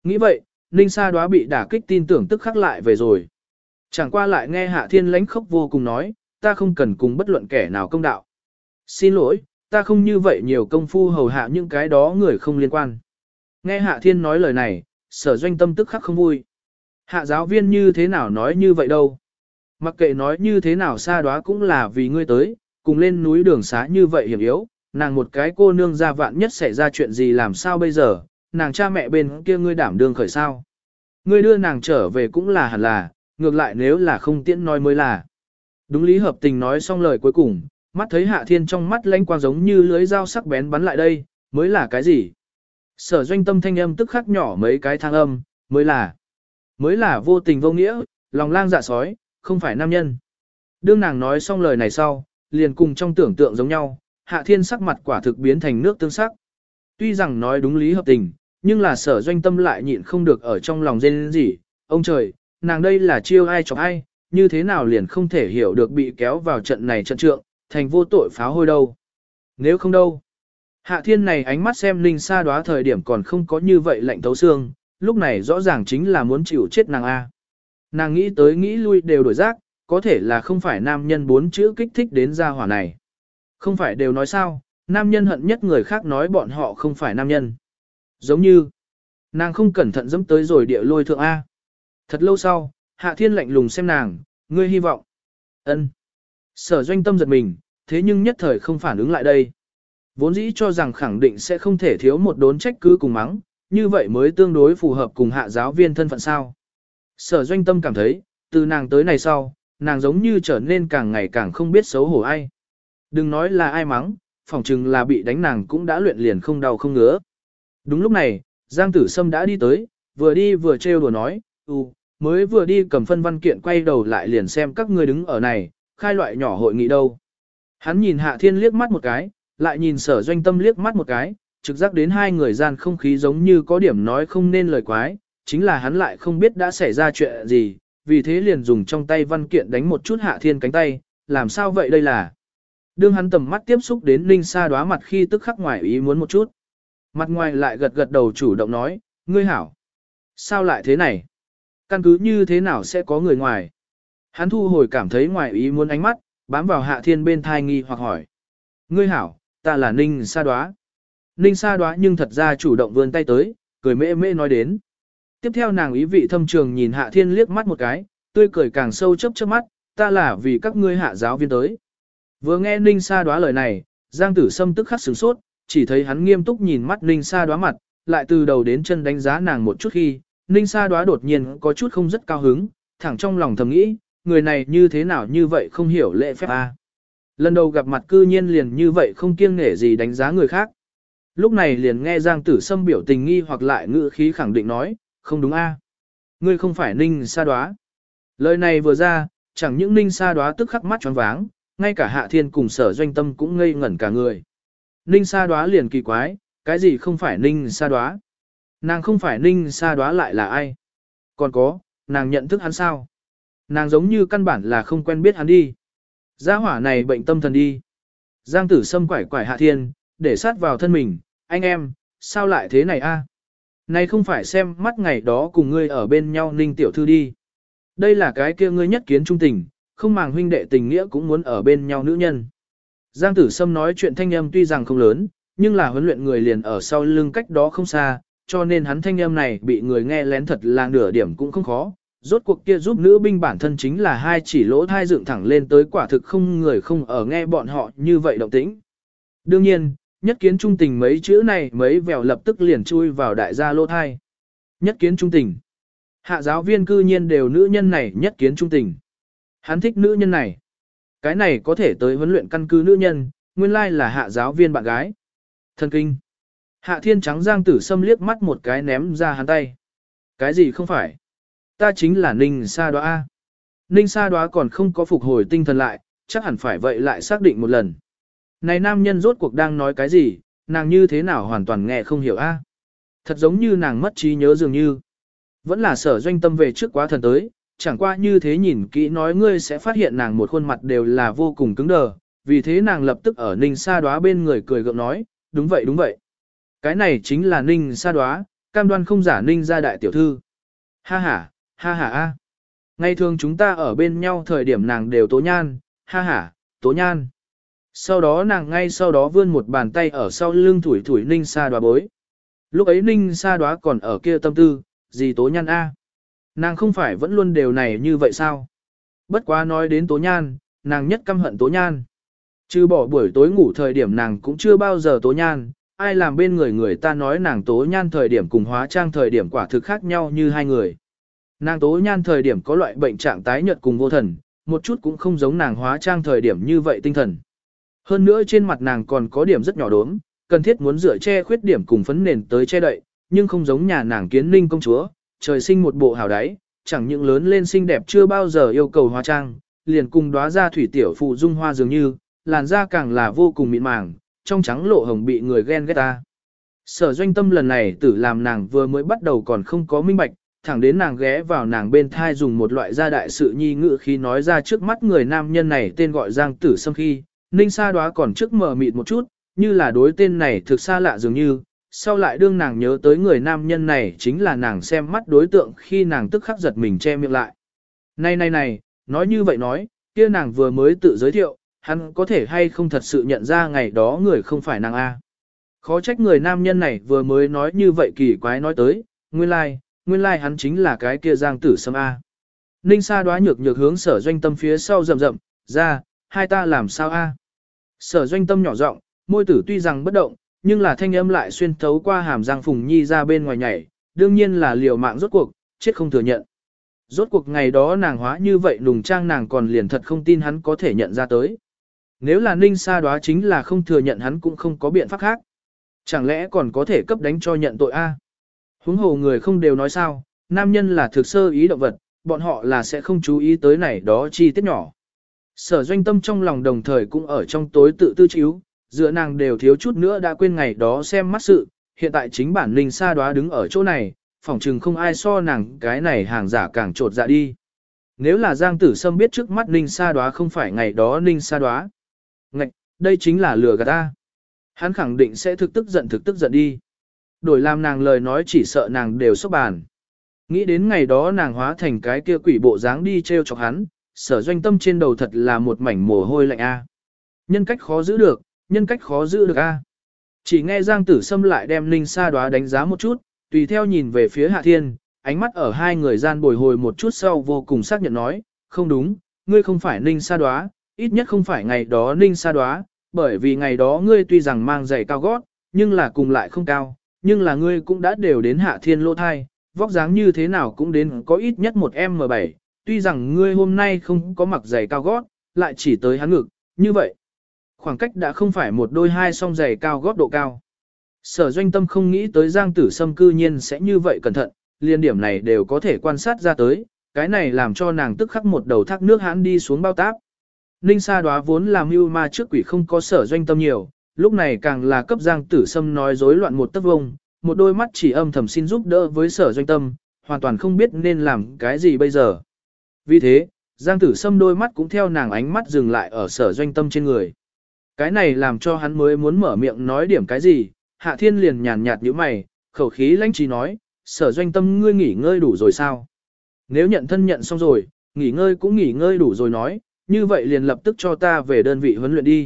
Nghĩ vậy, Ninh Sa Đóa bị đả kích tin tưởng tức khắc lại về rồi. Chẳng qua lại nghe Hạ Thiên lãnh khốc vô cùng nói, ta không cần cùng bất luận kẻ nào công đạo. Xin lỗi, ta không như vậy nhiều công phu hầu hạ những cái đó người không liên quan. Nghe Hạ Thiên nói lời này, Sở Doanh tâm tức khắc không vui. Hạ giáo viên như thế nào nói như vậy đâu. Mặc kệ nói như thế nào Sa Đóa cũng là vì ngươi tới, cùng lên núi đường xá như vậy hiểm yếu, nàng một cái cô nương ra vạn nhất xảy ra chuyện gì làm sao bây giờ, nàng cha mẹ bên kia ngươi đảm đương khởi sao. Ngươi đưa nàng trở về cũng là hẳn là, ngược lại nếu là không tiễn nói mới là. Đúng lý hợp tình nói xong lời cuối cùng, mắt thấy Hạ Thiên trong mắt lanh quang giống như lưới dao sắc bén bắn lại đây, mới là cái gì? Sở Doanh tâm thanh âm tức khắc nhỏ mấy cái thang âm, mới là vô tình vô nghĩa, lòng lang dạ sói, không phải nam nhân. Đương nàng nói xong lời này sau, liền cùng trong tưởng tượng giống nhau, Hạ Thiên sắc mặt quả thực biến thành nước tương sắc. Tuy rằng nói đúng lý hợp tình, nhưng là Sở Doanh tâm lại nhịn không được ở trong lòng rên rỉ, ông trời, nàng đây là chiêu ai chọc ai, như thế nào liền không thể hiểu được bị kéo vào trận này trận trượng, thành vô tội pháo hôi đâu. Nếu không đâu. Hạ Thiên này ánh mắt xem Ninh Sa Đóa thời điểm còn không có như vậy lạnh thấu xương, lúc này rõ ràng chính là muốn chịu chết nàng A. Nàng nghĩ tới nghĩ lui đều đổi giác, có thể là không phải nam nhân 4 chữ kích thích đến gia hỏa này. Không phải đều nói sao, nam nhân hận nhất người khác nói bọn họ không phải nam nhân. Giống như, nàng không cẩn thận dẫm tới rồi địa lôi thượng A. Thật lâu sau, Hạ Thiên lạnh lùng xem nàng, ngươi hy vọng. Ân. Sở Doanh tâm giật mình, thế nhưng nhất thời không phản ứng lại đây. Vốn dĩ cho rằng khẳng định sẽ không thể thiếu một đốn trách cứ cùng mắng, như vậy mới tương đối phù hợp cùng hạ giáo viên thân phận sao. Sở Doanh tâm cảm thấy, từ nàng tới này sau, nàng giống như trở nên càng ngày càng không biết xấu hổ ai. Đừng nói là ai mắng, phỏng chừng là bị đánh nàng cũng đã luyện liền không đau không ngứa. Đúng lúc này, Giang Tử Sâm đã đi tới, vừa đi vừa trêu đùa nói, mới vừa đi cầm phân văn kiện quay đầu lại liền xem các ngươi đứng ở này, khai loại nhỏ hội nghị đâu. Hắn nhìn Hạ Thiên liếc mắt một cái, lại nhìn Sở Doanh tâm liếc mắt một cái, trực giác đến hai người gian không khí giống như có điểm nói không nên lời quái, chính là hắn lại không biết đã xảy ra chuyện gì, vì thế liền dùng trong tay văn kiện đánh một chút Hạ Thiên cánh tay, làm sao vậy đây là. Đương hắn tầm mắt tiếp xúc đến Ninh Sa Đóa mặt khi tức khắc ngoài ý muốn một chút. Mặt ngoài lại gật gật đầu chủ động nói, ngươi hảo. Sao lại thế này? Căn cứ như thế nào sẽ có người ngoài? Hắn thu hồi cảm thấy ngoài ý muốn ánh mắt, bám vào Hạ Thiên bên thai nghi hoặc hỏi. Ngươi hảo, ta là Ninh Sa Đóa. Ninh Sa Đóa nhưng thật ra chủ động vươn tay tới, cười mễ mễ nói đến. Tiếp theo nàng ý vị thâm trường nhìn Hạ Thiên liếc mắt một cái, tươi cười càng sâu chớp chớp mắt, ta là vì các ngươi hạ giáo viên tới. Vừa nghe Ninh Sa Đóa lời này, Giang Tử Sâm tức khắc sửng sốt, chỉ thấy hắn nghiêm túc nhìn mắt Ninh Sa Đóa mặt, lại từ đầu đến chân đánh giá nàng một chút khi, Ninh Sa Đóa đột nhiên có chút không rất cao hứng, thẳng trong lòng thầm nghĩ, người này như thế nào như vậy không hiểu lễ phép a. Lần đầu gặp mặt cư nhiên liền như vậy không kiêng nể gì đánh giá người khác. Lúc này liền nghe Giang Tử Sâm biểu tình nghi hoặc lại ngữ khí khẳng định nói, không đúng a, ngươi không phải Ninh Sa Đóa. Lời này vừa ra, chẳng những Ninh Sa Đóa tức khắc mắt choáng váng, ngay cả Hạ Thiên cùng Sở Doanh tâm cũng ngây ngẩn cả người. Ninh Sa Đóa liền kỳ quái, cái gì không phải Ninh Sa Đóa? Nàng không phải Ninh Sa Đóa lại là ai? Còn có, nàng nhận thức hắn sao? Nàng giống như căn bản là không quen biết hắn đi. Gia hỏa này bệnh tâm thần đi. Giang Tử Sâm quải quải Hạ Thiên, để sát vào thân mình, anh em, sao lại thế này a? Này không phải xem mắt ngày đó cùng ngươi ở bên nhau Ninh tiểu thư đi. Đây là cái kia ngươi nhất kiến trung tình, không màng huynh đệ tình nghĩa cũng muốn ở bên nhau nữ nhân. Giang Tử Sâm nói chuyện thanh âm tuy rằng không lớn, nhưng là huấn luyện người liền ở sau lưng cách đó không xa, cho nên hắn thanh âm này bị người nghe lén thật là nửa điểm cũng không khó. Rốt cuộc kia giúp nữ binh bản thân chính là hai chỉ lỗ thai dựng thẳng lên tới quả thực không người không ở nghe bọn họ như vậy động tĩnh. Đương nhiên, nhất kiến trung tình mấy chữ này mấy vèo lập tức liền chui vào đại gia lỗ thai. Nhất kiến trung tình. Hạ giáo viên cư nhiên đều nữ nhân này nhất kiến trung tình. Hắn thích nữ nhân này. Cái này có thể tới huấn luyện căn cứ nữ nhân, nguyên lai là hạ giáo viên bạn gái. Thần kinh. Hạ Thiên trắng Giang Tử Sâm liếc mắt một cái ném ra hắn tay. Cái gì không phải? Ta chính là Ninh Sa Đóa. Ninh Sa Đóa còn không có phục hồi tinh thần lại, chắc hẳn phải vậy lại xác định một lần. Này nam nhân rốt cuộc đang nói cái gì, nàng như thế nào hoàn toàn nghe không hiểu a? Thật giống như nàng mất trí nhớ dường như. Vẫn là Sở Doanh tâm về trước quá thần tới, chẳng qua như thế nhìn kỹ nói ngươi sẽ phát hiện nàng một khuôn mặt đều là vô cùng cứng đờ, vì thế nàng lập tức ở Ninh Sa Đóa bên người cười gượng nói, đúng vậy đúng vậy. Cái này chính là Ninh Sa Đóa, cam đoan không giả Ninh gia đại tiểu thư. Ha ha a. Ngày thường chúng ta ở bên nhau thời điểm nàng đều tố nhan, ha ha, tố nhan. Sau đó nàng ngay sau đó vươn một bàn tay ở sau lưng thủi thủi Ninh Sa Đoá bối. Lúc ấy Ninh Sa Đoá còn ở kia tâm tư, gì tố nhan a? Nàng không phải vẫn luôn đều này như vậy sao? Bất quá nói đến tố nhan, nàng nhất căm hận tố nhan. Trừ bỏ buổi tối ngủ thời điểm nàng cũng chưa bao giờ tố nhan, ai làm bên người ta nói nàng tố nhan thời điểm cùng hóa trang thời điểm quả thực khác nhau như hai người. Nàng tố nhan thời điểm có loại bệnh trạng tái nhợt cùng vô thần, một chút cũng không giống nàng hóa trang thời điểm như vậy tinh thần. Hơn nữa trên mặt nàng còn có điểm rất nhỏ đốm, cần thiết muốn rửa che khuyết điểm cùng phấn nền tới che đậy, nhưng không giống nhà nàng Kiến Ninh công chúa, trời sinh một bộ hào đáy, chẳng những lớn lên xinh đẹp chưa bao giờ yêu cầu hóa trang, liền cùng đóa ra thủy tiểu phụ dung hoa dường như, làn da càng là vô cùng mịn màng, trong trắng lộ hồng bị người ghen ghét ta. Sở Doanh Tâm lần này tử làm nàng vừa mới bắt đầu còn không có minh bạch, thẳng đến nàng ghé vào nàng bên thai dùng một loại gia đại sự nhi ngữ khi nói ra trước mắt người nam nhân này tên gọi Giang Tử Sâm khi, Ninh Sa Đoá còn trước mờ mịt một chút, như là đối tên này thực xa lạ dường như, sau lại đương nàng nhớ tới người nam nhân này chính là nàng xem mắt đối tượng khi nàng tức khắc giật mình che miệng lại. Này, nói như vậy nói, kia nàng vừa mới tự giới thiệu, hắn có thể hay không thật sự nhận ra ngày đó người không phải nàng A. Khó trách người nam nhân này vừa mới nói như vậy kỳ quái nói tới, nguyên lai hắn chính là cái kia Giang Tử Sâm A. Ninh Sa Đoá nhược hướng Sở Doanh Tâm phía sau rầm rậm, ra, hai ta làm sao A. Sở Doanh Tâm nhỏ giọng, môi tử tuy rằng bất động, nhưng là thanh âm lại xuyên thấu qua hàm răng Phùng Nhi ra bên ngoài nhảy, đương nhiên là liều mạng rốt cuộc, chết không thừa nhận. Rốt cuộc ngày đó nàng hóa như vậy nùng trang nàng còn liền thật không tin hắn có thể nhận ra tới. Nếu là Ninh Sa Đoá chính là không thừa nhận hắn cũng không có biện pháp khác. Chẳng lẽ còn có thể cấp đánh cho nhận tội A? Huống hồ người không đều nói sao, nam nhân là thực sơ ý động vật, bọn họ là sẽ không chú ý tới này đó chi tiết nhỏ. Sở Doanh Tâm trong lòng đồng thời cũng ở trong tối tự tư chíu, dựa nàng đều thiếu chút nữa đã quên ngày đó xem mắt sự, hiện tại chính bản Ninh Sa Đoá đứng ở chỗ này, phỏng chừng không ai so nàng cái này hàng giả càng trột dạ đi. Nếu là Giang Tử Sâm biết trước mắt Ninh Sa Đoá không phải ngày đó Ninh Sa Đoá. Ngạch, đây chính là lừa gạt ta. Hắn khẳng định sẽ thực tức giận đi. Đổi làm nàng lời nói chỉ sợ nàng đều sốc bàn. Nghĩ đến ngày đó nàng hóa thành cái kia quỷ bộ dáng đi treo chọc hắn, Sở Doanh Tâm trên đầu thật là một mảnh mồ hôi lạnh a. Nhân cách khó giữ được a. Chỉ nghe Giang Tử Sâm lại đem Ninh Sa Đoá đánh giá một chút, tùy theo nhìn về phía Hạ Thiên, ánh mắt ở hai người gian bồi hồi một chút sau vô cùng xác nhận nói, không đúng, ngươi không phải Ninh Sa Đoá, ít nhất không phải ngày đó Ninh Sa Đoá, bởi vì ngày đó ngươi tuy rằng mang giày cao gót, nhưng là cùng lại không cao, nhưng là ngươi cũng đã đều đến Hạ Thiên lô thai, vóc dáng như thế nào cũng đến có ít nhất một M7, tuy rằng ngươi hôm nay không có mặc giày cao gót, lại chỉ tới hắn ngực, như vậy. Khoảng cách đã không phải một đôi hai song giày cao gót độ cao. Sở Doanh Tâm không nghĩ tới Giang Tử Sâm cư nhiên sẽ như vậy cẩn thận, liên điểm này đều có thể quan sát ra tới, cái này làm cho nàng tức khắc một đầu thác nước hãn đi xuống bao táp. Ninh Sa Đoá vốn làm mưu ma trước quỷ không có Sở Doanh Tâm nhiều, lúc này càng là cấp Giang Tử Sâm nói rối loạn một tấc vông, một đôi mắt chỉ âm thầm xin giúp đỡ với Sở Doanh Tâm, hoàn toàn không biết nên làm cái gì bây giờ. Vì thế, Giang Tử Sâm đôi mắt cũng theo nàng ánh mắt dừng lại ở Sở Doanh Tâm trên người. Cái này làm cho hắn mới muốn mở miệng nói điểm cái gì, Hạ Thiên liền nhàn nhạt nhíu mày, khẩu khí lãnh trí nói, Sở Doanh Tâm ngươi nghỉ ngơi đủ rồi sao? Nếu nhận thân nhận xong rồi, nghỉ ngơi cũng nghỉ ngơi đủ rồi nói, như vậy liền lập tức cho ta về đơn vị huấn luyện đi.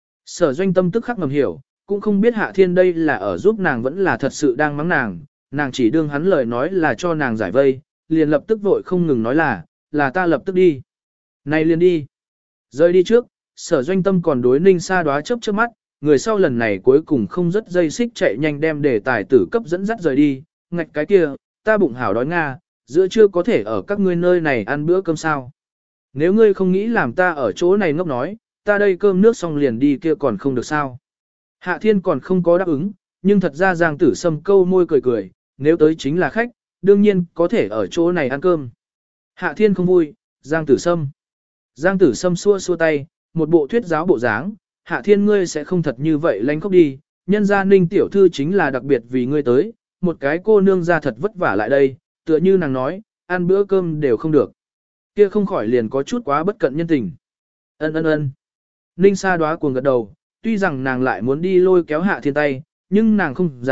Sở Doanh Tâm tức khắc ngầm hiểu, cũng không biết Hạ Thiên đây là ở giúp nàng vẫn là thật sự đang mắng nàng, nàng chỉ đương hắn lời nói là cho nàng giải vây, liền lập tức vội không ngừng nói là ta lập tức đi. Này liền đi. Rời đi trước, Sở Doanh Tâm còn đối Ninh Sa Đoá chớp chớp mắt, người sau lần này cuối cùng không rất dây xích chạy nhanh đem đề tài tử cấp dẫn dắt rời đi, ngạch cái kia, ta bụng hảo đói Nga, giữa trưa có thể ở các ngươi nơi này ăn bữa cơm sao. Nếu ngươi không nghĩ làm ta ở chỗ này ngốc nói, ta đây cơm nước xong liền đi kia còn không được sao. Hạ Thiên còn không có đáp ứng, nhưng thật ra Giang Tử Sâm câu môi cười cười, nếu tới chính là khách, đương nhiên có thể ở chỗ này ăn cơm. Hạ Thiên không vui, Giang Tử Sâm. Giang Tử Sâm xua xua tay, một bộ thuyết giáo bộ dáng, Hạ Thiên ngươi sẽ không thật như vậy lánh khóc đi, nhân gia Ninh tiểu thư chính là đặc biệt vì ngươi tới, một cái cô nương ra thật vất vả lại đây, tựa như nàng nói, ăn bữa cơm đều không được. Kia không khỏi liền có chút quá bất cận nhân tình. Ân. Ninh Sa Đoá cuồng gật đầu, tuy rằng nàng lại muốn đi lôi kéo Hạ Thiên tay, nhưng nàng không dám,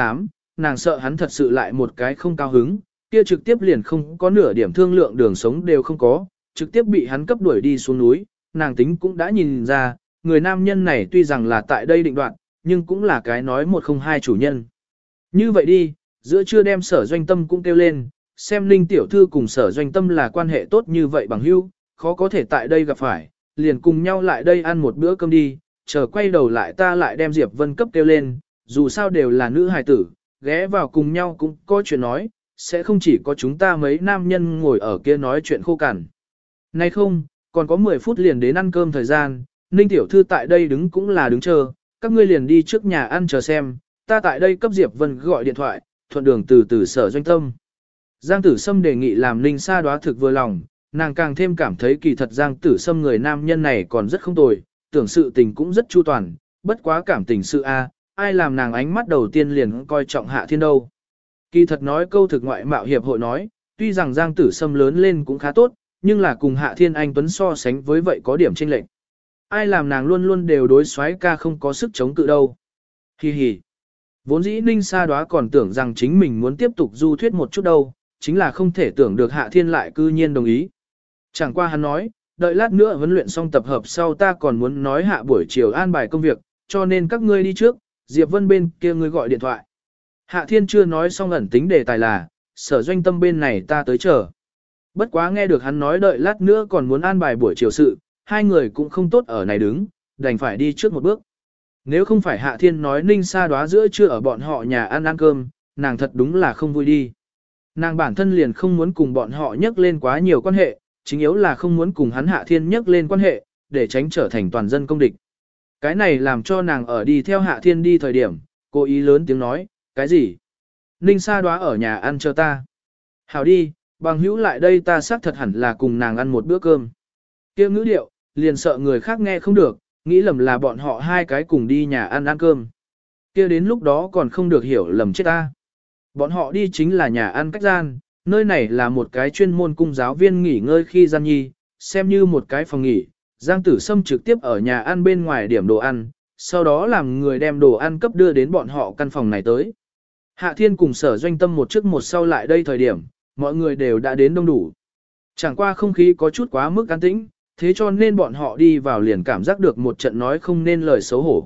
nàng sợ hắn thật sự lại một cái không cao hứng, kia trực tiếp liền không có nửa điểm thương lượng đường sống đều không có, trực tiếp bị hắn cấp đuổi đi xuống núi, nàng tính cũng đã nhìn ra, người nam nhân này tuy rằng là tại đây định đoạn, nhưng cũng là cái nói một không hai chủ nhân. Như vậy đi, giữa trưa đem Sở Doanh Tâm cũng kêu lên, xem Ninh tiểu thư cùng Sở Doanh Tâm là quan hệ tốt như vậy bằng hữu, khó có thể tại đây gặp phải, liền cùng nhau lại đây ăn một bữa cơm đi, chờ quay đầu lại ta lại đem Diệp Vân cấp kêu lên, dù sao đều là nữ hài tử, ghé vào cùng nhau cũng có chuyện nói, sẽ không chỉ có chúng ta mấy nam nhân ngồi ở kia nói chuyện khô cằn. Nay không, còn có 10 phút liền đến ăn cơm thời gian, Ninh tiểu thư tại đây đứng cũng là đứng chờ, các ngươi liền đi trước nhà ăn chờ xem, ta tại đây cấp Diệp Vân gọi điện thoại, thuận đường từ từ Sở Doanh Tâm. Giang Tử Sâm đề nghị làm Ninh Sa Đoá thực vừa lòng, nàng càng thêm cảm thấy kỳ thật Giang Tử Sâm người nam nhân này còn rất không tồi, tưởng sự tình cũng rất chu toàn, bất quá cảm tình sự ai làm nàng ánh mắt đầu tiên liền coi trọng Hạ Thiên đâu. Kỳ thật nói câu thực ngoại mạo hiệp hội nói, tuy rằng Giang Tử Sâm lớn lên cũng khá tốt, nhưng là cùng Hạ Thiên Anh Tuấn so sánh với vậy có điểm chênh lệch. Ai làm nàng luôn luôn đều đối soái ca không có sức chống cự đâu. Hi hi. Vốn dĩ Ninh Sa Đoá còn tưởng rằng chính mình muốn tiếp tục du thuyết một chút đâu, chính là không thể tưởng được Hạ Thiên lại cư nhiên đồng ý. Chẳng qua hắn nói, đợi lát nữa huấn luyện xong tập hợp sau ta còn muốn nói hạ buổi chiều an bài công việc, cho nên các ngươi đi trước, Diệp Vân bên kia ngươi gọi điện thoại. Hạ Thiên chưa nói xong ẩn tính đề tài là, Sở Doanh Tâm bên này ta tới chờ. Bất quá nghe được hắn nói đợi lát nữa còn muốn an bài buổi chiều sự, hai người cũng không tốt ở này đứng, đành phải đi trước một bước. Nếu không phải Hạ Thiên nói Ninh Sa Đoá giữa trưa ở bọn họ nhà ăn cơm, nàng thật đúng là không vui đi. Nàng bản thân liền không muốn cùng bọn họ nhắc lên quá nhiều quan hệ, chính yếu là không muốn cùng hắn Hạ Thiên nhắc lên quan hệ, để tránh trở thành toàn dân công địch. Cái này làm cho nàng ở đi theo Hạ Thiên đi thời điểm, cố ý lớn tiếng nói, cái gì? Ninh Sa Đoá ở nhà ăn chờ ta. Hảo đi, bằng hữu lại đây ta xác thật hẳn là cùng nàng ăn một bữa cơm. Kia ngữ điệu, liền sợ người khác nghe không được, nghĩ lầm là bọn họ hai cái cùng đi nhà ăn cơm. Kia đến lúc đó còn không được hiểu lầm chết ta. Bọn họ đi chính là nhà ăn cách gian, nơi này là một cái chuyên môn cung giáo viên nghỉ ngơi khi gian nhi, xem như một cái phòng nghỉ. Giang Tử Sâm trực tiếp ở nhà ăn bên ngoài điểm đồ ăn, sau đó làm người đem đồ ăn cấp đưa đến bọn họ căn phòng này tới. Hạ Thiên cùng Sở Doanh Tâm một trước một sau lại đây thời điểm, mọi người đều đã đến đông đủ. Chẳng qua không khí có chút quá mức an tĩnh, thế cho nên bọn họ đi vào liền cảm giác được một trận nói không nên lời xấu hổ.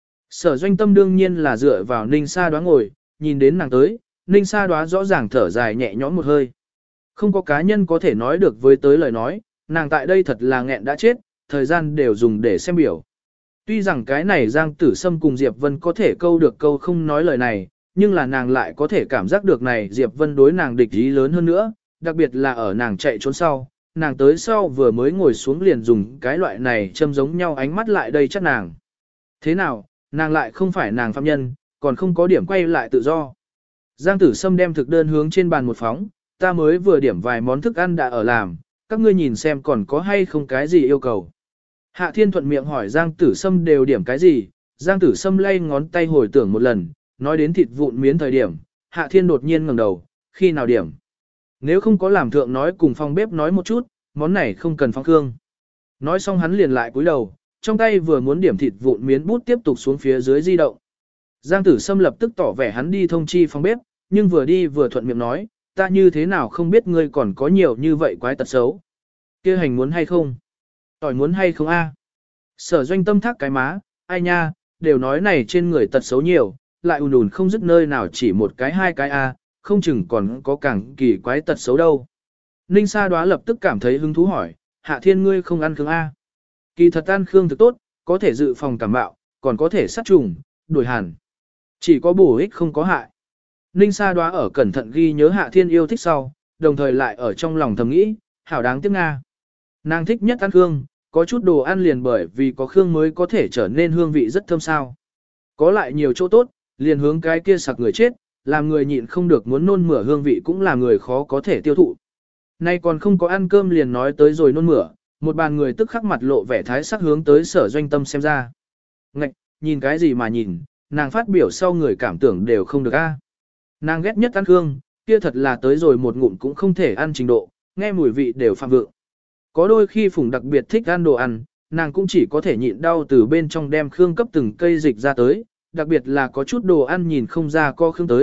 Sở Doanh Tâm đương nhiên là dựa vào Ninh Sa Đoá ngồi, nhìn đến nàng tới, Ninh Sa Đoá rõ ràng thở dài nhẹ nhõm một hơi. Không có cá nhân có thể nói được với tới lời nói, nàng tại đây thật là nghẹn đã chết, thời gian đều dùng để xem biểu. Tuy rằng cái này Giang Tử Sâm cùng Diệp Vân có thể câu được câu không nói lời này, nhưng là nàng lại có thể cảm giác được này Diệp Vân đối nàng địch ý lớn hơn nữa, đặc biệt là ở nàng chạy trốn sau, nàng tới sau vừa mới ngồi xuống liền dùng cái loại này châm giống nhau ánh mắt lại đây chắc nàng. Thế nào, nàng lại không phải nàng phạm nhân, còn không có điểm quay lại tự do. Giang Tử Sâm đem thực đơn hướng trên bàn một phóng, ta mới vừa điểm vài món thức ăn đã ở làm, các ngươi nhìn xem còn có hay không cái gì yêu cầu. Hạ Thiên thuận miệng hỏi Giang Tử Sâm đều điểm cái gì, Giang Tử Sâm lay ngón tay hồi tưởng một lần, nói đến thịt vụn miến thời điểm, Hạ Thiên đột nhiên ngẩng đầu, khi nào điểm. Nếu không có làm thượng nói cùng phòng bếp nói một chút, món này không cần phong khương. Nói xong hắn liền lại cúi đầu, trong tay vừa muốn điểm thịt vụn miến bút tiếp tục xuống phía dưới di động. Giang Tử Sâm lập tức tỏ vẻ hắn đi thông chi phòng bếp, nhưng vừa đi vừa thuận miệng nói, ta như thế nào không biết ngươi còn có nhiều như vậy quái tật xấu. Kia hành muốn hay không? Tỏi muốn hay không a? Sở Doanh Tâm thắc cái má, ai nha, đều nói này trên người tật xấu nhiều, lại ùn ùn không dứt nơi nào chỉ một cái hai cái a, không chừng còn có càng kỳ quái tật xấu đâu. Ninh Sa Đoá lập tức cảm thấy hứng thú hỏi, Hạ Thiên ngươi không ăn khương a? Kỳ thật ăn khương thực tốt, có thể dự phòng cảm bạo, còn có thể sát trùng, đuổi hàn. Chỉ có bổ ích không có hại. Ninh Sa Đoá ở cẩn thận ghi nhớ Hạ Thiên yêu thích sau, đồng thời lại ở trong lòng thầm nghĩ, hảo đáng tiếc Nga. Nàng thích nhất ăn khương, có chút đồ ăn liền bởi vì có khương mới có thể trở nên hương vị rất thơm sao. Có lại nhiều chỗ tốt, liền hướng cái kia sặc người chết, làm người nhịn không được muốn nôn mửa hương vị cũng là người khó có thể tiêu thụ. Nay còn không có ăn cơm liền nói tới rồi nôn mửa, một bàn người tức khắc mặt lộ vẻ thái sắc hướng tới Sở Doanh Tâm xem ra. Ngạch, nhìn cái gì mà nhìn, nàng phát biểu sau người cảm tưởng đều không được a. Nàng ghét nhất ăn khương, kia thật là tới rồi một ngụm cũng không thể ăn trình độ, nghe mùi vị đều phạm vượng. Có đôi khi Phùng đặc biệt thích ăn đồ ăn, nàng cũng chỉ có thể nhịn đau từ bên trong đem khương cấp từng cây dịch ra tới, đặc biệt là có chút đồ ăn nhìn không ra co khương tới,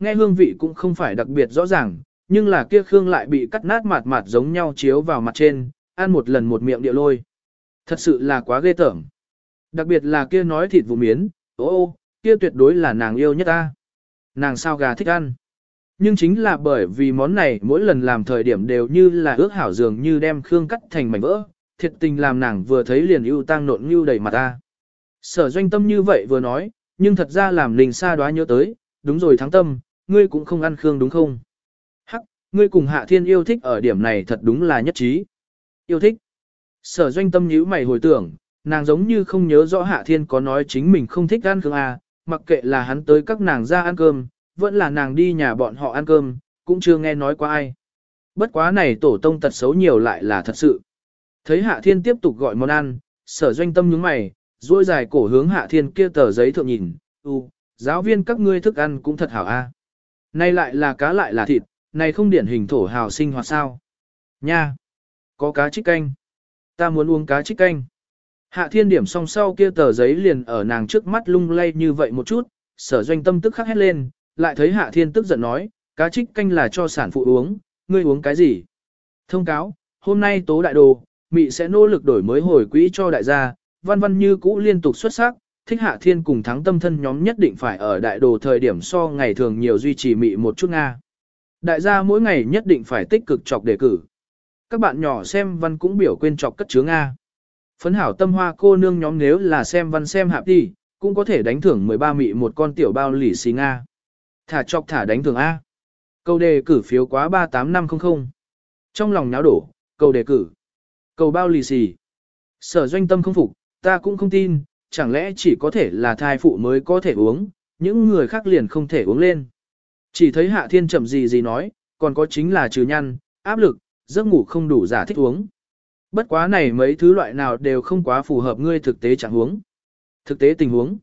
nghe hương vị cũng không phải đặc biệt rõ ràng, nhưng là kia khương lại bị cắt nát mạt mạt giống nhau chiếu vào mặt trên, ăn một lần một miệng địa lôi. Thật sự là quá ghê tởm. Đặc biệt là kia nói thịt vụ miến, ô, kia tuyệt đối là nàng yêu nhất ta. Nàng sao gà thích ăn. Nhưng chính là bởi vì món này mỗi lần làm thời điểm đều như là ước hảo dường như đem khương cắt thành mảnh vỡ, thiệt tình làm nàng vừa thấy liền ưu tang nộn như đầy mặt ta. Sở Doanh Tâm như vậy vừa nói, nhưng thật ra làm Ninh Sa Đoá nhớ tới, đúng rồi Thắng Tâm, ngươi cũng không ăn khương đúng không? Hắc, ngươi cùng Hạ Thiên yêu thích ở điểm này thật đúng là nhất trí. Yêu thích. Sở Doanh Tâm nhíu mày hồi tưởng, nàng giống như không nhớ rõ Hạ Thiên có nói chính mình không thích ăn khương à, mặc kệ là hắn tới các nàng ra ăn cơm, vẫn là nàng đi nhà bọn họ ăn cơm, cũng chưa nghe nói qua ai. Bất quá này tổ tông tật xấu nhiều lại là thật sự. Thấy Hạ Thiên tiếp tục gọi món ăn, Sở Doanh Tâm nhướng mày, duỗi dài cổ hướng Hạ Thiên kia tờ giấy thượng nhìn, giáo viên các ngươi thức ăn cũng thật hảo a. Này lại là cá lại là thịt, này không điển hình thổ hào sinh hoạt sao. Nha, có cá trích canh. Ta muốn uống cá trích canh. Hạ Thiên điểm xong sau kia tờ giấy liền ở nàng trước mắt lung lay như vậy một chút, Sở Doanh Tâm tức khắc hét lên, lại thấy Hạ Thiên tức giận nói, cá trích canh là cho sản phụ uống, ngươi uống cái gì? Thông cáo, hôm nay tố đại đồ, Mị sẽ nỗ lực đổi mới hồi quỹ cho đại gia, văn văn như cũ liên tục xuất sắc, thích Hạ Thiên cùng Thắng Tâm thân nhóm nhất định phải ở đại đồ thời điểm so ngày thường nhiều duy trì Mị một chút Nga. Đại gia mỗi ngày nhất định phải tích cực chọc đề cử. Các bạn nhỏ xem văn cũng biểu quên chọc cất chứa Nga. Phấn hảo tâm hoa cô nương nhóm nếu là xem văn xem hạp đi, cũng có thể đánh thưởng 13 Mị một con tiểu bao lì xì Nga. Thả chọc thả đánh thưởng A. Câu đề cử phiếu quá 38500. Trong lòng nháo đổ, câu đề cử. Cầu bao lì xì. Sở Doanh Tâm không phục, ta cũng không tin, chẳng lẽ chỉ có thể là thai phụ mới có thể uống, những người khác liền không thể uống lên. Chỉ thấy Hạ Thiên chậm gì nói, còn có chính là trừ nhăn, áp lực, giấc ngủ không đủ giả thích uống. Bất quá này mấy thứ loại nào đều không quá phù hợp ngươi thực tế chẳng huống. Thực tế tình huống.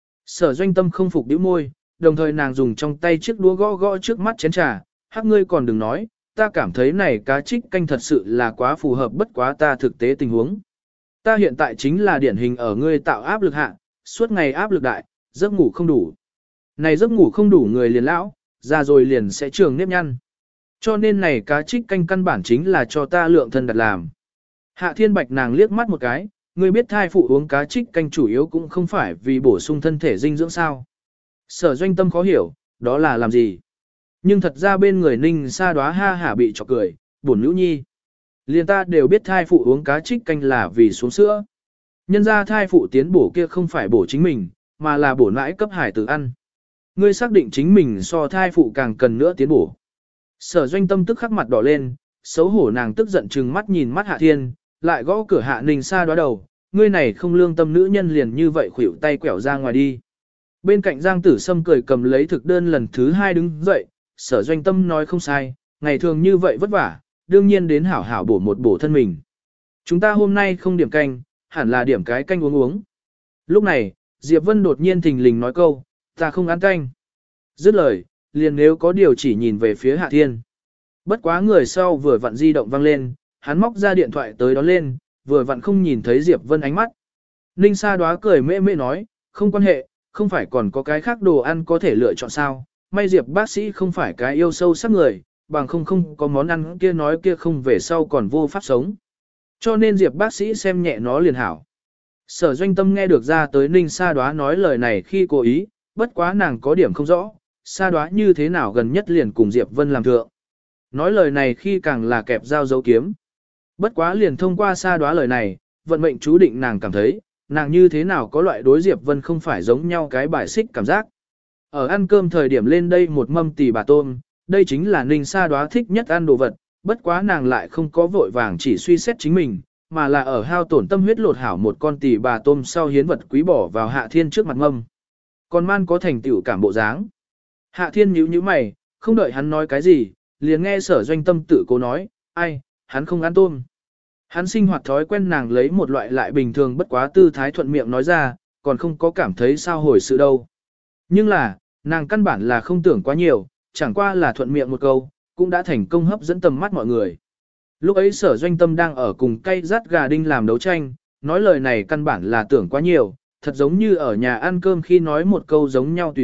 Sở Doanh Tâm không phục bĩu môi, đồng thời nàng dùng trong tay chiếc đũa gõ gõ trước mắt chén trà, hắc ngươi còn đừng nói, ta cảm thấy này cá trích canh thật sự là quá phù hợp bất quá ta thực tế tình huống. Ta hiện tại chính là điển hình ở ngươi tạo áp lực hạ, suốt ngày áp lực đại, giấc ngủ không đủ. Này giấc ngủ không đủ người liền lão, ra rồi liền sẽ trường nếp nhăn. Cho nên này cá trích canh căn bản chính là cho ta lượng thân đặt làm. Hạ Thiên Bạch nàng liếc mắt một cái, ngươi biết thai phụ uống cá trích canh chủ yếu cũng không phải vì bổ sung thân thể dinh dưỡng sao. Sở Doanh Tâm khó hiểu, đó là làm gì? Nhưng thật ra bên người Ninh Sa Đoá ha hả bị chọc cười, buồn nữ nhi. Liền ta đều biết thai phụ uống cá trích canh là vì xuống sữa. Nhân ra thai phụ tiến bổ kia không phải bổ chính mình, mà là bổ nãi cấp hải tử ăn. Ngươi xác định chính mình so thai phụ càng cần nữa tiến bổ. Sở Doanh Tâm tức khắc mặt đỏ lên, xấu hổ nàng tức giận trừng mắt nhìn mắt Hạ Thiên, lại gõ cửa Hạ Ninh Sa Đoá đầu, ngươi này không lương tâm nữ nhân liền như vậy khuỷu tay quẹo ra ngoài đi. Bên cạnh Giang Tử Sâm cười cầm lấy thực đơn lần thứ 2 đứng dậy, Sở Doanh Tâm nói không sai, ngày thường như vậy vất vả, đương nhiên đến hảo hảo bổ thân mình. Chúng ta hôm nay không điểm canh, hẳn là điểm cái canh uống. Lúc này, Diệp Vân đột nhiên thình lình nói câu, ta không ăn canh. Dứt lời, liền nếu có điều chỉ nhìn về phía Hạ Thiên. Bất quá người sau vừa vặn di động vang lên, hắn móc ra điện thoại tới đón lên, vừa vặn không nhìn thấy Diệp Vân ánh mắt. Ninh Sa Đoá cười mê mê nói, không quan hệ, không phải còn có cái khác đồ ăn có thể lựa chọn sao, may Diệp bác sĩ không phải cái yêu sâu sắc người, bằng không có món ăn kia nói kia không về sau còn vô pháp sống. Cho nên Diệp bác sĩ xem nhẹ nó liền hảo. Sở Doanh Tâm nghe được ra tới Ninh Sa Đoá nói lời này khi cố ý, bất quá nàng có điểm không rõ, Sa Đoá như thế nào gần nhất liền cùng Diệp Vân làm thượng. Nói lời này khi càng là kẹp dao dấu kiếm. Bất quá liền thông qua Sa Đoá lời này, vận mệnh chú định nàng cảm thấy, nàng như thế nào có loại đối Diệp Vân không phải giống nhau cái bài xích cảm giác. Ở ăn cơm thời điểm lên đây một mâm tỳ bà tôm, đây chính là Ninh Sa Đoá thích nhất ăn đồ vật, bất quá nàng lại không có vội vàng chỉ suy xét chính mình, mà là ở hao tổn tâm huyết lột hảo một con tỳ bà tôm sau hiến vật quý bỏ vào Hạ Thiên trước mặt mâm. Còn man có thành tựu cảm bộ dáng. Hạ Thiên nhíu nhíu mày, không đợi hắn nói cái gì, liền nghe Sở Doanh Tâm tự cố nói, ai, hắn không ăn tôm. Hắn sinh hoạt thói quen nàng lấy một loại lại bình thường bất quá tư thái thuận miệng nói ra, còn không có cảm thấy sao hồi sự đâu. Nhưng là, nàng căn bản là không tưởng quá nhiều, chẳng qua là thuận miệng một câu, cũng đã thành công hấp dẫn tầm mắt mọi người. Lúc ấy Sở Doanh Tâm đang ở cùng cây rát gà đinh làm đấu tranh, nói lời này căn bản là tưởng quá nhiều, thật giống như ở nhà ăn cơm khi nói một câu giống nhau tùy ý,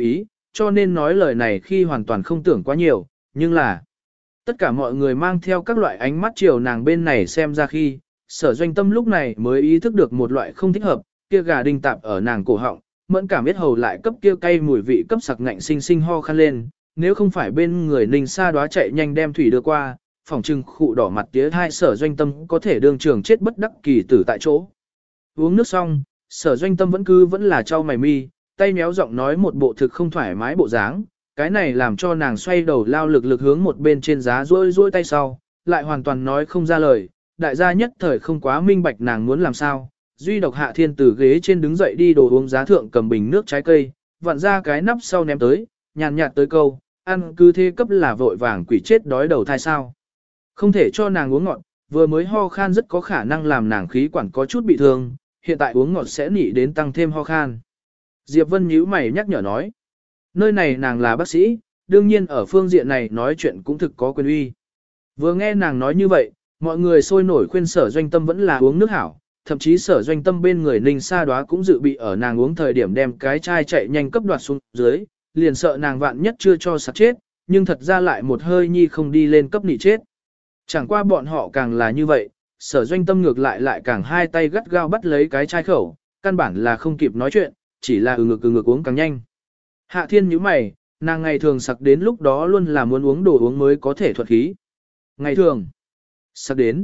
cho nên nói lời này khi hoàn toàn không tưởng quá nhiều, nhưng là tất cả mọi người mang theo các loại ánh mắt chiều nàng bên này xem ra khi, Sở Doanh Tâm lúc này mới ý thức được một loại không thích hợp, kia gà đinh tạp ở nàng cổ họng, mẫn cảm biết hầu lại cấp kia cay mùi vị cấp sặc ngạnh sinh sinh ho khăn lên, nếu không phải bên người Ninh Sa Đóa chạy nhanh đem thủy đưa qua, phòng trừng khụ đỏ mặt tía hai Sở Doanh Tâm có thể đương trường chết bất đắc kỳ tử tại chỗ. Uống nước xong, Sở Doanh Tâm vẫn là trao mày mi, tay méo giọng nói một bộ thực không thoải mái bộ dáng, cái này làm cho nàng xoay đầu lao lực hướng một bên trên giá rôi tay sau, lại hoàn toàn nói không ra lời, đại gia nhất thời không quá minh bạch nàng muốn làm sao. Duy độc Hạ Thiên từ ghế trên đứng dậy đi đồ uống giá thượng cầm bình nước trái cây, vặn ra cái nắp sau ném tới, nhàn nhạt tới câu, ăn cứ thế cấp là vội vàng quỷ chết đói đầu thai sao. Không thể cho nàng uống ngọt, vừa mới ho khan rất có khả năng làm nàng khí quản có chút bị thương, hiện tại uống ngọt sẽ nị đến tăng thêm ho khan. Diệp Vân nhíu mày nhắc nhở nói, nơi này nàng là bác sĩ, đương nhiên ở phương diện này nói chuyện cũng thực có quyền uy. Vừa nghe nàng nói như vậy, mọi người sôi nổi khuyên Sở Doanh Tâm vẫn là uống nước hảo, thậm chí Sở Doanh Tâm bên người Ninh Sa Đóa cũng dự bị ở nàng uống thời điểm đem cái chai chạy nhanh cấp đoạt xuống dưới, liền sợ nàng vạn nhất chưa cho sặc chết, nhưng thật ra lại một hơi nhi không đi lên cấp nị chết. Chẳng qua bọn họ càng là như vậy, Sở Doanh Tâm ngược lại càng hai tay gắt gao bắt lấy cái chai khẩu, căn bản là không kịp nói chuyện, chỉ là ngực uống càng nhanh. Hạ Thiên nhíu mày, nàng ngày thường sặc đến lúc đó luôn là muốn uống đồ uống mới có thể thuật khí. Ngày thường, sặc đến.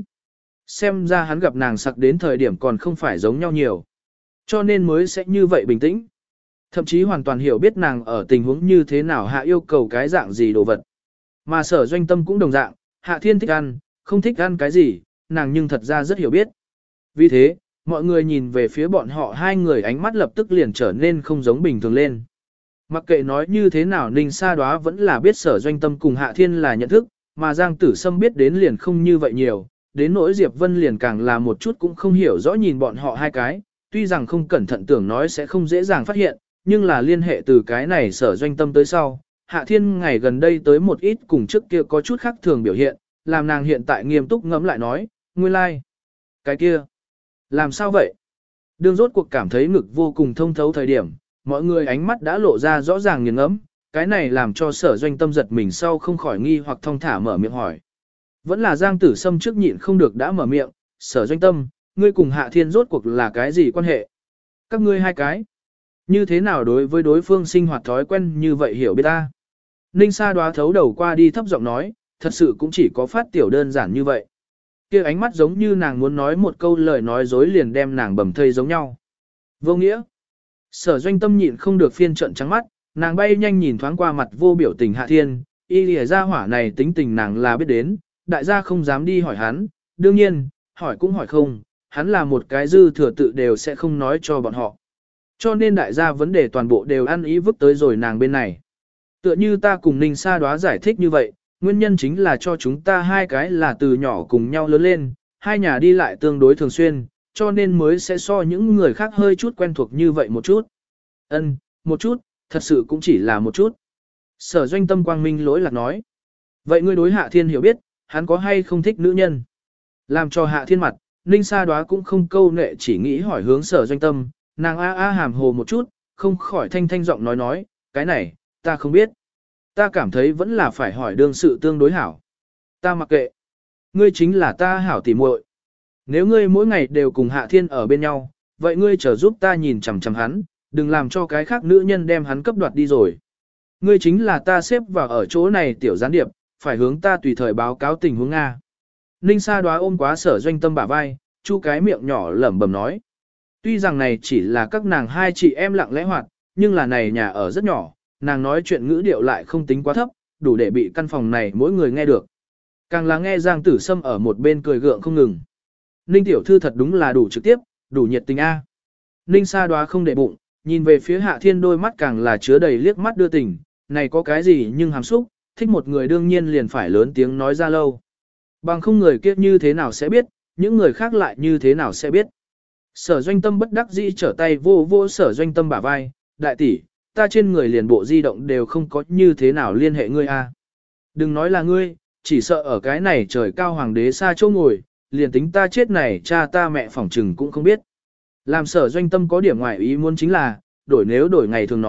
Xem ra hắn gặp nàng sặc đến thời điểm còn không phải giống nhau nhiều. Cho nên mới sẽ như vậy bình tĩnh. Thậm chí hoàn toàn hiểu biết nàng ở tình huống như thế nào hạ yêu cầu cái dạng gì đồ vật. Mà Sở Doanh Tâm cũng đồng dạng, Hạ Thiên thích ăn, không thích ăn cái gì, nàng nhưng thật ra rất hiểu biết. Vì thế, mọi người nhìn về phía bọn họ hai người ánh mắt lập tức liền trở nên không giống bình thường lên. Mặc kệ nói như thế nào Ninh Sa Đóa vẫn là biết Sở Doanh Tâm cùng Hạ Thiên là nhận thức, mà Giang Tử Sâm biết đến liền không như vậy nhiều, đến nỗi Diệp Vân liền càng là một chút cũng không hiểu rõ nhìn bọn họ hai cái, tuy rằng không cẩn thận tưởng nói sẽ không dễ dàng phát hiện, nhưng là liên hệ từ cái này Sở Doanh Tâm tới sau, Hạ Thiên ngày gần đây tới một ít cùng trước kia có chút khác thường biểu hiện, làm nàng hiện tại nghiêm túc ngẫm lại nói, nguyên lai, like. Cái kia, làm sao vậy? Đương rốt cuộc cảm thấy ngực vô cùng thông thấu thời điểm, mọi người ánh mắt đã lộ ra rõ ràng nghiền ngẫm, cái này làm cho Sở Doanh Tâm giật mình sau không khỏi nghi hoặc thong thả mở miệng hỏi. Vẫn là Giang Tử Sâm trước nhịn không được đã mở miệng, Sở Doanh Tâm, ngươi cùng Hạ Thiên rốt cuộc là cái gì quan hệ? Các ngươi hai cái, như thế nào đối với đối phương sinh hoạt thói quen như vậy hiểu biết ta? Ninh Sa Đóa thấu đầu qua đi thấp giọng nói, thật sự cũng chỉ có phát tiểu đơn giản như vậy. Kia ánh mắt giống như nàng muốn nói một câu lời nói dối liền đem nàng bầm thây giống nhau. Vô nghĩa. Sở Doanh Tâm nhịn không được phiên trận trắng mắt, nàng bay nhanh nhìn thoáng qua mặt vô biểu tình Hạ Thiên, y lìa ra hỏa này tính tình nàng là biết đến, đại gia không dám đi hỏi hắn, đương nhiên, hỏi cũng hỏi không, hắn là một cái dư thừa tự đều sẽ không nói cho bọn họ. Cho nên đại gia vấn đề toàn bộ đều ăn ý vứt tới rồi nàng bên này. Tựa như ta cùng Ninh Sa Đóa giải thích như vậy, nguyên nhân chính là cho chúng ta hai cái là từ nhỏ cùng nhau lớn lên, hai nhà đi lại tương đối thường xuyên, cho nên mới sẽ so những người khác hơi chút quen thuộc như vậy một chút. Một chút, thật sự cũng chỉ là một chút. Sở Doanh Tâm quang minh lỗi lạc nói. Vậy ngươi đối Hạ Thiên hiểu biết, hắn có hay không thích nữ nhân? Làm cho Hạ Thiên mặt, Ninh Sa Đóa cũng không câu nệ chỉ nghĩ hỏi hướng Sở Doanh Tâm, nàng hàm hồ một chút, không khỏi thanh giọng nói, cái này, ta không biết. Ta cảm thấy vẫn là phải hỏi đương sự tương đối hảo. Ta mặc kệ. Ngươi chính là ta hảo tỉ muội. Nếu ngươi mỗi ngày đều cùng Hạ Thiên ở bên nhau, vậy ngươi chờ giúp ta nhìn chằm chằm hắn, đừng làm cho cái khác nữ nhân đem hắn cấp đoạt đi rồi. Ngươi chính là ta xếp vào ở chỗ này tiểu gián điệp, phải hướng ta tùy thời báo cáo tình huống Nga. Ninh Sa Đóa ôm quá Sở Doanh Tâm bả vai, chu cái miệng nhỏ lẩm bẩm nói. Tuy rằng này chỉ là các nàng hai chị em lặng lẽ hoạt, nhưng là này nhà ở rất nhỏ, nàng nói chuyện ngữ điệu lại không tính quá thấp, đủ để bị căn phòng này mỗi người nghe được. Càng là nghe Giang Tử Sâm ở một bên cười gượng không ngừng. Ninh tiểu thư thật đúng là đủ trực tiếp, đủ nhiệt tình a. Ninh Sa Đóa không để bụng, nhìn về phía Hạ Thiên đôi mắt càng là chứa đầy liếc mắt đưa tình, này có cái gì nhưng hàm xúc, thích một người đương nhiên liền phải lớn tiếng nói ra lâu. Bằng không người kia như thế nào sẽ biết, những người khác lại như thế nào sẽ biết. Sở Doanh Tâm bất đắc dĩ trở tay vô Sở Doanh Tâm bả vai, đại tỷ, ta trên người liền bộ di động đều không có như thế nào liên hệ ngươi a. Đừng nói là ngươi, chỉ sợ ở cái này trời cao hoàng đế xa chỗ ngồi, liền tính ta chết này cha ta mẹ phỏng trừng cũng không biết. Làm Sở Doanh Tâm có điểm ngoại ý muốn chính là, nếu đổi ngày thường nói,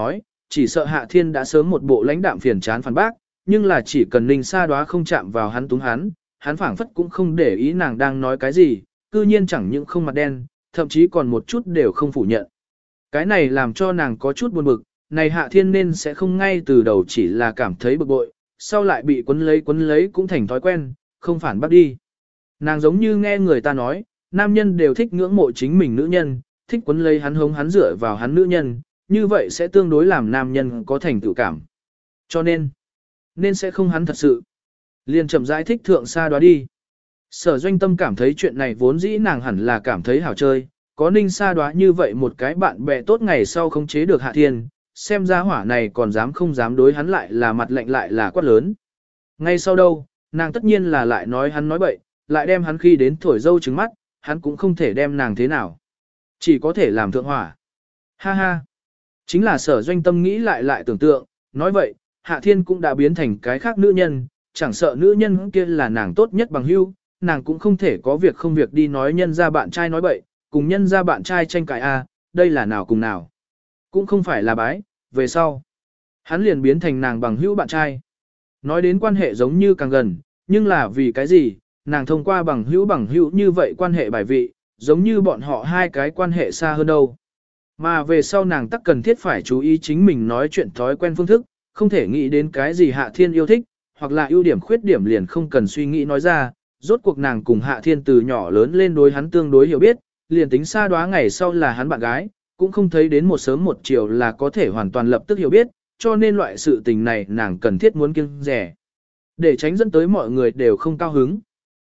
chỉ sợ Hạ Thiên đã sớm một bộ lãnh đạm phiền chán phản bác, nhưng là chỉ cần Ninh Sa Đóa không chạm vào hắn túng hắn phảng phất cũng không để ý nàng đang nói cái gì, cư nhiên chẳng những không mặt đen, thậm chí còn một chút đều không phủ nhận. Cái này làm cho nàng có chút buồn bực, này Hạ Thiên nên sẽ không ngay từ đầu chỉ là cảm thấy bực bội, sau lại bị quấn lấy cũng thành thói quen, không phản bác đi. Nàng giống như nghe người ta nói, nam nhân đều thích ngưỡng mộ chính mình nữ nhân, thích quấn lấy hắn hống hắn dựa vào hắn nữ nhân, như vậy sẽ tương đối làm nam nhân có thành tựu cảm. Cho nên sẽ không hắn thật sự. Liền chậm rãi thích thượng Sa Đóa đi. Sở Doanh Tâm cảm thấy chuyện này vốn dĩ nàng hẳn là cảm thấy hảo chơi, có Ninh Sa Đóa như vậy một cái bạn bè tốt ngày sau không chế được Hạ Thiên, xem ra hỏa này còn dám không dám đối hắn lại là mặt lạnh lại là quát lớn. Ngay sau đâu, nàng tất nhiên là lại nói hắn nói bậy, lại đem hắn khi đến thổi dâu trứng mắt, hắn cũng không thể đem nàng thế nào. Chỉ có thể làm thượng hỏa. Ha ha. Chính là Sở Doanh Tâm nghĩ lại tưởng tượng, nói vậy, Hạ Thiên cũng đã biến thành cái khác nữ nhân, chẳng sợ nữ nhân kia là nàng tốt nhất bằng hữu, nàng cũng không thể có việc không việc đi nói nhân ra bạn trai nói bậy, cùng nhân ra bạn trai tranh cãi đây là nào cùng nào. Cũng không phải là bái, về sau. Hắn liền biến thành nàng bằng hữu bạn trai. Nói đến quan hệ giống như càng gần, nhưng là vì cái gì, nàng thông qua bằng hữu như vậy quan hệ bài vị, giống như bọn họ hai cái quan hệ xa hơn đâu. Mà về sau nàng tắc cần thiết phải chú ý chính mình nói chuyện thói quen phương thức, không thể nghĩ đến cái gì Hạ Thiên yêu thích, hoặc là ưu điểm khuyết điểm liền không cần suy nghĩ nói ra, rốt cuộc nàng cùng Hạ Thiên từ nhỏ lớn lên đối hắn tương đối hiểu biết, liền tính Sa Đóa ngày sau là hắn bạn gái, cũng không thấy đến một sớm một chiều là có thể hoàn toàn lập tức hiểu biết, cho nên loại sự tình này nàng cần thiết muốn kiêng dè. Để tránh dẫn tới mọi người đều không cao hứng.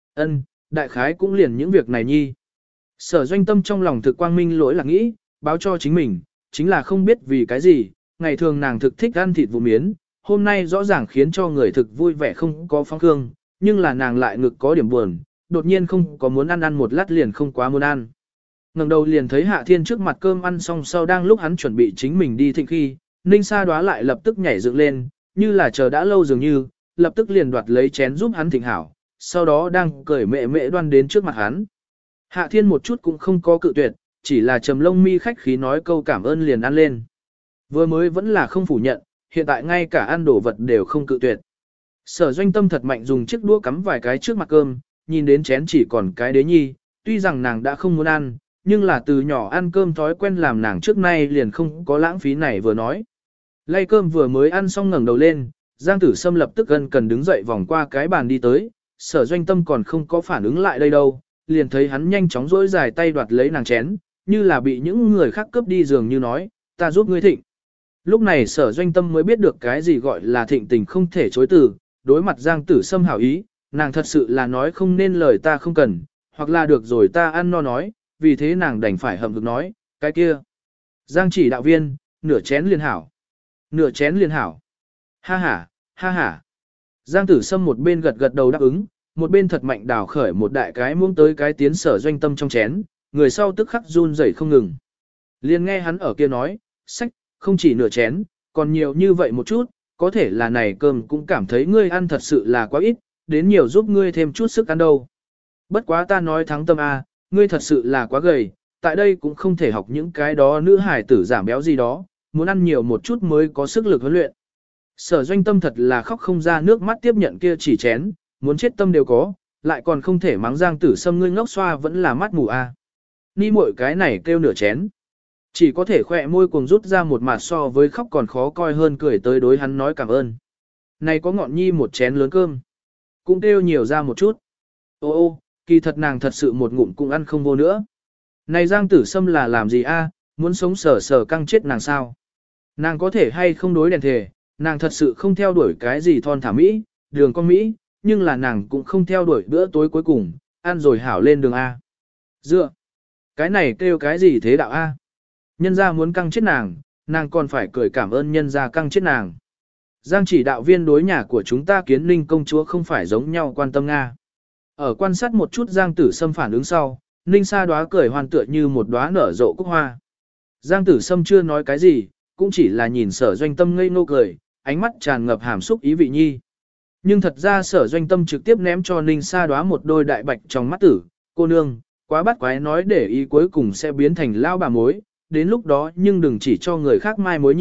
Đại khái cũng liền những việc này nhi. Sở Doanh Tâm trong lòng thực quang minh lỗi là nghĩ, báo cho chính mình, chính là không biết vì cái gì, ngày thường nàng thực thích ăn thịt vụ miến, hôm nay rõ ràng khiến cho người thực vui vẻ không có phong khương, nhưng là nàng lại ngực có điểm buồn, đột nhiên không có muốn ăn một lát liền không quá muốn ăn. Ngẩng đầu liền thấy Hạ Thiên trước mặt cơm ăn xong sau đang lúc hắn chuẩn bị chính mình đi thịnh khi, Ninh Sa Đóa lại lập tức nhảy dựng lên, như là chờ đã lâu dường như, lập tức liền đoạt lấy chén giúp hắn thịnh hảo, sau đó đang cởi mẹ đoan đến trước mặt hắn. Hạ Thiên một chút cũng không có cự tuyệt, chỉ là trầm lông mi khách khí nói câu cảm ơn liền ăn lên. Vừa mới vẫn là không phủ nhận, hiện tại ngay cả ăn đồ vật đều không cự tuyệt. Sở Doanh Tâm thật mạnh dùng chiếc đũa cắm vài cái trước mặt cơm, nhìn đến chén chỉ còn cái đế nhi, tuy rằng nàng đã không muốn ăn, nhưng là từ nhỏ ăn cơm thói quen làm nàng trước nay liền không có lãng phí này vừa nói. Lay cơm vừa mới ăn xong ngẩng đầu lên, Giang Tử Sâm lập tức gần cần đứng dậy vòng qua cái bàn đi tới, Sở Doanh Tâm còn không có phản ứng lại đây đâu, liền thấy hắn nhanh chóng dỗi dài tay đoạt lấy nàng chén, như là bị những người khác cướp đi dường như nói, ta giúp ngươi thịnh. Lúc này Sở Doanh Tâm mới biết được cái gì gọi là thịnh tình không thể chối từ, đối mặt Giang Tử Sâm hảo ý, nàng thật sự là nói không nên lời ta không cần, hoặc là được rồi ta ăn no nói, vì thế nàng đành phải hậm hực nói, cái kia. Giang chỉ đạo viên, nửa chén liền hảo. Nửa chén liền hảo. Ha ha, ha ha. Giang Tử Sâm một bên gật đầu đáp ứng, một bên thật mạnh đào khởi một đại cái muỗng tới cái tiến Sở Doanh Tâm trong chén, người sau tức khắc run rẩy không ngừng. Liền nghe hắn ở kia nói, sách, không chỉ nửa chén, còn nhiều như vậy một chút, có thể là này cơm cũng cảm thấy ngươi ăn thật sự là quá ít, đến nhiều giúp ngươi thêm chút sức ăn đâu. Bất quá ta nói thắng tâm a, ngươi thật sự là quá gầy, tại đây cũng không thể học những cái đó nữ hải tử giảm béo gì đó, muốn ăn nhiều một chút mới có sức lực huấn luyện. Sở Doanh Tâm thật là khóc không ra nước mắt tiếp nhận kia chỉ chén, muốn chết tâm đều có, lại còn không thể mắng Giang Tử Sâm ngươi ngốc xoa vẫn là mắt mù a. Ni muội cái này kêu nửa chén. Chỉ có thể khỏe môi cuồng rút ra một mặt so với khóc còn khó coi hơn cười tới đối hắn nói cảm ơn. Này có ngọn nhi một chén lớn cơm. Cũng kêu nhiều ra một chút. Ô, kỳ thật nàng thật sự một ngụm cũng ăn không vô nữa. Này Giang Tử Sâm là làm gì a? Muốn sống sờ căng chết nàng sao? Nàng có thể hay không đối đèn thề, nàng thật sự không theo đuổi cái gì thon thả Mỹ, đường con Mỹ, nhưng là nàng cũng không theo đuổi bữa tối cuối cùng, ăn rồi hảo lên đường A. Dựa, cái này kêu cái gì thế đạo A? Nhân gia muốn căng chết nàng còn phải cười cảm ơn nhân gia căng chết nàng. Giang chỉ đạo viên đối nhà của chúng ta Kiến Ninh công chúa không phải giống nhau quan tâm Nga. Ở quan sát một chút Giang Tử Sâm phản ứng sau, Ninh Sa Đóa cười hoàn tựa như một đóa nở rộ cúc hoa. Giang Tử Sâm chưa nói cái gì, cũng chỉ là nhìn Sở Doanh Tâm ngây ngô cười, ánh mắt tràn ngập hàm xúc ý vị nhi. Nhưng thật ra Sở Doanh Tâm trực tiếp ném cho Ninh Sa Đóa một đôi đại bạch trong mắt tử, cô nương, quá bắt quái nói để ý cuối cùng sẽ biến thành lao bà mối, đến lúc đó nhưng đừng chỉ cho người khác mai mối nhi,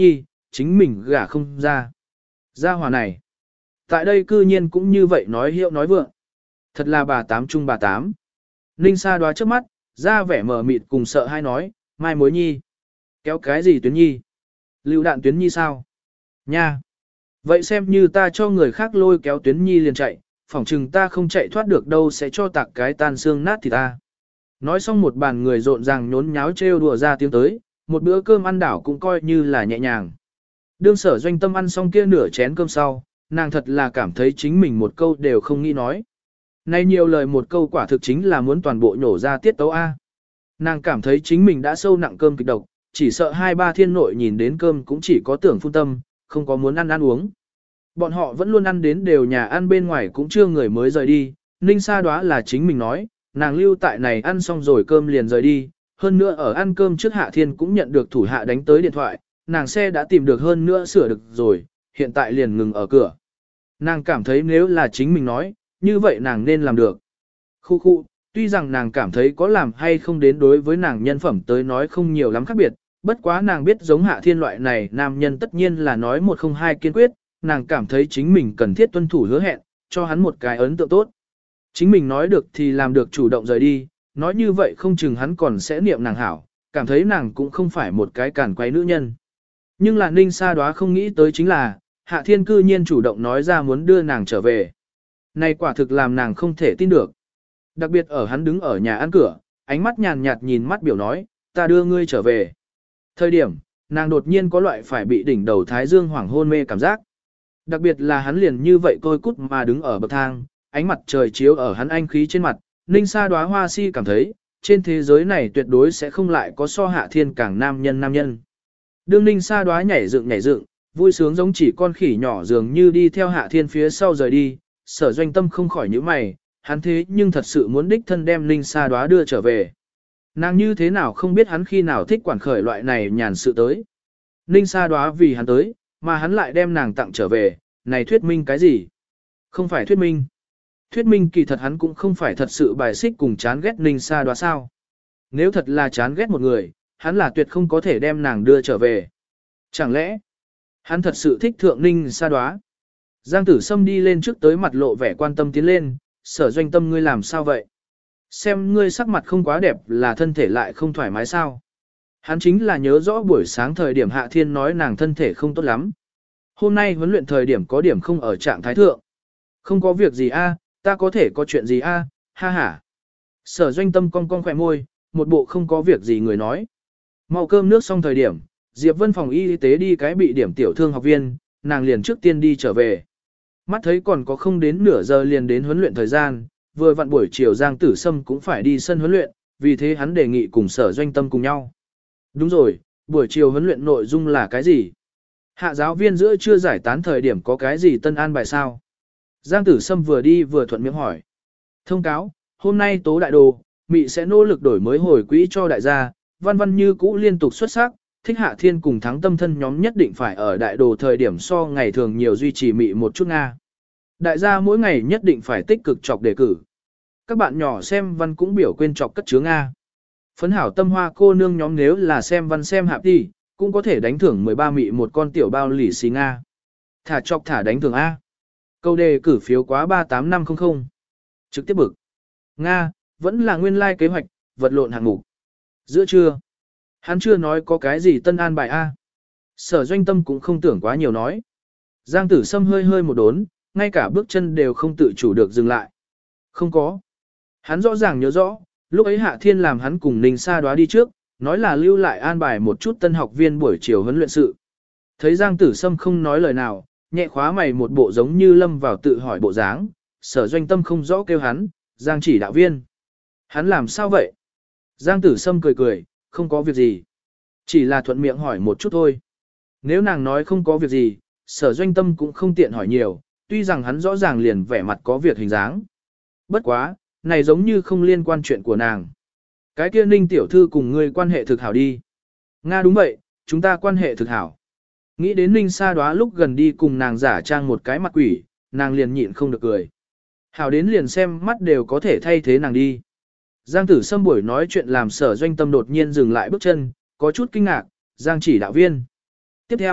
chính mình gả không ra. Gia hỏa này. Tại đây cư nhiên cũng như vậy nói hiệu nói vượng. Thật là bà tám chung bà tám. Ninh Sa đoá trước mắt, ra vẻ mờ mịt cùng sợ hai nói, mai mối nhi. Kéo cái gì Tuyến nhi? Lưu đạn Tuyến nhi sao? Nha! Vậy xem như ta cho người khác lôi kéo Tuyến nhi liền chạy, phỏng chừng ta không chạy thoát được đâu sẽ cho tạc cái tan xương nát thì ta. Nói xong một bàn người rộn ràng nhốn nháo trêu đùa ra tiếng tới, một bữa cơm ăn đảo cũng coi như là nhẹ nhàng. Đương Sở Doanh Tâm ăn xong kia nửa chén cơm sau, nàng thật là cảm thấy chính mình một câu đều không nghĩ nói. Nay nhiều lời một câu quả thực chính là muốn toàn bộ nhổ ra tiết tấu A. Nàng cảm thấy chính mình đã sâu nặng cơm kịch độc, chỉ sợ hai ba thiên nội nhìn đến cơm cũng chỉ có tưởng phun tâm, không có muốn ăn uống. Bọn họ vẫn luôn ăn đến đều nhà ăn bên ngoài cũng chưa người mới rời đi, Ninh Sa đoá là chính mình nói, nàng lưu tại này ăn xong rồi cơm liền rời đi, hơn nữa ở ăn cơm trước Hạ Thiên cũng nhận được thủ hạ đánh tới điện thoại, nàng xe đã tìm được hơn nữa sửa được rồi, hiện tại liền ngừng ở cửa. Nàng cảm thấy nếu là chính mình nói, như vậy nàng nên làm được. Khu khu, tuy rằng nàng cảm thấy có làm hay không đến đối với nàng nhân phẩm tới nói không nhiều lắm khác biệt, bất quá nàng biết giống Hạ Thiên loại này nam nhân tất nhiên là nói một không hai kiên quyết, nàng cảm thấy chính mình cần thiết tuân thủ hứa hẹn, cho hắn một cái ấn tượng tốt. Chính mình nói được thì làm được chủ động rời đi, nói như vậy không chừng hắn còn sẽ niệm nàng hảo, cảm thấy nàng cũng không phải một cái cản quay nữ nhân. Nhưng là Ninh Sa đoá không nghĩ tới chính là, Hạ Thiên cư nhiên chủ động nói ra muốn đưa nàng trở về. Này quả thực làm nàng không thể tin được. Đặc biệt ở hắn đứng ở nhà ăn cửa, ánh mắt nhàn nhạt nhìn mắt biểu nói, ta đưa ngươi trở về. Thời điểm, nàng đột nhiên có loại phải bị đỉnh đầu thái dương hoảng hôn mê cảm giác. Đặc biệt là hắn liền như vậy tôi cút mà đứng ở bậc thang, ánh mặt trời chiếu ở hắn anh khí trên mặt, Ninh Sa đoá hoa si cảm thấy, trên thế giới này tuyệt đối sẽ không lại có so Hạ Thiên càng nam nhân. Đương Ninh Sa đoá nhảy dựng, vui sướng giống chỉ con khỉ nhỏ dường như đi theo Hạ Thiên phía sau rời đi, Sở Doanh Tâm không khỏi nhíu mày, hắn thế nhưng thật sự muốn đích thân đem Ninh Sa đoá đưa trở về. Nàng như thế nào không biết hắn khi nào thích quản khởi loại này nhàn sự tới. Ninh Sa đoá vì hắn tới, mà hắn lại đem nàng tặng trở về, này thuyết minh cái gì? Không phải thuyết minh. Thuyết minh kỳ thật hắn cũng không phải thật sự bài xích cùng chán ghét Ninh Sa đoá sao. Nếu thật là chán ghét một người, hắn là tuyệt không có thể đem nàng đưa trở về. Chẳng lẽ, hắn thật sự thích thượng Ninh Sa đoá? Giang Tử Sâm đi lên trước tới mặt lộ vẻ quan tâm tiến lên, Sở Doanh Tâm ngươi làm sao vậy? Xem ngươi sắc mặt không quá đẹp là thân thể lại không thoải mái sao? Hắn chính là nhớ rõ buổi sáng thời điểm Hạ Thiên nói nàng thân thể không tốt lắm. Hôm nay huấn luyện thời điểm có điểm không ở trạng thái thượng. Không có việc gì a, ta có thể có chuyện gì a, ha ha. Sở Doanh Tâm cong cong khỏe môi, một bộ không có việc gì người nói. Mau cơm nước xong thời điểm, Diệp Vân phòng y tế đi cái bị điểm tiểu thương học viên, nàng liền trước tiên đi trở về. Mắt thấy còn có không đến nửa giờ liền đến huấn luyện thời gian, vừa vặn buổi chiều Giang Tử Sâm cũng phải đi sân huấn luyện, vì thế hắn đề nghị cùng Sở Doanh Tâm cùng nhau. Đúng rồi, buổi chiều huấn luyện nội dung là cái gì? Hạ giáo viên giữa trưa giải tán thời điểm có cái gì tân an bài sao? Giang Tử Sâm vừa đi vừa thuận miệng hỏi. Thông cáo, hôm nay tố đại đồ, Mị sẽ nỗ lực đổi mới hồi quỹ cho đại gia, văn văn như cũ liên tục xuất sắc, thích Hạ Thiên cùng thắng tâm thân nhóm nhất định phải ở đại đồ thời điểm so ngày thường nhiều duy trì Mị một chút Nga. Đại gia mỗi ngày nhất định phải tích cực chọc đề cử. Các bạn nhỏ xem văn cũng biểu quên chọc cất chứa Nga. Phấn hảo tâm hoa cô nương nhóm nếu là xem văn xem hạp đi, cũng có thể đánh thưởng 13 Mị một con tiểu bao lì xì Nga. Thả chọc thả đánh thưởng A. Câu đề cử phiếu quá 38500. Trực tiếp bực. Nga, vẫn là nguyên lai kế hoạch, vật lộn hạng mục. Giữa trưa. Hắn chưa nói có cái gì tân an bài A. Sở Doanh Tâm cũng không tưởng quá nhiều nói. Giang Tử Sâm hơi hơi một đốn, ngay cả bước chân đều không tự chủ được dừng lại. Không có. Hắn rõ ràng nhớ rõ, lúc ấy Hạ Thiên làm hắn cùng Ninh Sa đoá đi trước, nói là lưu lại an bài một chút tân học viên buổi chiều huấn luyện sự. Thấy Giang Tử Sâm không nói lời nào, nhẹ khóa mày một bộ giống như lâm vào tự hỏi bộ dáng, Sở Doanh Tâm không rõ kêu hắn, Giang chỉ đạo viên. Hắn làm sao vậy? Giang Tử Sâm cười cười, không có việc gì. Chỉ là thuận miệng hỏi một chút thôi. Nếu nàng nói không có việc gì, Sở Doanh Tâm cũng không tiện hỏi nhiều, tuy rằng hắn rõ ràng liền vẻ mặt có việc hình dáng. Bất quá, này giống như không liên quan chuyện của nàng. Cái kia Ninh tiểu thư cùng ngươi quan hệ thực hảo đi. Nga đúng vậy, chúng ta quan hệ thực hảo. Nghĩ đến Ninh Sa đoá lúc gần đi cùng nàng giả trang một cái mặt quỷ, nàng liền nhịn không được cười. Hảo đến liền xem mắt đều có thể thay thế nàng đi. Giang Tử Sâm buổi nói chuyện làm Sở Doanh Tâm đột nhiên dừng lại bước chân, có chút kinh ngạc, Giang chỉ đạo viên. Tiếp theo,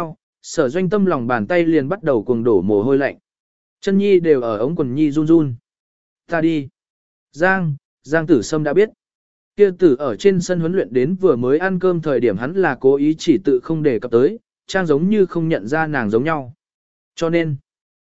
Sở Doanh Tâm lòng bàn tay liền bắt đầu cuồng đổ mồ hôi lạnh. Chân nhi đều ở ống quần nhi run run. Ta đi. Giang Tử Sâm đã biết. Kia tử ở trên sân huấn luyện đến vừa mới ăn cơm thời điểm hắn là cố ý chỉ tự không đề cập tới, trang giống như không nhận ra nàng giống nhau. Cho nên,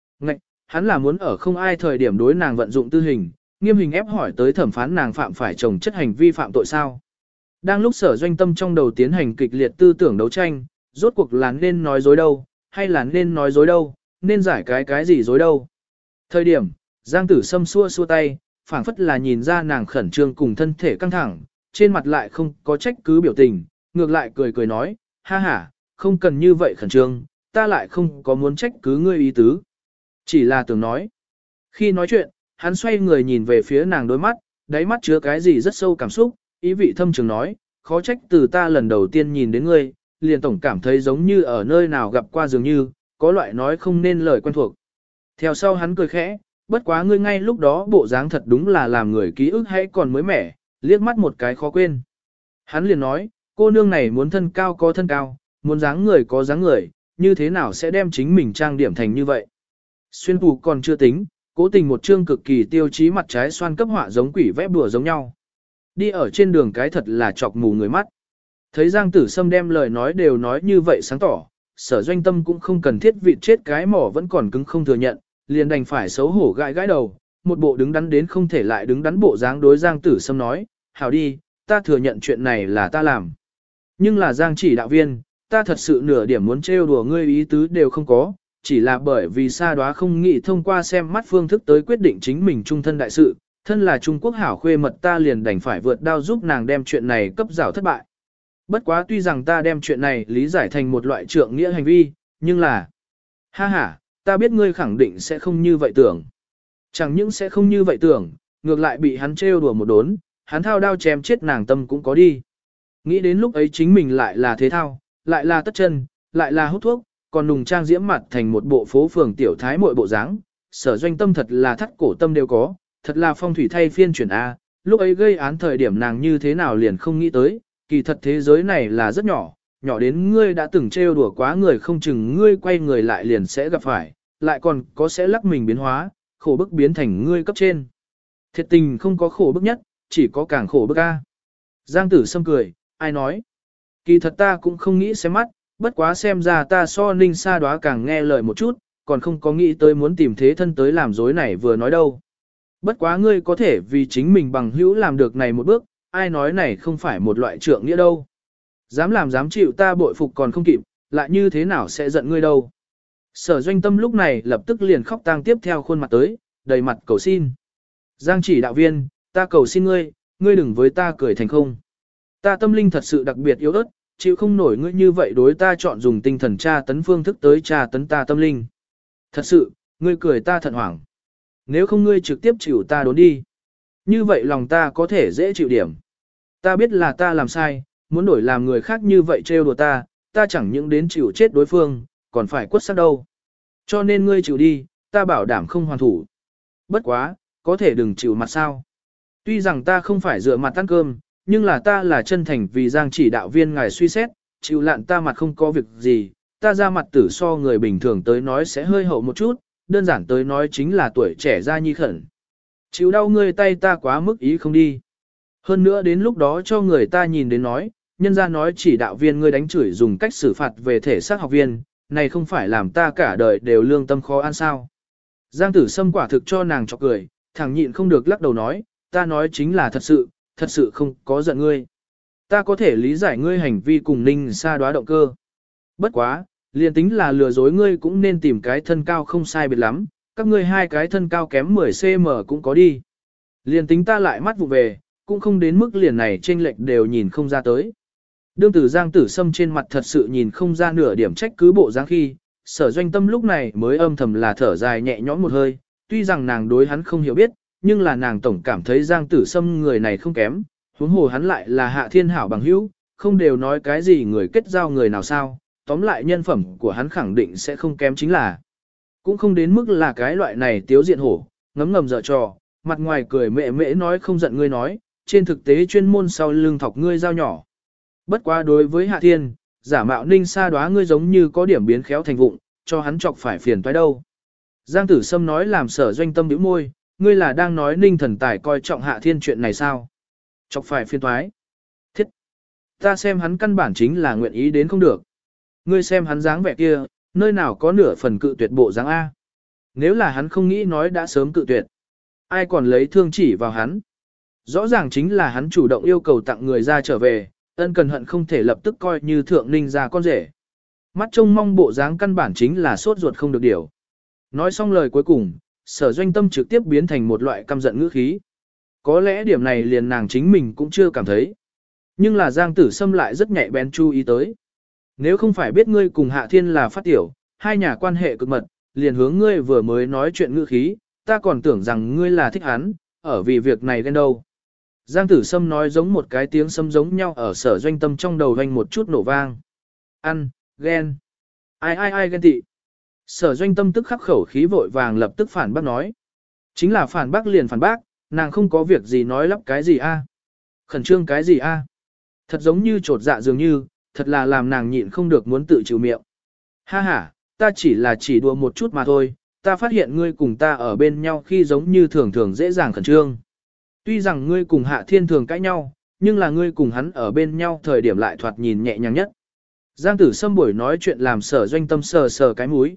hắn là muốn ở không ai thời điểm đối nàng vận dụng tư hình, nghiêm hình ép hỏi tới thẩm phán nàng phạm phải chồng chất hành vi phạm tội sao. Đang lúc Sở Doanh Tâm trong đầu tiến hành kịch liệt tư tưởng đấu tranh, rốt cuộc là nên nói dối đâu, hay là nên nói dối đâu, nên giải cái gì dối đâu. Thời điểm, Giang Tử Sâm xua xua tay, phảng phất là nhìn ra nàng khẩn trương cùng thân thể căng thẳng, trên mặt lại không có trách cứ biểu tình, ngược lại cười cười nói, ha ha, không cần như vậy khẩn trương, ta lại không có muốn trách cứ ngươi ý tứ. Chỉ là tưởng nói. Khi nói chuyện, hắn xoay người nhìn về phía nàng đôi mắt, đáy mắt chứa cái gì rất sâu cảm xúc, ý vị thâm trường nói, khó trách từ ta lần đầu tiên nhìn đến ngươi, liền tổng cảm thấy giống như ở nơi nào gặp qua dường như, có loại nói không nên lời quen thuộc. Theo sau hắn cười khẽ, bất quá ngươi ngay lúc đó bộ dáng thật đúng là làm người ký ức hãy còn mới mẻ, liếc mắt một cái khó quên. Hắn liền nói, cô nương này muốn thân cao có thân cao, muốn dáng người có dáng người, như thế nào sẽ đem chính mình trang điểm thành như vậy. Xuyên phù còn chưa tính, cố tình một chương cực kỳ tiêu chí mặt trái xoan cấp họa giống quỷ vẽ bùa giống nhau. Đi ở trên đường cái thật là chọc mù người mắt. Thấy Giang Tử Sâm đem lời nói đều nói như vậy sáng tỏ, Sở Doanh Tâm cũng không cần thiết vịt chết cái mỏ vẫn còn cứng không thừa nhận, liền đành phải xấu hổ gãi gãi đầu, một bộ đứng đắn đến không thể lại đứng đắn bộ dáng đối Giang Tử Sâm nói, hảo đi, ta thừa nhận chuyện này là ta làm. Nhưng là Giang chỉ đạo viên, ta thật sự nửa điểm muốn trêu đùa ngươi ý tứ đều không có, chỉ là bởi vì Sa Đoá không nghĩ thông qua xem mắt phương thức tới quyết định chính mình trung thân đại sự, thân là Trung Quốc hảo khuê mật ta liền đành phải vượt đao giúp nàng đem chuyện này cấp rào thất bại. Bất quá tuy rằng ta đem chuyện này lý giải thành một loại trượng nghĩa hành vi, nhưng là... Ha ha, ta biết ngươi khẳng định sẽ không như vậy tưởng. Chẳng những sẽ không như vậy tưởng, ngược lại bị hắn trêu đùa một đốn, hắn thao đao chém chết nàng tâm cũng có đi. Nghĩ đến lúc ấy chính mình lại là thế thao, lại là tất chân, lại là hút thuốc, còn nùng trang diễm mặt thành một bộ phố phường tiểu thái muội bộ dáng, Sở Doanh Tâm thật là thắt cổ tâm đều có, thật là phong thủy thay phiên chuyển A, lúc ấy gây án thời điểm nàng như thế nào liền không nghĩ tới, kỳ thật thế giới này là rất nhỏ, nhỏ đến ngươi đã từng trêu đùa quá người không chừng ngươi quay người lại liền sẽ gặp phải, lại còn có sẽ lắc mình biến hóa, khổ bức biến thành ngươi cấp trên. Thiệt tình không có khổ bức nhất, chỉ có càng khổ bức A. Giang Tử Sâm cười, ai nói? Kỳ thật ta cũng không nghĩ xem mắt, bất quá xem ra ta so Ninh Sa Đoá càng nghe lời một chút, còn không có nghĩ tới muốn tìm thế thân tới làm dối này vừa nói đâu. Bất quá ngươi có thể vì chính mình bằng hữu làm được này một bước, ai nói này không phải một loại trượng nghĩa đâu. Dám làm dám chịu ta bội phục còn không kịp, lại như thế nào sẽ giận ngươi đâu. Sở Doanh Tâm lúc này lập tức liền khóc tang tiếp theo khuôn mặt tới, đầy mặt cầu xin. Giang chỉ đạo viên, ta cầu xin ngươi, ngươi đừng với ta cười thành không. Ta tâm linh thật sự đặc biệt yếu ớt, chịu không nổi ngươi như vậy đối ta chọn dùng tinh thần tra tấn phương thức tới tra tấn ta tâm linh. Thật sự, ngươi cười ta thận hoảng. Nếu không ngươi trực tiếp chịu ta đốn đi. Như vậy lòng ta có thể dễ chịu điểm. Ta biết là ta làm sai, muốn đổi làm người khác như vậy trêu đùa ta chẳng những đến chịu chết đối phương, còn phải quất xác đâu. Cho nên ngươi chịu đi, ta bảo đảm không hoàn thủ. Bất quá, có thể đừng chịu mặt sao. Tuy rằng ta không phải dựa mặt ăn cơm, nhưng là ta là chân thành vì Giang chỉ đạo viên ngài suy xét, chịu lạn ta mặt không có việc gì, ta ra mặt tử so người bình thường tới nói sẽ hơi hậu một chút, đơn giản tới nói chính là tuổi trẻ ra nhi khẩn. Chịu đau ngươi tay ta quá mức ý không đi. Hơn nữa đến lúc đó cho người ta nhìn đến nói, nhân ra nói chỉ đạo viên ngươi đánh chửi dùng cách xử phạt về thể xác học viên, này không phải làm ta cả đời đều lương tâm khó ăn sao. Giang Tử Sâm quả thực cho nàng chọc cười, thẳng nhịn không được lắc đầu nói, ta nói chính là thật sự không có giận ngươi. Ta có thể lý giải ngươi hành vi cùng Ninh Sa Đoá động cơ. Bất quá, liền tính là lừa dối ngươi cũng nên tìm cái thân cao không sai biệt lắm, các ngươi hai cái thân cao kém 10cm cũng có đi. Liền tính ta lại mắt vụ về, cũng không đến mức liền này chênh lệch đều nhìn không ra tới. Đương tử Giang Tử Sâm trên mặt thật sự nhìn không ra nửa điểm trách cứ bộ dáng khi, Sở Doanh Tâm lúc này mới âm thầm là thở dài nhẹ nhõm một hơi, tuy rằng nàng đối hắn không hiểu biết, nhưng là nàng tổng cảm thấy Giang Tử Sâm người này không kém, huống hồ hắn lại là Hạ Thiên Hảo bằng hữu, không đều nói cái gì người kết giao người nào sao, tóm lại nhân phẩm của hắn khẳng định sẽ không kém chính là. Cũng không đến mức là cái loại này tiếu diện hổ, ngấm ngầm dở trò, mặt ngoài cười mẹ mễ nói không giận ngươi nói, trên thực tế chuyên môn sau lưng thọc ngươi dao nhỏ. Bất quá đối với Hạ Thiên, giả mạo Ninh Sa Đoá ngươi giống như có điểm biến khéo thành vụng, cho hắn chọc phải phiền toái đâu. Giang Tử Sâm nói làm Sở Doanh Tâm bĩu môi, ngươi là đang nói Ninh thần tài coi trọng Hạ Thiên chuyện này sao? Chọc phải phiền toái. Thiết! Ta xem hắn căn bản chính là nguyện ý đến không được. Ngươi xem hắn dáng vẻ kia, nơi nào có nửa phần cự tuyệt bộ dáng A. Nếu là hắn không nghĩ nói đã sớm cự tuyệt. Ai còn lấy thương chỉ vào hắn. Rõ ràng chính là hắn chủ động yêu cầu tặng người ra trở về, ân cần hận không thể lập tức coi như thượng Ninh ra con rể. Mắt trông mong bộ dáng căn bản chính là sốt ruột không được điều. Nói xong lời cuối cùng, Sở Doanh Tâm trực tiếp biến thành một loại căm giận ngữ khí. Có lẽ điểm này liền nàng chính mình cũng chưa cảm thấy. Nhưng là Giang Tử Sâm lại rất nhạy bén chú ý tới. Nếu không phải biết ngươi cùng Hạ Thiên là phát tiểu, hai nhà quan hệ cực mật, liền hướng ngươi vừa mới nói chuyện ngữ khí, ta còn tưởng rằng ngươi là thích hắn, ở vì việc này ghen đâu. Giang Tử Sâm nói giống một cái tiếng sấm giống nhau ở Sở Doanh Tâm trong đầu vang một chút nổ vang. Ăn, ghen. Ai ghen tị. Sở Doanh Tâm tức khắc khẩu khí vội vàng lập tức phản bác nói. Chính là phản bác liền phản bác, nàng không có việc gì nói lắp cái gì a, khẩn trương cái gì a. Thật giống như trột dạ dường như, thật là làm nàng nhịn không được muốn tự chịu miệng. Ha ha, ta chỉ đùa một chút mà thôi, ta phát hiện ngươi cùng ta ở bên nhau khi giống như thường thường dễ dàng khẩn trương. Tuy rằng ngươi cùng Hạ Thiên thường cãi nhau, nhưng là ngươi cùng hắn ở bên nhau thời điểm lại thoạt nhìn nhẹ nhàng nhất. Giang Tử Sâm buổi nói chuyện làm Sở Doanh Tâm sờ cái mũi,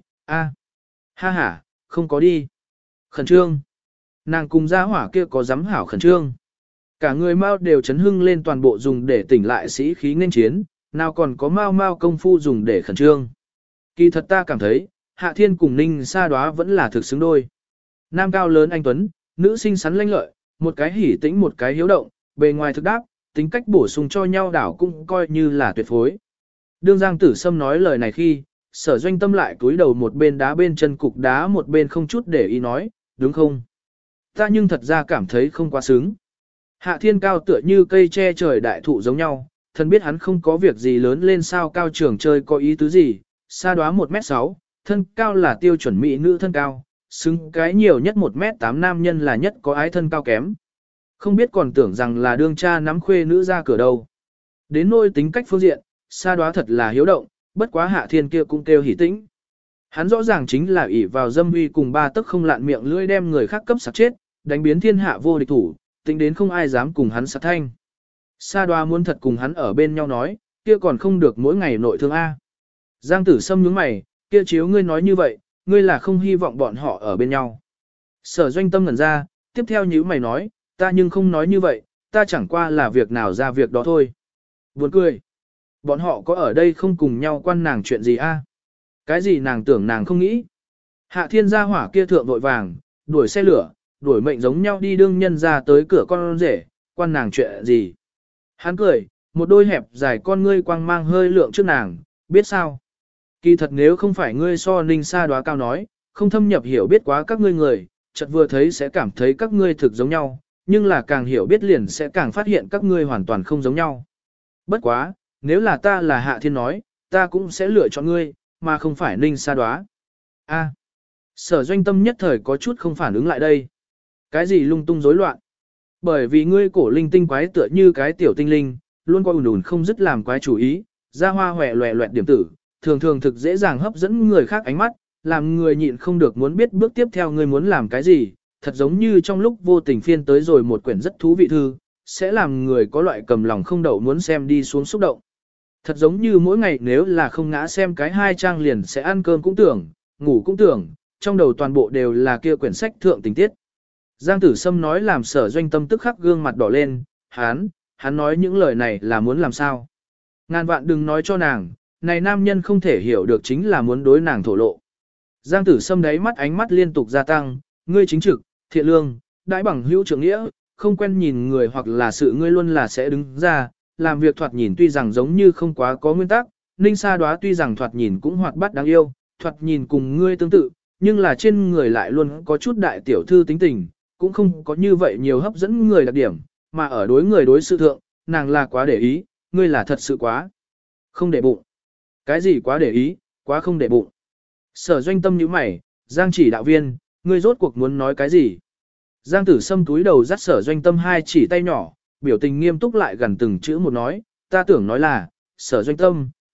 ha ha, không có đi. Khẩn trương. Nàng cùng gia hỏa kia có dám hảo khẩn trương. Cả người mau đều chấn hưng lên toàn bộ dùng để tỉnh lại sĩ khí nên chiến, nào còn có mau công phu dùng để khẩn trương. Kỳ thật ta cảm thấy, Hạ Thiên cùng Ninh Sa Đoá vẫn là thực xứng đôi. Nam cao lớn anh tuấn, nữ xinh xắn lanh lợi, một cái hỉ tĩnh một cái hiếu động, bề ngoài thực đáp, tính cách bổ sung cho nhau đảo cũng coi như là tuyệt phối. Đương Giang Tử Sâm nói lời này khi, Sở Doanh Tâm lại cúi đầu một bên đá bên chân cục đá một bên không chút để ý nói, đúng không? Ta nhưng thật ra cảm thấy không quá xứng. Hạ Thiên cao tựa như cây che trời đại thụ giống nhau, thân biết hắn không có việc gì lớn lên sao cao trường chơi có ý tứ gì, Sa Đoá 1m6, thân cao là tiêu chuẩn mỹ nữ thân cao, xứng cái nhiều nhất 1m8 nam nhân là nhất có ái thân cao kém. Không biết còn tưởng rằng là đương cha nắm khuê nữ ra cửa đâu. Đến nôi tính cách phương diện, Sa Đoá thật là hiếu động, bất quá Hạ Thiên kia cũng kêu hỉ tĩnh. Hắn rõ ràng chính là ỷ vào dâm uy cùng ba tức không lạn miệng lưỡi đem người khác cấp sạc chết, đánh biến thiên hạ vô địch thủ, tính đến không ai dám cùng hắn sạc thanh. Sa Đoá muốn thật cùng hắn ở bên nhau nói, kia còn không được mỗi ngày nội thương A. Giang Tử Sâm nhướng mày, kia chiếu ngươi nói như vậy, ngươi là không hy vọng bọn họ ở bên nhau. Sở Doanh Tâm ngẩn ra, tiếp theo nhíu mày nói, ta nhưng không nói như vậy, ta chẳng qua là việc nào ra việc đó thôi. Buồn cười. Bọn họ có ở đây không cùng nhau quan nàng chuyện gì a? Cái gì nàng tưởng nàng không nghĩ. Hạ Thiên gia hỏa kia thượng vội vàng, đuổi xe lửa, đuổi mệnh giống nhau đi đương nhân ra tới cửa con rể, quan nàng chuyện gì. Hắn cười, một đôi hẹp dài con ngươi quang mang hơi lượng trước nàng, biết sao? Kỳ thật nếu không phải ngươi so Ninh Sa Đoá cao nói, không thâm nhập hiểu biết quá các ngươi người, chợt vừa thấy sẽ cảm thấy các ngươi thực giống nhau, nhưng là càng hiểu biết liền sẽ càng phát hiện các ngươi hoàn toàn không giống nhau. Bất quá, nếu là ta là Hạ Thiên nói, ta cũng sẽ lựa chọn ngươi, mà không phải Ninh Sa Đoá. Sở Doanh Tâm nhất thời có chút không phản ứng lại đây. Cái gì lung tung rối loạn? Bởi vì ngươi cổ linh tinh quái tựa như cái tiểu tinh linh, luôn qua ùn không dứt làm quái chủ ý, ra hoa hòe loẹ loẹt điểm tử, thường thường thực dễ dàng hấp dẫn người khác ánh mắt, làm người nhịn không được muốn biết bước tiếp theo ngươi muốn làm cái gì, thật giống như trong lúc vô tình phiên tới rồi một quyển rất thú vị thư, sẽ làm người có loại cầm lòng không đậu muốn xem đi xuống xúc động. Thật giống như mỗi ngày nếu là không ngã xem cái 2 trang liền sẽ ăn cơm cũng tưởng, ngủ cũng tưởng, trong đầu toàn bộ đều là kia quyển sách thượng tình tiết. Giang Tử Sâm nói làm Sở Doanh Tâm tức khắc gương mặt đỏ lên, hắn nói những lời này là muốn làm sao. Ngàn vạn đừng nói cho nàng, này nam nhân không thể hiểu được chính là muốn đối nàng thổ lộ. Giang Tử Sâm đáy mắt ánh mắt liên tục gia tăng, ngươi chính trực, thiện lương, đãi bằng hữu trưởng nghĩa, không quen nhìn người hoặc là sự ngươi luôn là sẽ đứng ra, làm việc thoạt nhìn tuy rằng giống như không quá có nguyên tắc, Ninh Sa Đoá tuy rằng thoạt nhìn cũng hoạt bát đáng yêu, thoạt nhìn cùng ngươi tương tự, nhưng là trên người lại luôn có chút đại tiểu thư tính tình, cũng không có như vậy nhiều hấp dẫn người đặc điểm, mà ở đối người đối sự thượng, nàng là quá để ý, ngươi là thật sự quá không để bụng. Cái gì quá để ý, quá không để bụng. Sở Doanh Tâm nhíu mày, Giang chỉ đạo viên, ngươi rốt cuộc muốn nói cái gì? Giang Tử Sâm túi đầu dắt Sở Doanh Tâm hai chỉ tay nhỏ, biểu tình nghiêm túc lại gần từng chữ một nói, ta tưởng nói là, Sở Doanh Tâm,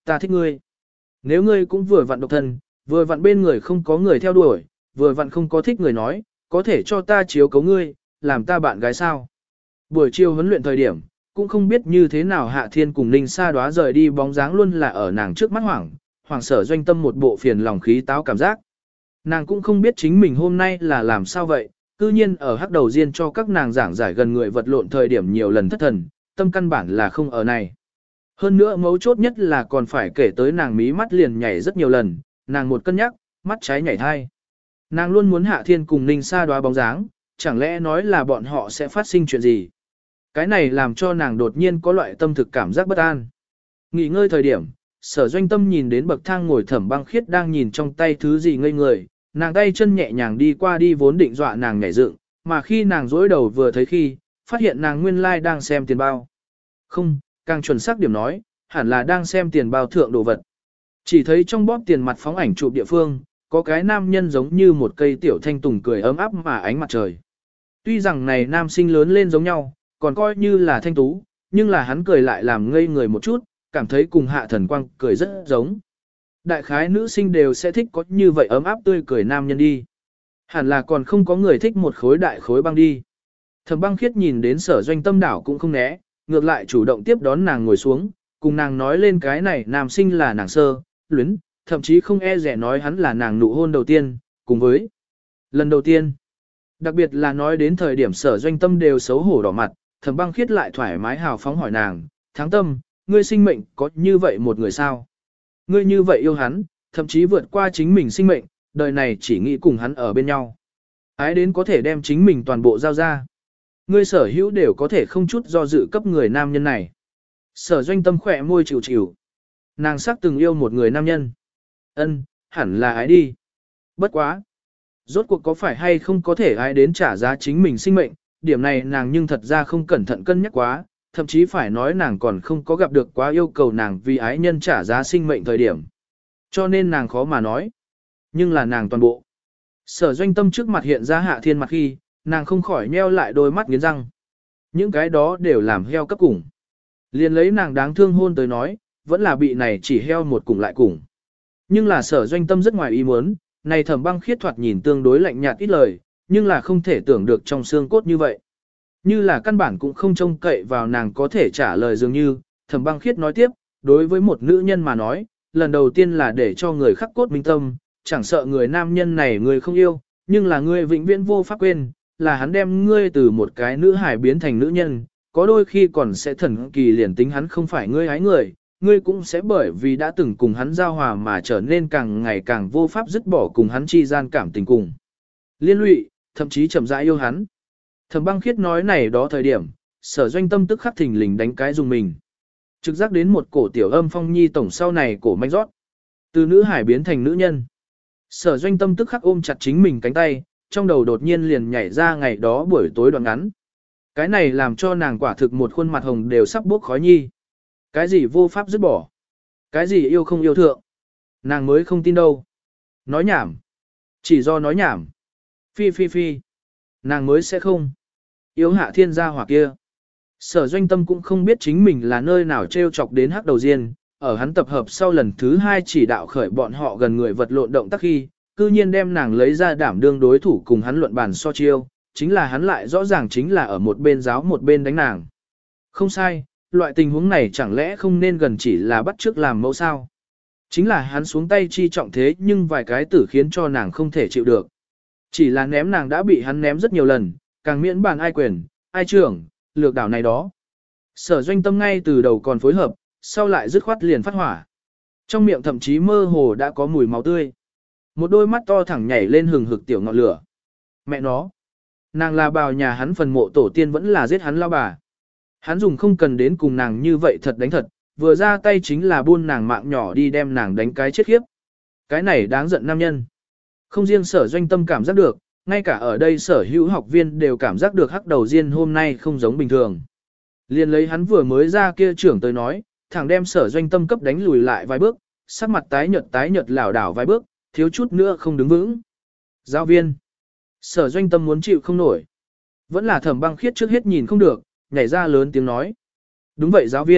ta thích ngươi. Nếu ngươi cũng vừa vặn độc thân, vừa vặn bên người không có người theo đuổi, vừa vặn không có thích người nói, có thể cho ta chiếu cấu ngươi, làm ta bạn gái sao. Buổi chiều huấn luyện thời điểm, cũng không biết như thế nào Hạ Thiên cùng Ninh Sa Đóa rời đi bóng dáng luôn là ở nàng trước mắt Hoàng Sở Doanh Tâm một bộ phiền lòng khí táo cảm giác. Nàng cũng không biết chính mình hôm nay là làm sao vậy, cư nhiên ở hắc đầu riêng cho các nàng giảng giải gần người vật lộn thời điểm nhiều lần thất thần, tâm căn bản là không ở này. Hơn nữa mấu chốt nhất là còn phải kể tới nàng mí mắt liền nhảy rất nhiều lần, nàng một cân nhắc, mắt trái nhảy thai. Nàng luôn muốn Hạ Thiên cùng Ninh Sa Đóa bóng dáng, chẳng lẽ nói là bọn họ sẽ phát sinh chuyện gì. Cái này làm cho nàng đột nhiên có loại tâm thực cảm giác bất an. Nghỉ ngơi thời điểm, Sở Doanh Tâm nhìn đến bậc thang ngồi Thẩm Băng Khiết đang nhìn trong tay thứ gì ngây người, nàng tay chân nhẹ nhàng đi qua đi vốn định dọa nàng nhảy dựng, mà khi nàng dối đầu vừa thấy khi, phát hiện nàng nguyên lai đang xem tiền bao. Không, càng chuẩn xác điểm nói, hẳn là đang xem tiền bao thượng đồ vật. Chỉ thấy trong bóp tiền mặt phóng ảnh chụp địa phương, có cái nam nhân giống như một cây tiểu thanh tùng cười ấm áp mà ánh mặt trời. Tuy rằng này nam sinh lớn lên giống nhau, còn coi như là thanh tú, nhưng là hắn cười lại làm ngây người một chút, cảm thấy cùng Hạ Thần Quang cười rất giống. Đại khái nữ sinh đều sẽ thích có như vậy ấm áp tươi cười nam nhân đi. Hẳn là còn không có người thích một khối đại khối băng đi. Thẩm Băng Khiết nhìn đến Sở Doanh Tâm đảo cũng không né, ngược lại chủ động tiếp đón nàng ngồi xuống, cùng nàng nói lên cái này nam sinh là nàng sơ, luyến, thậm chí không e rẻ nói hắn là nàng nụ hôn đầu tiên, cùng với lần đầu tiên. Đặc biệt là nói đến thời điểm Sở Doanh Tâm đều xấu hổ đỏ mặt, Thẩm Băng Khiết lại thoải mái hào phóng hỏi nàng, Tháng Tâm, ngươi sinh mệnh có như vậy một người sao? Ngươi như vậy yêu hắn, thậm chí vượt qua chính mình sinh mệnh, đời này chỉ nghĩ cùng hắn ở bên nhau. Ái đến có thể đem chính mình toàn bộ giao ra. Ngươi sở hữu đều có thể không chút do dự cấp người nam nhân này. Sở Doanh Tâm khỏe môi chịu chịu. Nàng sắc từng yêu một người nam nhân. Ân, hẳn là ái đi. Bất quá. Rốt cuộc có phải hay không có thể ái đến trả giá chính mình sinh mệnh, điểm này nàng nhưng thật ra không cẩn thận cân nhắc quá, thậm chí phải nói nàng còn không có gặp được quá yêu cầu nàng vì ái nhân trả giá sinh mệnh thời điểm. Cho nên nàng khó mà nói. Nhưng là nàng toàn bộ. Sở Doanh Tâm trước mặt hiện ra Hạ Thiên mặt khi, nàng không khỏi nheo lại đôi mắt nghiến răng. Những cái đó đều làm heo cấp cùng. Liền lấy nàng đáng thương hôn tới nói, vẫn là bị này chỉ heo một cùng lại cùng. Nhưng là Sở Doanh Tâm rất ngoài ý muốn, này Thẩm Băng Khiết thoạt nhìn tương đối lạnh nhạt ít lời, nhưng là không thể tưởng được trong xương cốt như vậy. Như là căn bản cũng không trông cậy vào nàng có thể trả lời dường như, Thẩm Băng Khiết nói tiếp, đối với một nữ nhân mà nói, lần đầu tiên là để cho người khắc cốt minh tâm, chẳng sợ người nam nhân này người không yêu, nhưng là ngươi vĩnh viễn vô pháp quên, là hắn đem ngươi từ một cái nữ hải biến thành nữ nhân, có đôi khi còn sẽ thần kỳ liền tính hắn không phải ngươi hái người, ngươi cũng sẽ bởi vì đã từng cùng hắn giao hòa mà trở nên càng ngày càng vô pháp dứt bỏ cùng hắn chi gian cảm tình cùng. Liên lụy, thậm chí chậm rãi yêu hắn. Thẩm Băng Khiết nói này đó thời điểm, Sở Doanh Tâm tức khắc thình lình đánh cái dùng mình. Trực giác đến một cổ tiểu âm phong nhi tổng sau này cổ manh rót. Từ nữ hải biến thành nữ nhân. Sở Doanh Tâm tức khắc ôm chặt chính mình cánh tay, trong đầu đột nhiên liền nhảy ra ngày đó buổi tối đoạn ngắn. Cái này làm cho nàng quả thực một khuôn mặt hồng đều sắp bốc khói nhi. Cái gì vô pháp dứt bỏ? Cái gì yêu không yêu thượng? Nàng mới không tin đâu. Nói nhảm. Chỉ do nói nhảm. Phi phi phi. Nàng mới sẽ không. Yêu Hạ Thiên gia hỏa kia. Sở Doanh Tâm cũng không biết chính mình là nơi nào treo chọc đến hắc đầu diên, ở hắn tập hợp sau lần thứ 2 chỉ đạo khởi bọn họ gần người vật lộn động tác khi, cư nhiên đem nàng lấy ra đảm đương đối thủ cùng hắn luận bàn so chiêu, chính là hắn lại rõ ràng chính là ở một bên giáo một bên đánh nàng. Không sai, loại tình huống này chẳng lẽ không nên gần chỉ là bắt chước làm mẫu sao? Chính là hắn xuống tay chi trọng thế nhưng vài cái tử khiến cho nàng không thể chịu được. Chỉ là ném nàng đã bị hắn ném rất nhiều lần, càng miễn bàn ai quyền, ai trưởng, lược đảo này đó. Sở Doanh Tâm ngay từ đầu còn phối hợp, sau lại dứt khoát liền phát hỏa. Trong miệng thậm chí mơ hồ đã có mùi máu tươi. Một đôi mắt to thẳng nhảy lên hừng hực tiểu ngọn lửa. Mẹ nó, nàng là bào nhà hắn phần mộ tổ tiên vẫn là giết hắn lao bà. Hắn dùng không cần đến cùng nàng như vậy thật đánh thật, vừa ra tay chính là buôn nàng mạng nhỏ đi đem nàng đánh cái chết khiếp. Cái này đáng giận nam nhân. Không riêng Sở Doanh Tâm cảm giác được, ngay cả ở đây sở hữu học viên đều cảm giác được hắc đầu diên hôm nay không giống bình thường. Liền lấy hắn vừa mới ra kia trưởng tới nói, thẳng đem Sở Doanh Tâm cấp đánh lùi lại vài bước, sắc mặt tái nhợt lảo đảo vài bước, thiếu chút nữa không đứng vững. Giáo viên. Sở Doanh Tâm muốn chịu không nổi. Vẫn là Thẩm Băng Khiết trước hết nhìn không được, nhảy ra lớn tiếng nói. Đúng vậy giáo viên,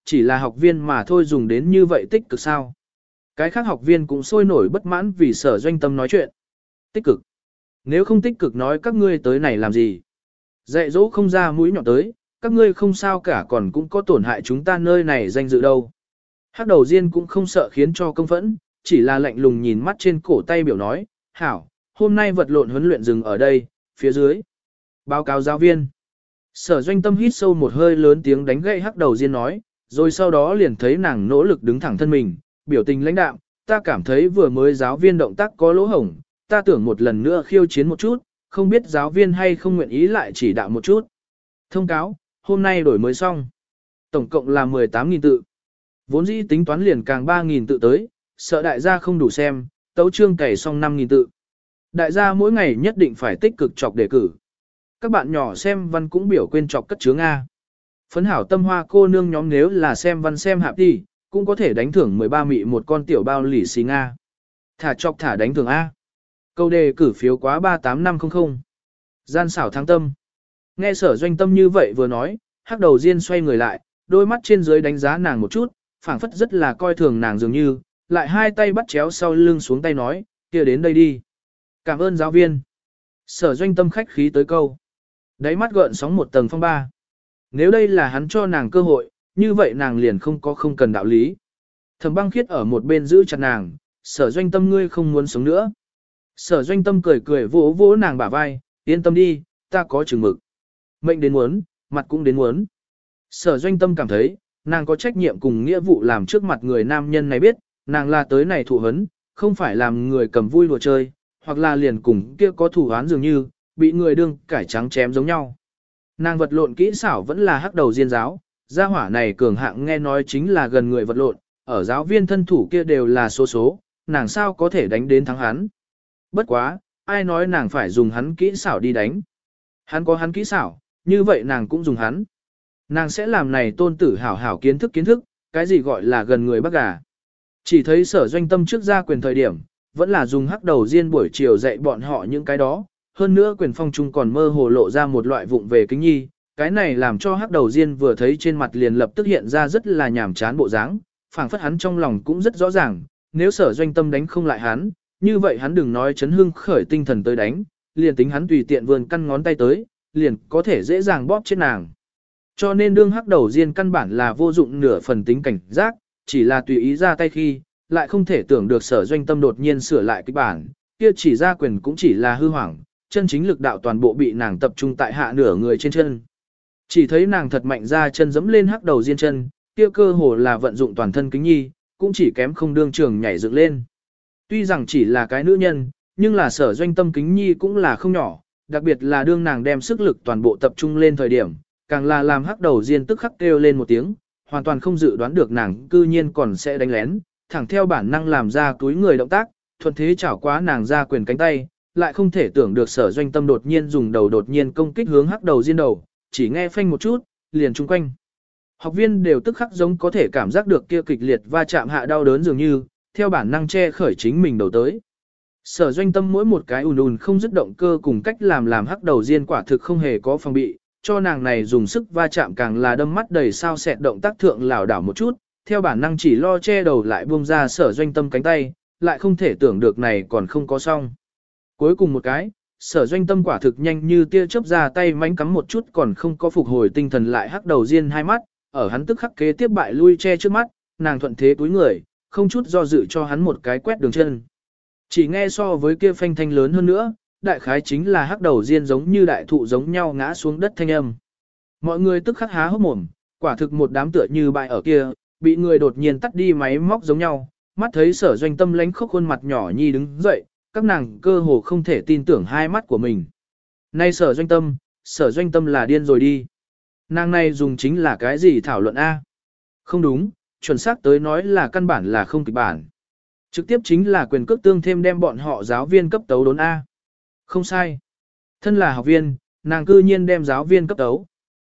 chỉ là học viên mà thôi dùng đến như vậy tích cực sao. Cái khác học viên cũng sôi nổi bất mãn vì Sở Doanh Tâm nói chuyện. Tích cực. Nếu không tích cực nói các ngươi tới này làm gì? Dạy dỗ không ra mũi nhọn tới, các ngươi không sao cả còn cũng có tổn hại chúng ta nơi này danh dự đâu. Hắc đầu Diên cũng không sợ khiến cho công phẫn, chỉ là lạnh lùng nhìn mắt trên cổ tay biểu nói, hảo, hôm nay vật lộn huấn luyện dừng ở đây, phía dưới. Báo cáo giáo viên. Sở Doanh Tâm hít sâu một hơi lớn tiếng đánh gậy Hắc đầu Diên nói, rồi sau đó liền thấy nàng nỗ lực đứng thẳng thân mình, biểu tình lãnh đạm, ta cảm thấy vừa mới giáo viên động tác có lỗ hổng, ta tưởng một lần nữa khiêu chiến một chút, không biết giáo viên hay không nguyện ý lại chỉ đạo một chút. Thông cáo, hôm nay đổi mới xong. Tổng cộng là 18.000 tự. Vốn dĩ tính toán liền càng 3.000 tự tới, sợ đại gia không đủ xem, tấu chương cày xong 5.000 tự. Đại gia mỗi ngày nhất định phải tích cực chọc đề cử. Các bạn nhỏ xem văn cũng biểu quên chọc cất chướng A. Phấn hảo tâm hoa cô nương nhóm nếu là xem văn xem hạp đi, cũng có thể đánh thưởng 13 mị một con tiểu bao lì xì Nga. Thả chọc thả đánh thưởng A. Câu đề cử phiếu quá 38500. Gian xảo thắng tâm. Nghe Sở Doanh Tâm như vậy vừa nói, Hắc đầu Diên xoay người lại, đôi mắt trên dưới đánh giá nàng một chút, phảng phất rất là coi thường nàng dường như, lại hai tay bắt chéo sau lưng xuống tay nói, kia đến đây đi. Cảm ơn giáo viên. Sở Doanh Tâm khách khí tới câu. Đáy mắt gợn sóng một tầng phong ba. Nếu đây là hắn cho nàng cơ hội, như vậy nàng liền không cần đạo lý. Thẩm Băng Khiết ở một bên giữ chặt nàng, Sở Doanh Tâm ngươi không muốn sống nữa. Sở Doanh Tâm cười cười vỗ vỗ nàng bả vai, yên tâm đi, ta có chừng mực. Mệnh đến muốn, mặt cũng đến muốn. Sở Doanh Tâm cảm thấy, nàng có trách nhiệm cùng nghĩa vụ làm trước mặt người nam nhân này biết, nàng là tới này thụ hấn, không phải làm người cầm vui đùa chơi, hoặc là liền cùng kia có thủ án dường như, bị người đương cải trắng chém giống nhau. Nàng vật lộn kỹ xảo vẫn là Hắc đầu Diên giáo, gia hỏa này cường hạng nghe nói chính là gần người vật lộn, ở giáo viên thân thủ kia đều là số, nàng sao có thể đánh đến thắng hắn. Bất quá, ai nói nàng phải dùng hắn kỹ xảo đi đánh. Hắn có hắn kỹ xảo, như vậy nàng cũng dùng hắn. Nàng sẽ làm này tôn tử hảo hảo kiến thức, cái gì gọi là gần người bắt gà. Chỉ thấy Sở Doanh Tâm trước ra quyền thời điểm, vẫn là dùng Hắc đầu Diên buổi chiều dạy bọn họ những cái đó, hơn nữa quyền phong trung còn mơ hồ lộ ra một loại vụng về kính nhi, cái này làm cho Hắc đầu Diên vừa thấy trên mặt liền lập tức hiện ra rất là nhàm chán bộ dáng, phảng phất hắn trong lòng cũng rất rõ ràng, nếu Sở Doanh Tâm đánh không lại hắn, như vậy hắn đừng nói chấn hưng khởi tinh thần tới đánh, liền tính hắn tùy tiện vươn căn ngón tay tới, liền có thể dễ dàng bóp chết nàng. Cho nên đương Hắc đầu Diên căn bản là vô dụng nửa phần tính cảnh giác, chỉ là tùy ý ra tay khi, lại không thể tưởng được Sở Doanh Tâm đột nhiên sửa lại kịch bản, kia chỉ ra quyền cũng chỉ là hư hoảng, chân chính lực đạo toàn bộ bị nàng tập trung tại hạ nửa người trên chân. Chỉ thấy nàng thật mạnh ra chân giẫm lên Hắc đầu Diên chân, kia cơ hồ là vận dụng toàn thân kính nhi, cũng chỉ kém không đương trường nhảy dựng lên. Tuy rằng chỉ là cái nữ nhân, nhưng là Sở Doanh Tâm kính nhi cũng là không nhỏ, đặc biệt là đương nàng đem sức lực toàn bộ tập trung lên thời điểm, càng là làm Hắc đầu Diên tức khắc kêu lên một tiếng, hoàn toàn không dự đoán được nàng cư nhiên còn sẽ đánh lén, thẳng theo bản năng làm ra túi người động tác, thuận thế chảo quá nàng ra quyền cánh tay, lại không thể tưởng được Sở Doanh Tâm đột nhiên dùng đầu đột nhiên công kích hướng Hắc đầu Diên đầu, chỉ nghe phanh một chút, liền chung quanh. Học viên đều tức khắc giống có thể cảm giác được kia kịch liệt va chạm hạ đau đớn dường như, theo bản năng che khởi chính mình đầu tới. Sở Doanh Tâm mỗi một cái ùn không dứt động cơ cùng cách làm Hắc đầu Diên quả thực không hề có phòng bị, cho nàng này dùng sức va chạm càng là đâm mắt đầy sao sẹt động tác thượng lảo đảo một chút, theo bản năng chỉ lo che đầu lại buông ra Sở Doanh Tâm cánh tay, lại không thể tưởng được này còn không có xong. Cuối cùng một cái, Sở Doanh Tâm quả thực nhanh như tia chớp ra tay mánh cắm một chút còn không có phục hồi tinh thần lại Hắc đầu Diên hai mắt, ở hắn tức khắc kế tiếp bại lui che trước mắt, nàng thuận thế túi người, không chút do dự cho hắn một cái quét đường chân. Chỉ nghe so với kia phanh thanh lớn hơn nữa, đại khái chính là Hắc đầu Diên giống như đại thụ giống nhau ngã xuống đất thanh âm. Mọi người tức khắc há hốc mồm, quả thực một đám tựa như bại ở kia, bị người đột nhiên tắt đi máy móc giống nhau, mắt thấy Sở Doanh Tâm lánh khóc khuôn mặt nhỏ nhi đứng dậy, các nàng cơ hồ không thể tin tưởng hai mắt của mình. Này Sở Doanh Tâm là điên rồi đi. Nàng này dùng chính là cái gì thảo luận A? Không đúng, chuẩn xác tới nói là căn bản là không kịch bản. Trực tiếp chính là quyền cước tương thêm đem bọn họ giáo viên cấp tấu đốn A. Không sai. Thân là học viên, nàng cư nhiên đem giáo viên cấp tấu.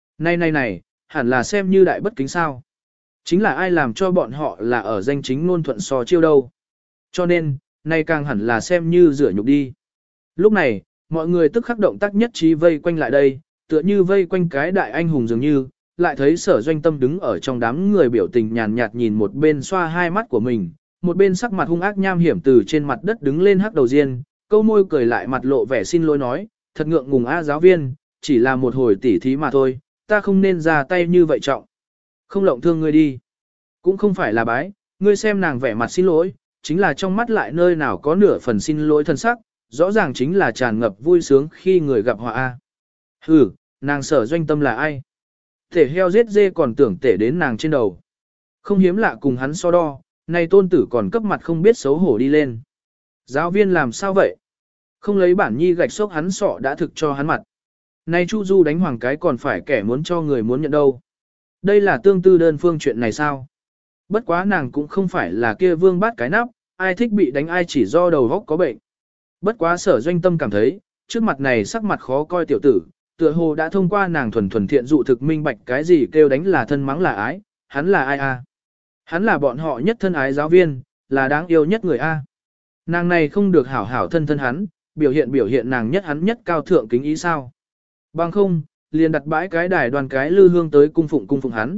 Này, hẳn là xem như đại bất kính sao. Chính là ai làm cho bọn họ là ở danh chính ngôn thuận so chiêu đâu. Cho nên, nay càng hẳn là xem như rửa nhục đi. Lúc này, mọi người tức khắc động tác nhất trí vây quanh lại đây, tựa như vây quanh cái đại anh hùng dường như, lại thấy sở doanh tâm đứng ở trong đám người biểu tình nhàn nhạt nhìn một bên xoa hai mắt của mình, một bên sắc mặt hung ác nham hiểm từ trên mặt đất đứng lên hắc đầu diên, câu môi cười lại mặt lộ vẻ xin lỗi nói, thật ngượng ngùng a giáo viên, chỉ là một hồi tỉ thí mà thôi, ta không nên ra tay như vậy trọng. Không lộng thương ngươi đi. Cũng không phải là bái, ngươi xem nàng vẻ mặt xin lỗi, chính là trong mắt lại nơi nào có nửa phần xin lỗi thân sắc, rõ ràng chính là tràn ngập vui sướng khi người gặp họa a. Hừ, nàng sở doanh tâm là ai? Thể heo giết dê còn tưởng tể đến nàng trên đầu. Không hiếm lạ cùng hắn so đo, nay tôn tử còn cấp mặt không biết xấu hổ đi lên. Giáo viên làm sao vậy? Không lấy bản nhi gạch xốc hắn sọ đã thực cho hắn mặt. Nay Chu Du đánh hoàng cái còn phải kẻ muốn cho người muốn nhận đâu. Đây là tương tư đơn phương chuyện này sao? Bất quá nàng cũng không phải là kia vương bát cái nắp, ai thích bị đánh ai chỉ do đầu góc có bệnh. Bất quá sở doanh tâm cảm thấy, trước mặt này sắc mặt khó coi tiểu tử, tựa hồ đã thông qua nàng thuần thuần thiện dụ thực minh bạch cái gì kêu đánh là thân mắng là ái, hắn là ai a? Hắn là bọn họ nhất thân ái giáo viên, là đáng yêu nhất người a. Nàng này không được hảo hảo thân thân hắn, biểu hiện nàng nhất hắn nhất cao thượng kính ý sao. Bằng không, liền đặt bãi cái đài đoàn cái lư hương tới cung phụng hắn.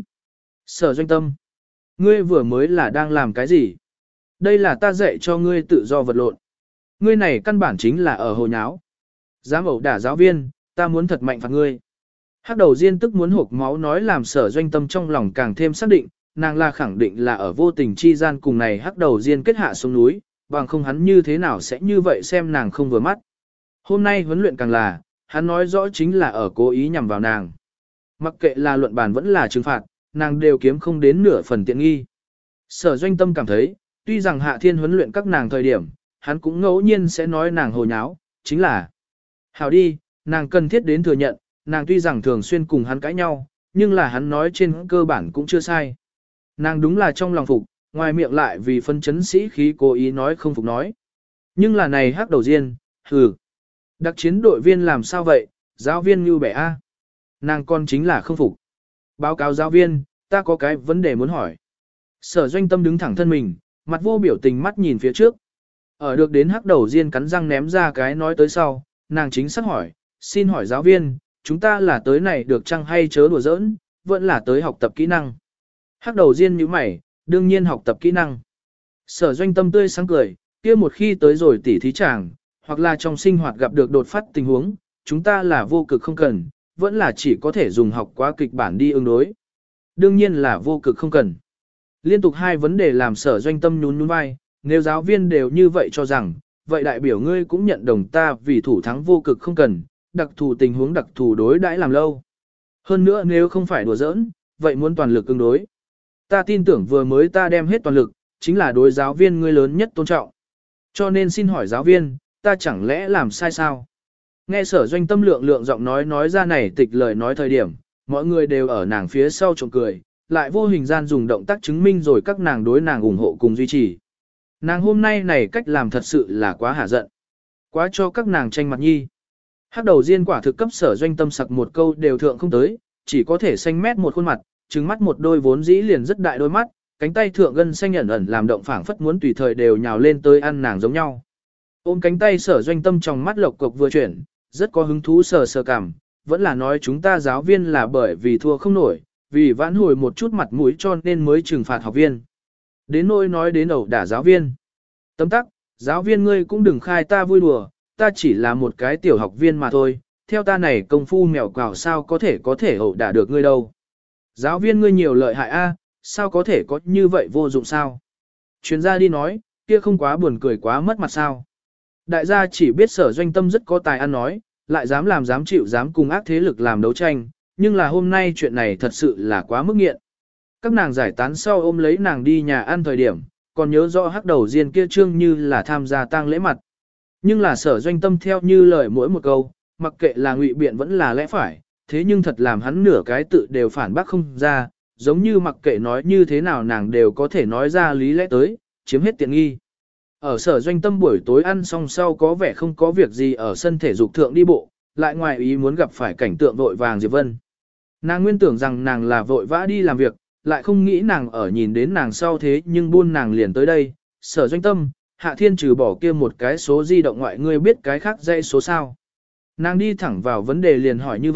Sở doanh tâm, ngươi vừa mới là đang làm cái gì? Đây là ta dạy cho ngươi tự do vật lộn. Ngươi này căn bản chính là ở hồ nháo. Dám ẩu đả giáo viên, ta muốn thật mạnh phạt ngươi. Hắc đầu diên tức muốn hộc máu nói làm sở doanh tâm trong lòng càng thêm xác định, nàng là khẳng định là ở vô tình chi gian cùng này hắc đầu diên kết hạ xuống núi, bằng không hắn như thế nào sẽ như vậy xem nàng không vừa mắt. Hôm nay huấn luyện càng là, hắn nói rõ chính là ở cố ý nhằm vào nàng. Mặc kệ là luận bàn vẫn là trừng phạt, nàng đều kiếm không đến nửa phần tiện nghi. Sở doanh tâm cảm thấy, tuy rằng Hạ Thiên huấn luyện các nàng thời điểm, hắn cũng ngẫu nhiên sẽ nói nàng hồ nháo, chính là hảo đi, nàng cần thiết đến thừa nhận, nàng tuy rằng thường xuyên cùng hắn cãi nhau, nhưng là hắn nói trên cơ bản cũng chưa sai. Nàng đúng là trong lòng phục, ngoài miệng lại vì phân chấn sĩ khí cố ý nói không phục nói. Nhưng là này hắc đầu diên, hừ. Đặc chiến đội viên làm sao vậy, giáo viên như bẻ A. Nàng con chính là không phục. Báo cáo giáo viên, ta có cái vấn đề muốn hỏi. Sở doanh tâm đứng thẳng thân mình, mặt vô biểu tình mắt nhìn phía trước. Ở được đến hắc đầu diên cắn răng ném ra cái nói tới sau, nàng chính xác hỏi, xin hỏi giáo viên, chúng ta là tới này được chăng hay chớ đùa giỡn, vẫn là tới học tập kỹ năng. Hắc đầu diên như mày, đương nhiên học tập kỹ năng. Sở doanh tâm tươi sáng cười, kia một khi tới rồi tỉ thí chàng, hoặc là trong sinh hoạt gặp được đột phát tình huống, chúng ta là vô cực không cần, vẫn là chỉ có thể dùng học quá kịch bản đi ứng đối. Đương nhiên là vô cực không cần. Liên tục hai vấn đề làm sở doanh tâm nhún nhún vai, nếu giáo viên đều như vậy cho rằng, vậy đại biểu ngươi cũng nhận đồng ta vì thủ thắng vô cực không cần, đặc thù tình huống đặc thù đối đãi làm lâu. Hơn nữa nếu không phải đùa giỡn, vậy muốn toàn lực ứng đối. Ta tin tưởng vừa mới ta đem hết toàn lực, chính là đối giáo viên ngươi lớn nhất tôn trọng. Cho nên xin hỏi giáo viên, ta chẳng lẽ làm sai sao? Nghe sở doanh tâm lượng giọng nói ra này tịch lời nói thời điểm, mọi người đều ở nàng phía sau trộm cười, lại vô hình gian dùng động tác chứng minh rồi các nàng đối nàng ủng hộ cùng duy trì. Nàng hôm nay này cách làm thật sự là quá hả giận. Quá cho các nàng tranh mặt nhi. Hắc đầu diên quả thực cấp sở doanh tâm sặc một câu đều thượng không tới, chỉ có thể xanh mét một khuôn mặt, trừng mắt một đôi vốn dĩ liền rất đại đôi mắt, cánh tay thượng gân xanh ẩn làm động phảng phất muốn tùy thời đều nhào lên tới ăn nàng giống nhau. Ôm cánh tay sở doanh tâm trong mắt lộc cộc vừa chuyển, rất có hứng thú sờ cảm, vẫn là nói chúng ta giáo viên là bởi vì thua không nổi, vì vãn hồi một chút mặt mũi cho nên mới trừng phạt học viên. Đến nỗi nói đến ẩu đả giáo viên. Tấm tắc, giáo viên ngươi cũng đừng khai ta vui đùa, ta chỉ là một cái tiểu học viên mà thôi, theo ta này công phu mèo quào sao có thể ẩu đả được ngươi đâu. Giáo viên ngươi nhiều lợi hại a, sao có thể có như vậy vô dụng sao? Chuyên gia đi nói, kia không quá buồn cười quá mất mặt sao? Đại gia chỉ biết sở doanh tâm rất có tài ăn nói, lại dám chịu dám cùng ác thế lực làm đấu tranh, nhưng là hôm nay chuyện này thật sự là quá mức nghiện. Các nàng giải tán sau ôm lấy nàng đi nhà ăn thời điểm, còn nhớ rõ hắc đầu diên kia trương như là tham gia tang lễ mặt. Nhưng là sở doanh tâm theo như lời mỗi một câu, mặc kệ là ngụy biện vẫn là lẽ phải, thế nhưng thật làm hắn nửa cái tự đều phản bác không ra, giống như mặc kệ nói như thế nào nàng đều có thể nói ra lý lẽ tới, chiếm hết tiện nghi. Ở sở doanh tâm buổi tối ăn xong sau có vẻ không có việc gì ở sân thể dục thượng đi bộ, lại ngoài ý muốn gặp phải cảnh tượng vội vàng Diệp Vân. Nàng nguyên tưởng rằng nàng là vội vã đi làm việc, lại không nghĩ nàng ở nhìn đến nàng sau thế nhưng buôn nàng liền tới đây. Sở doanh tâm, Hạ Thiên trừ bỏ kia một cái số di động ngoại ngươi biết cái khác dãy số sao. Nàng đi thẳng vào vấn đề liền hỏi như vậy,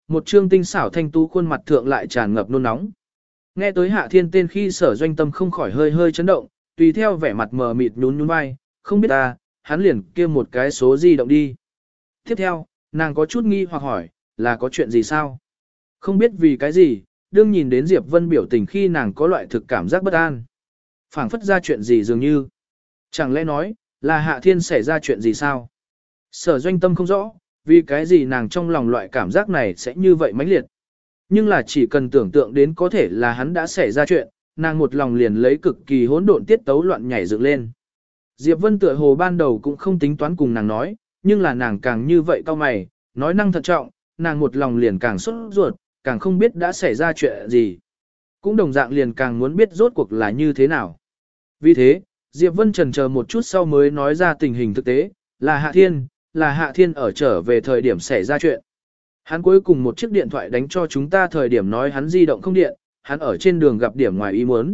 một trương tinh xảo thanh tú khuôn mặt thượng lại tràn ngập nôn nóng. Nghe tới Hạ Thiên tên khi Sở Doanh Tâm không khỏi hơi hơi chấn động, tùy theo vẻ mặt mờ mịt nhún nhún vai, không biết ta, hắn liền kia một cái số di động đi. Tiếp theo, nàng có chút nghi hoặc hỏi, là có chuyện gì sao? Không biết vì cái gì, đương nhìn đến Diệp Vân biểu tình khi nàng có loại thực cảm giác bất an. Phảng phất ra chuyện gì dường như. Chẳng lẽ nói, là Hạ Thiên xảy ra chuyện gì sao? Sở Doanh Tâm không rõ, vì cái gì nàng trong lòng loại cảm giác này sẽ như vậy mãnh liệt. Nhưng là chỉ cần tưởng tượng đến có thể là hắn đã xảy ra chuyện, nàng một lòng liền lấy cực kỳ hỗn độn tiết tấu loạn nhảy dựng lên. Diệp Vân tựa hồ ban đầu cũng không tính toán cùng nàng nói, nhưng là nàng càng như vậy cao mày, nói năng thận trọng, nàng một lòng liền càng sốt ruột, càng không biết đã xảy ra chuyện gì. Cũng đồng dạng liền càng muốn biết rốt cuộc là như thế nào. Vì thế, Diệp Vân chần chờ một chút sau mới nói ra tình hình thực tế, là Hạ Thiên ở trở về thời điểm xảy ra chuyện. Hắn cuối cùng một chiếc điện thoại đánh cho chúng ta thời điểm nói hắn di động không điện, hắn ở trên đường gặp điểm ngoài ý muốn.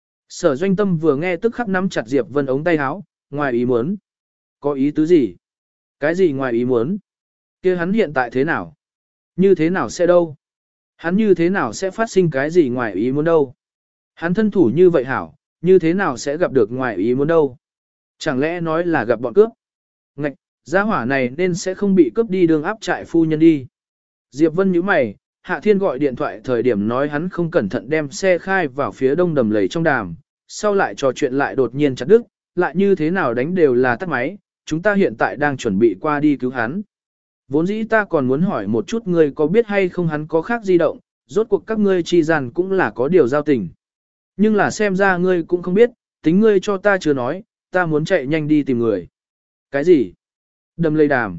Sở Doanh Tâm vừa nghe tức khắc nắm chặt Diệp Vân ống tay áo, ngoài ý muốn. Có ý tứ gì? Cái gì ngoài ý muốn? Kia hắn hiện tại thế nào? Như thế nào sẽ đâu? Hắn như thế nào sẽ phát sinh cái gì ngoài ý muốn đâu? Hắn thân thủ như vậy hảo, như thế nào sẽ gặp được ngoài ý muốn đâu? Chẳng lẽ nói là gặp bọn cướp? Ngạch, gia hỏa này nên sẽ không bị cướp đi đường áp trại phu nhân đi. Diệp Vân nhíu mày, Hạ Thiên gọi điện thoại thời điểm nói hắn không cẩn thận đem xe khai vào phía đông đầm lầy trong đàm, sau lại trò chuyện lại đột nhiên chặt đứt, lại như thế nào đánh đều là tắt máy, chúng ta hiện tại đang chuẩn bị qua đi cứu hắn. Vốn dĩ ta còn muốn hỏi một chút ngươi có biết hay không hắn có khác di động, rốt cuộc các ngươi chi gian cũng là có điều giao tình. Nhưng là xem ra ngươi cũng không biết, tính ngươi cho ta chưa nói, ta muốn chạy nhanh đi tìm người. Cái gì? Đầm lầy đàm.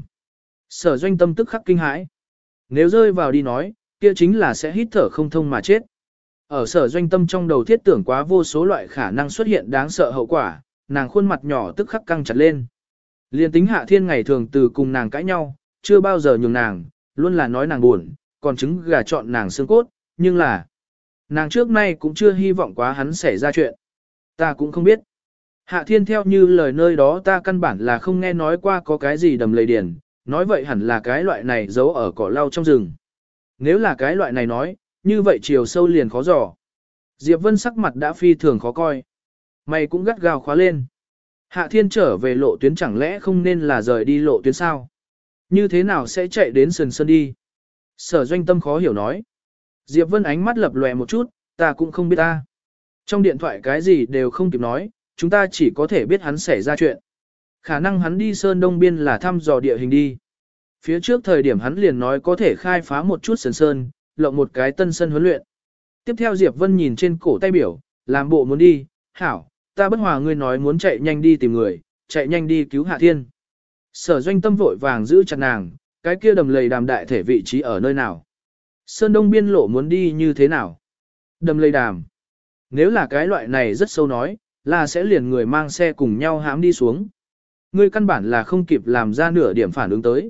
Sở Doanh Tâm tức khắc kinh hãi. Nếu rơi vào đi nói, kia chính là sẽ hít thở không thông mà chết. Ở Sở Doanh Tâm trong đầu thiết tưởng quá vô số loại khả năng xuất hiện đáng sợ hậu quả, nàng khuôn mặt nhỏ tức khắc căng chặt lên. Liên tính Hạ Thiên ngày thường từ cùng nàng cãi nhau, chưa bao giờ nhường nàng, luôn là nói nàng buồn, còn trứng gà chọn nàng xương cốt, nhưng là nàng trước nay cũng chưa hy vọng quá hắn xảy ra chuyện. Ta cũng không biết. Hạ Thiên theo như lời nơi đó ta căn bản là không nghe nói qua có cái gì đầm lầy điển, nói vậy hẳn là cái loại này giấu ở cỏ lau trong rừng. Nếu là cái loại này nói, như vậy chiều sâu liền khó dò. Diệp Vân sắc mặt đã phi thường khó coi. Mày cũng gắt gao khóa lên. Hạ Thiên trở về lộ tuyến chẳng lẽ không nên là rời đi lộ tuyến sao? Như thế nào sẽ chạy đến sườn sơn đi? Sở Doanh Tâm khó hiểu nói. Diệp Vân ánh mắt lập lòe một chút, ta cũng không biết ta. Trong điện thoại cái gì đều không kịp nói, chúng ta chỉ có thể biết hắn xảy ra chuyện. Khả năng hắn đi Sơn Đông Biên là thăm dò địa hình đi. Phía trước thời điểm hắn liền nói có thể khai phá một chút sườn sơn, lộng một cái tân sân huấn luyện. Tiếp theo Diệp Vân nhìn trên cổ tay biểu, làm bộ muốn đi, hảo, ta bất hòa ngươi nói muốn chạy nhanh đi tìm người, chạy nhanh đi cứu Hạ Thiên. Sở Doanh Tâm vội vàng giữ chặt nàng, cái kia đầm lầy đàm đại thể vị trí ở nơi nào. Sơn Đông Biên lộ muốn đi như thế nào. Đầm lầy đàm. Nếu là cái loại này rất sâu nói, là sẽ liền người mang xe cùng nhau hãm đi xuống. Ngươi căn bản là không kịp làm ra nửa điểm phản ứng tới.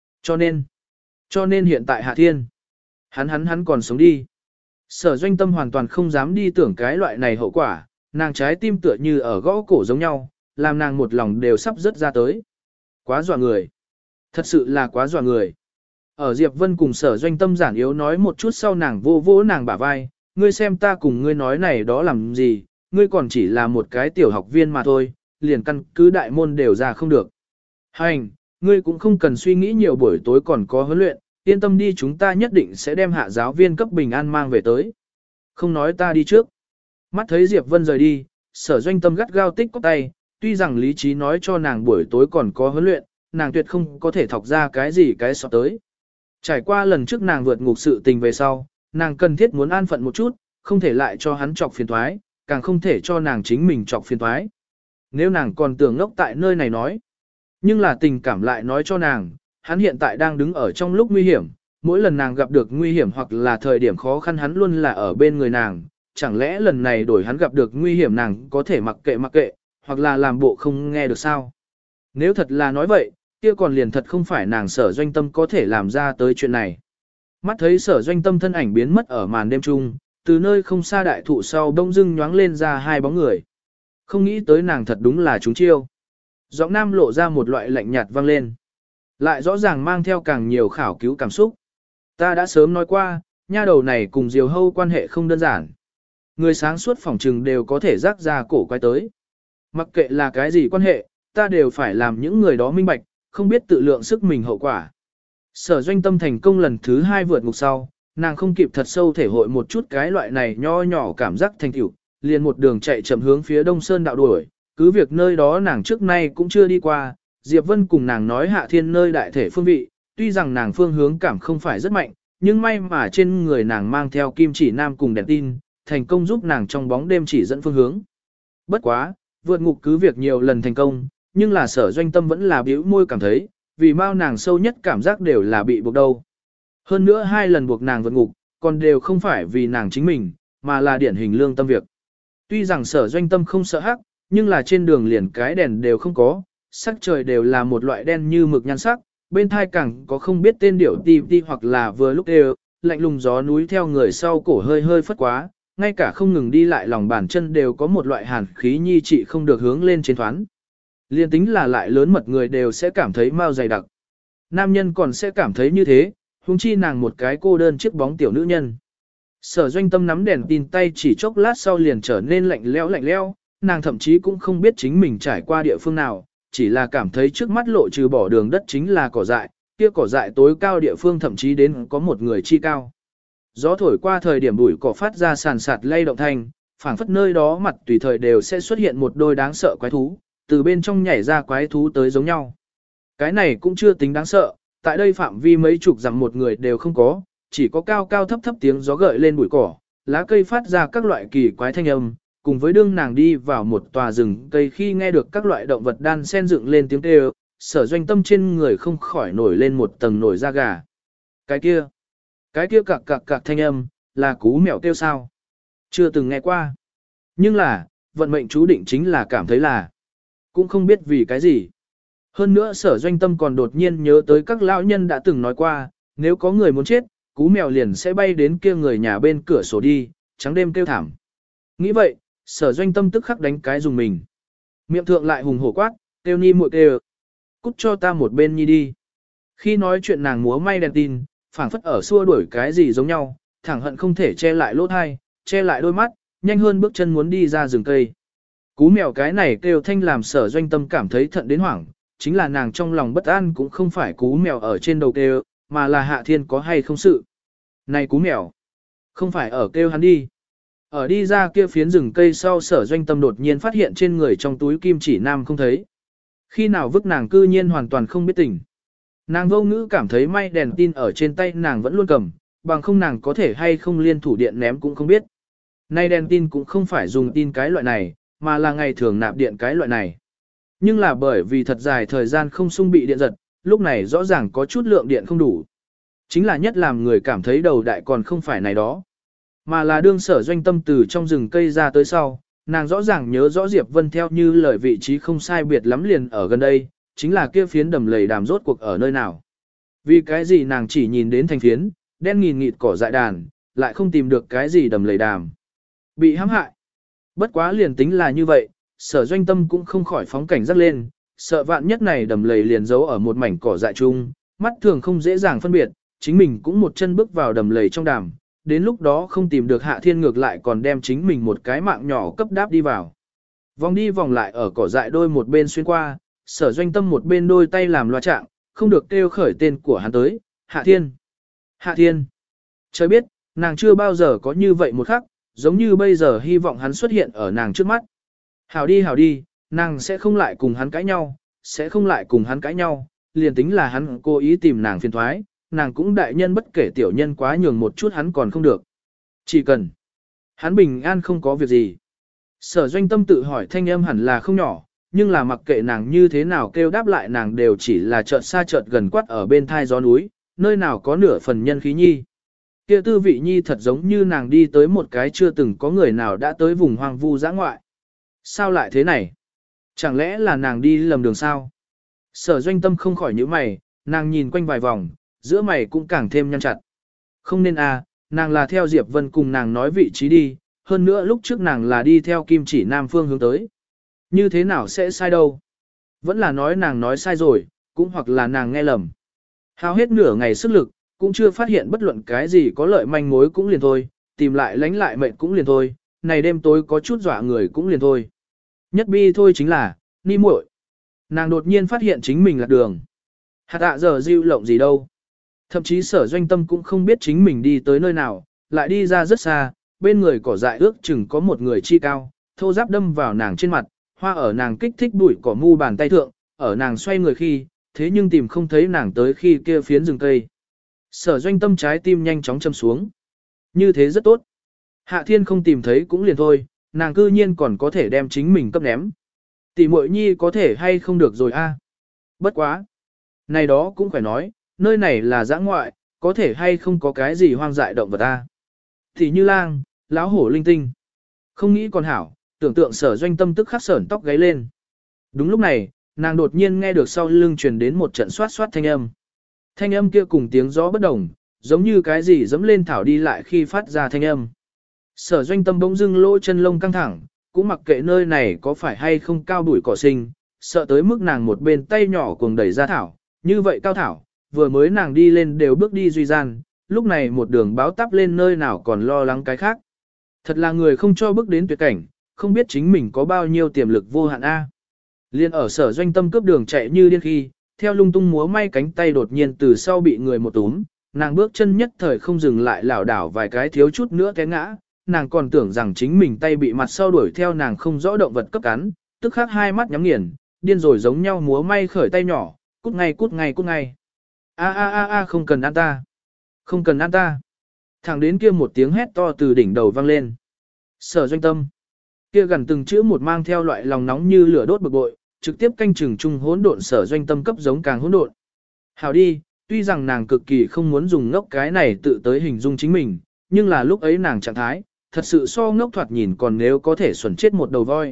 Cho nên hiện tại Hạ Thiên, hắn còn sống đi. Sở Doanh Tâm hoàn toàn không dám đi tưởng cái loại này hậu quả, nàng trái tim tựa như ở gõ cổ giống nhau, làm nàng một lòng đều sắp rớt ra tới. Quá dọa người. Thật sự là quá dọa người. Ở Diệp Vân cùng Sở Doanh Tâm giản yếu nói một chút sau nàng vô vỗ nàng bả vai, ngươi xem ta cùng ngươi nói này đó làm gì, ngươi còn chỉ là một cái tiểu học viên mà thôi, liền căn cứ đại môn đều ra không được. Hành, ngươi cũng không cần suy nghĩ nhiều buổi tối còn có huấn luyện, yên tâm đi chúng ta nhất định sẽ đem hạ giáo viên cấp bình an mang về tới. Không nói ta đi trước. Mắt thấy Diệp Vân rời đi, Sở Doanh Tâm gắt gao tích cốc tay, tuy rằng lý trí nói cho nàng buổi tối còn có huấn luyện, nàng tuyệt không có thể thọc ra cái gì cái sọ tới. Trải qua lần trước nàng vượt ngục sự tình về sau, nàng cần thiết muốn an phận một chút, không thể lại cho hắn chọc phiền toái, càng không thể cho nàng chính mình chọc phiền toái. Nếu nàng còn tưởng ngốc tại nơi này nói, nhưng là tình cảm lại nói cho nàng, hắn hiện tại đang đứng ở trong lúc nguy hiểm, mỗi lần nàng gặp được nguy hiểm hoặc là thời điểm khó khăn hắn luôn là ở bên người nàng, chẳng lẽ lần này đổi hắn gặp được nguy hiểm nàng có thể mặc kệ, hoặc là làm bộ không nghe được sao? Nếu thật là nói vậy, kia còn liền thật không phải nàng Sở Doanh Tâm có thể làm ra tới chuyện này. Mắt thấy Sở Doanh Tâm thân ảnh biến mất ở màn đêm trung, từ nơi không xa đại thụ sau đông dưng nhoáng lên ra hai bóng người. Không nghĩ tới nàng thật đúng là trúng chiêu. Giọng nam lộ ra một loại lạnh nhạt vang lên. Lại rõ ràng mang theo càng nhiều khảo cứu cảm xúc. Ta đã sớm nói qua, nha đầu này cùng Diều Hâu quan hệ không đơn giản. Người sáng suốt phỏng trừng đều có thể rắc ra cổ quay tới. Mặc kệ là cái gì quan hệ, ta đều phải làm những người đó minh bạch, không biết tự lượng sức mình hậu quả. Sở Doanh Tâm thành công lần thứ 2 vượt ngục sau, nàng không kịp thật sâu thể hội một chút cái loại này nho nhỏ cảm giác thành tựu, liền một đường chạy chậm hướng phía Đông Sơn đạo đuổi, cứ việc nơi đó nàng trước nay cũng chưa đi qua, Diệp Vân cùng nàng nói Hạ Thiên nơi đại thể phương vị, tuy rằng nàng phương hướng cảm không phải rất mạnh, nhưng may mà trên người nàng mang theo kim chỉ nam cùng đèn tin, thành công giúp nàng trong bóng đêm chỉ dẫn phương hướng. Bất quá, vượt ngục cứ việc nhiều lần thành công, nhưng là Sở Doanh Tâm vẫn là bĩu môi cảm thấy, vì mau nàng sâu nhất cảm giác đều là bị buộc đâu. Hơn nữa 2 lần buộc nàng vượt ngục, còn đều không phải vì nàng chính mình, mà là điển hình lương tâm việc. Tuy rằng Sở Doanh Tâm không sợ hắc, nhưng là trên đường liền cái đèn đều không có, sắc trời đều là một loại đen như mực nhan sắc, bên thai càng có không biết tên điểu ti ti hoặc là vừa lúc đều, lạnh lùng gió núi theo người sau cổ hơi hơi phất quá, ngay cả không ngừng đi lại lòng bàn chân đều có một loại hàn khí nhi trị không được hướng lên trên thoán. Liên tính là lại lớn mật người đều sẽ cảm thấy mau dày đặc. Nam nhân còn sẽ cảm thấy như thế, huống chi nàng một cái cô đơn chiếc bóng tiểu nữ nhân. Sở Doanh Tâm nắm đèn tin tay chỉ chốc lát sau liền trở nên lạnh lẽo, nàng thậm chí cũng không biết chính mình trải qua địa phương nào, chỉ là cảm thấy trước mắt lộ trừ bỏ đường đất chính là cỏ dại, kia cỏ dại tối cao địa phương thậm chí đến có một người chi cao. Gió thổi qua thời điểm bụi cỏ phát ra sàn sạt lay động thanh, phảng phất nơi đó mặt tùy thời đều sẽ xuất hiện một đôi đáng sợ quái thú, từ bên trong nhảy ra quái thú tới giống nhau. Cái này cũng chưa tính đáng sợ, tại đây phạm vi mấy chục dặm một người đều không có, chỉ có cao cao thấp thấp tiếng gió gợi lên bụi cỏ, lá cây phát ra các loại kỳ quái thanh âm, cùng với đương nàng đi vào một tòa rừng cây khi nghe được các loại động vật đan sen dựng lên tiếng kêu, Sở Doanh Tâm trên người không khỏi nổi lên một tầng nổi da gà. Cái kia cạc thanh âm, là cú mèo kêu sao? Chưa từng nghe qua. Nhưng là, vận mệnh chú định chính là cảm thấy là, cũng không biết vì cái gì. Hơn nữa Sở Doanh Tâm còn đột nhiên nhớ tới các lão nhân đã từng nói qua, nếu có người muốn chết, cú mèo liền sẽ bay đến kia người nhà bên cửa sổ đi, trắng đêm kêu thảm. Nghĩ vậy, Sở Doanh Tâm tức khắc đánh cái dùng mình. Miệng thượng lại hùng hổ quát, kêu ni muội kêu. Cút cho ta một bên nhi đi. Khi nói chuyện nàng múa may đèn tin, phảng phất ở xua đuổi cái gì giống nhau, thẳng hận không thể che lại lỗ thai, che lại đôi mắt, nhanh hơn bước chân muốn đi ra rừng cây. Cú mèo cái này kêu thanh làm Sở Doanh Tâm cảm thấy thận đến hoảng, chính là nàng trong lòng bất an cũng không phải cú mèo ở trên đầu kêu, mà là Hạ Thiên có hay không sự. Này cú mèo, không phải ở kêu hắn đi. Ở đi ra kia phiến rừng cây sau Sở Doanh Tâm đột nhiên phát hiện trên người trong túi kim chỉ nam không thấy. Khi nào vứt nàng cư nhiên hoàn toàn không biết tình. Nàng vô ngữ cảm thấy may đèn tin ở trên tay nàng vẫn luôn cầm, bằng không nàng có thể hay không liên thủ điện ném cũng không biết. Nay đèn tin cũng không phải dùng tin cái loại này, mà là ngày thường nạp điện cái loại này. Nhưng là bởi vì thật dài thời gian không xung bị điện giật, lúc này rõ ràng có chút lượng điện không đủ. Chính là nhất làm người cảm thấy đầu đại còn không phải này đó. Mà là đương Sở Doanh Tâm từ trong rừng cây ra tới sau, nàng rõ ràng nhớ rõ Diệp Vân theo như lời vị trí không sai biệt lắm liền ở gần đây, chính là kia phiến đầm lầy đàm rốt cuộc ở nơi nào. Vì cái gì nàng chỉ nhìn đến thành phiến, đen nghìn nghịt cỏ dại đàn, lại không tìm được cái gì đầm lầy đàm. Bị hãm hại. Bất quá liền tính là như vậy, Sở Doanh Tâm cũng không khỏi phóng cảnh giác lên, sợ vạn nhất này đầm lầy liền giấu ở một mảnh cỏ dại chung, mắt thường không dễ dàng phân biệt, chính mình cũng một chân bước vào đầm lầy trong đàm, đến lúc đó không tìm được Hạ Thiên ngược lại còn đem chính mình một cái mạng nhỏ cấp đáp đi vào. Vòng đi vòng lại ở cỏ dại đôi một bên xuyên qua, Sở Doanh Tâm một bên đôi tay làm loa trạng, không được kêu khởi tên của hắn tới, Hạ Thiên. Hạ Thiên. Trời biết, nàng chưa bao giờ có như vậy một khắc, giống như bây giờ hy vọng hắn xuất hiện ở nàng trước mắt. Hảo đi, nàng sẽ không lại cùng hắn cãi nhau, liền tính là hắn cố ý tìm nàng phiền thoái, nàng cũng đại nhân bất kể tiểu nhân quá nhường một chút hắn còn không được. Chỉ cần hắn bình an không có việc gì. Sở Doanh Tâm tự hỏi thanh âm hẳn là không nhỏ, nhưng là mặc kệ nàng như thế nào kêu đáp lại nàng đều chỉ là chợt xa chợt gần quát ở bên thai gió núi, nơi nào có nửa phần nhân khí nhi. Kia tư vị nhi thật giống như nàng đi tới một cái chưa từng có người nào đã tới vùng hoang vu dã ngoại. Sao lại thế này? Chẳng lẽ là nàng đi lầm đường sao? Sở Doanh Tâm không khỏi nhíu mày, nàng nhìn quanh vài vòng, giữa mày cũng càng thêm nhăn chặt. Không nên nàng là theo Diệp Vân cùng nàng nói vị trí đi, hơn nữa lúc trước nàng là đi theo kim chỉ nam phương hướng tới. Như thế nào sẽ sai đâu? Vẫn là nói nàng nói sai rồi, cũng hoặc là nàng nghe lầm. Hao hết nửa ngày sức lực, cũng chưa phát hiện bất luận cái gì có lợi manh mối cũng liền thôi, tìm lại lánh lại mệnh cũng liền thôi, này đêm tối có chút dọa người cũng liền thôi. Nhất bi thôi chính là, ni muội. Nàng đột nhiên phát hiện chính mình lạc đường. Hạt ạ giờ dịu lộng gì đâu. Thậm chí sở doanh tâm cũng không biết chính mình đi tới nơi nào, lại đi ra rất xa, bên người cỏ dại ước chừng có một người chi cao, thô giáp đâm vào nàng trên mặt, hoa ở nàng kích thích bụi cỏ mu bàn tay thượng, ở nàng xoay người khi, thế nhưng tìm không thấy nàng tới khi kia phiến rừng cây. Sở doanh tâm trái tim nhanh chóng châm xuống. Như thế rất tốt. Hạ thiên không tìm thấy cũng liền thôi, nàng cư nhiên còn có thể đem chính mình cấp ném. Tỷ muội nhi có thể hay không được rồi a? Bất quá. Này đó cũng phải nói, nơi này là giã ngoại, có thể hay không có cái gì hoang dại động vật a? Thì như lang, lão hổ linh tinh. Không nghĩ còn hảo, tưởng tượng sở doanh tâm tức khắc sởn tóc gáy lên. Đúng lúc này, nàng đột nhiên nghe được sau lưng truyền đến một trận xoát xoát thanh âm. Thanh âm kia cùng tiếng gió bất đồng, giống như cái gì dẫm lên thảo đi lại khi phát ra thanh âm. Sở doanh tâm bỗng dưng lỗ chân lông căng thẳng, cũng mặc kệ nơi này có phải hay không cao bụi cỏ sinh, sợ tới mức nàng một bên tay nhỏ cuồng đẩy ra thảo, như vậy cao thảo, vừa mới nàng đi lên đều bước đi duy gian, lúc này một đường báo tắp lên nơi nào còn lo lắng cái khác. Thật là người không cho bước đến tuyệt cảnh, không biết chính mình có bao nhiêu tiềm lực vô hạn A. Liên ở sở doanh tâm cướp đường chạy như điên khi, theo lung tung múa may cánh tay đột nhiên từ sau bị người một túm, nàng bước chân nhất thời không dừng lại lảo đảo vài cái thiếu chút nữa té ngã, nàng còn tưởng rằng chính mình tay bị mặt sau đuổi theo nàng không rõ động vật cấp cắn, tức khắc hai mắt nhắm nghiền, điên rồi giống nhau múa may khởi tay nhỏ, cút ngay cút ngay cút ngay. A a a a không cần ăn ta. Không cần ăn ta. Thẳng đến kia một tiếng hét to từ đỉnh đầu vang lên. Sở doanh tâm. Kia gần từng chữ một mang theo loại lòng nóng như lửa đốt bực bội, trực tiếp canh chừng chung hỗn độn sở doanh tâm cấp giống càng hỗn độn. Hảo đi, tuy rằng nàng cực kỳ không muốn dùng ngốc cái này tự tới hình dung chính mình, nhưng là lúc ấy nàng trạng thái, thật sự so ngốc thoạt nhìn còn nếu có thể xuẩn chết một đầu voi.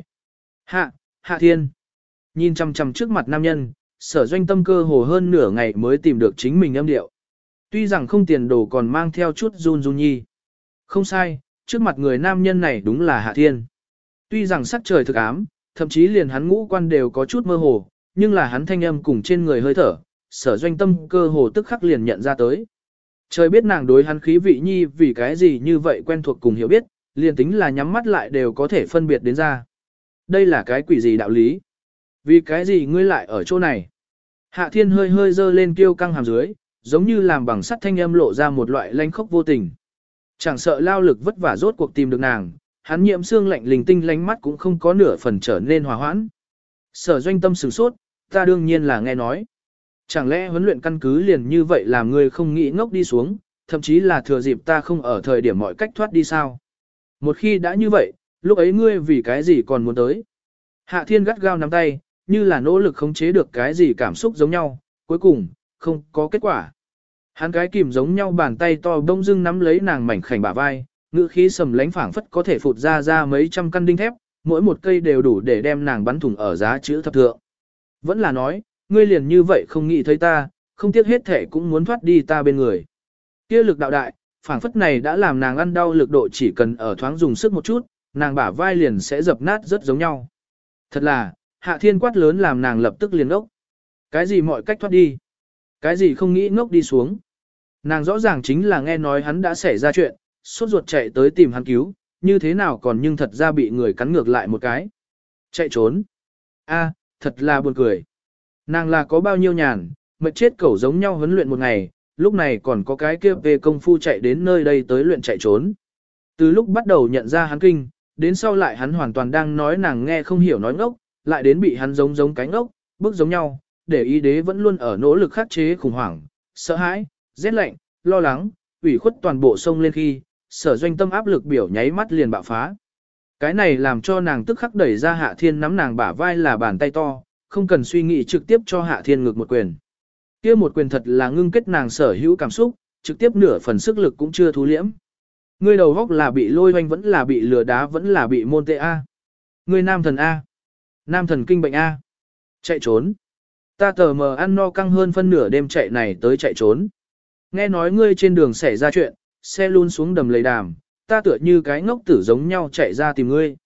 Hạ thiên. Nhìn chằm chằm trước mặt nam nhân, sở doanh tâm cơ hồ hơn nửa ngày mới tìm được chính mình âm điệu. Tuy rằng không tiền đồ còn mang theo chút run run nhi. Không sai, trước mặt người nam nhân này đúng là Hạ Thiên. Tuy rằng sắc trời thực ám, thậm chí liền hắn ngũ quan đều có chút mơ hồ, nhưng là hắn thanh âm cùng trên người hơi thở, sở doanh tâm cơ hồ tức khắc liền nhận ra tới. Trời biết nàng đối hắn khí vị nhi vì cái gì như vậy quen thuộc cùng hiểu biết, liền tính là nhắm mắt lại đều có thể phân biệt đến ra. Đây là cái quỷ gì đạo lý? Vì cái gì ngươi lại ở chỗ này? Hạ Thiên hơi hơi dơ lên kiêu căng hàm dưới, giống như làm bằng sắt thanh âm lộ ra một loại lanh khốc vô tình. Chẳng sợ lao lực vất vả rốt cuộc tìm được nàng, hắn nhiễm xương lạnh linh tinh lánh mắt cũng không có nửa phần trở nên hòa hoãn. Sở doanh tâm sửng sốt, ta đương nhiên là nghe nói. Chẳng lẽ huấn luyện căn cứ liền như vậy làm ngươi không nghĩ ngốc đi xuống, thậm chí là thừa dịp ta không ở thời điểm mọi cách thoát đi sao? Một khi đã như vậy, lúc ấy ngươi vì cái gì còn muốn tới? Hạ Thiên gắt gao nắm tay, như là nỗ lực khống chế được cái gì cảm xúc giống nhau, cuối cùng, không có kết quả. Hắn cái kìm giống nhau bàn tay to đông dưng nắm lấy nàng mảnh khảnh bả vai, ngữ khí sầm lánh phảng phất có thể phụt ra mấy trăm căn đinh thép, mỗi một cây đều đủ để đem nàng bắn thủng ở giá chữ thập thượng. Vẫn là nói, ngươi liền như vậy không nghĩ thấy ta, không tiếc hết thể cũng muốn thoát đi ta bên người. Kia lực đạo đại, phảng phất này đã làm nàng ăn đau lực độ chỉ cần ở thoáng dùng sức một chút, nàng bả vai liền sẽ dập nát rất giống nhau. Thật là, Hạ Thiên quát lớn làm nàng lập tức liền ốc. Cái gì mọi cách thoát đi? Cái gì không nghĩ ngốc đi xuống? Nàng rõ ràng chính là nghe nói hắn đã xảy ra chuyện, sốt ruột chạy tới tìm hắn cứu, như thế nào còn nhưng thật ra bị người cắn ngược lại một cái. Chạy trốn. A, thật là buồn cười. Nàng là có bao nhiêu nhàn, mệt chết cẩu giống nhau huấn luyện một ngày, lúc này còn có cái kia về công phu chạy đến nơi đây tới luyện chạy trốn. Từ lúc bắt đầu nhận ra hắn kinh, đến sau lại hắn hoàn toàn đang nói nàng nghe không hiểu nói ngốc, lại đến bị hắn giống cánh ngốc, bước giống nhau, để ý đế vẫn luôn ở nỗ lực khắc chế khủng hoảng, sợ hãi, rét lạnh, lo lắng, ủy khuất toàn bộ sông lên khi, sở doanh tâm áp lực biểu nháy mắt liền bạo phá. Cái này làm cho nàng tức khắc đẩy ra Hạ Thiên nắm nàng bả vai là bàn tay to, không cần suy nghĩ trực tiếp cho Hạ Thiên ngược một quyền. Kia một quyền thật là ngưng kết nàng sở hữu cảm xúc, trực tiếp nửa phần sức lực cũng chưa thu liễm. Ngươi đầu góc là bị lôi hoanh vẫn là bị lừa đá vẫn là bị môn tệ A. Ngươi nam thần A. Nam thần kinh bệnh A. Chạy trốn. Ta tờ mờ ăn no căng hơn phân nửa đêm chạy này tới chạy trốn. Nghe nói ngươi trên đường xảy ra chuyện, xe luôn xuống đầm lầy đàm, ta tựa như cái ngốc tử giống nhau chạy ra tìm ngươi.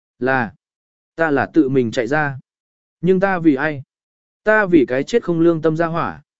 Ta là tự mình chạy ra. Nhưng ta vì ai? Ta vì cái chết không lương tâm ra hỏa.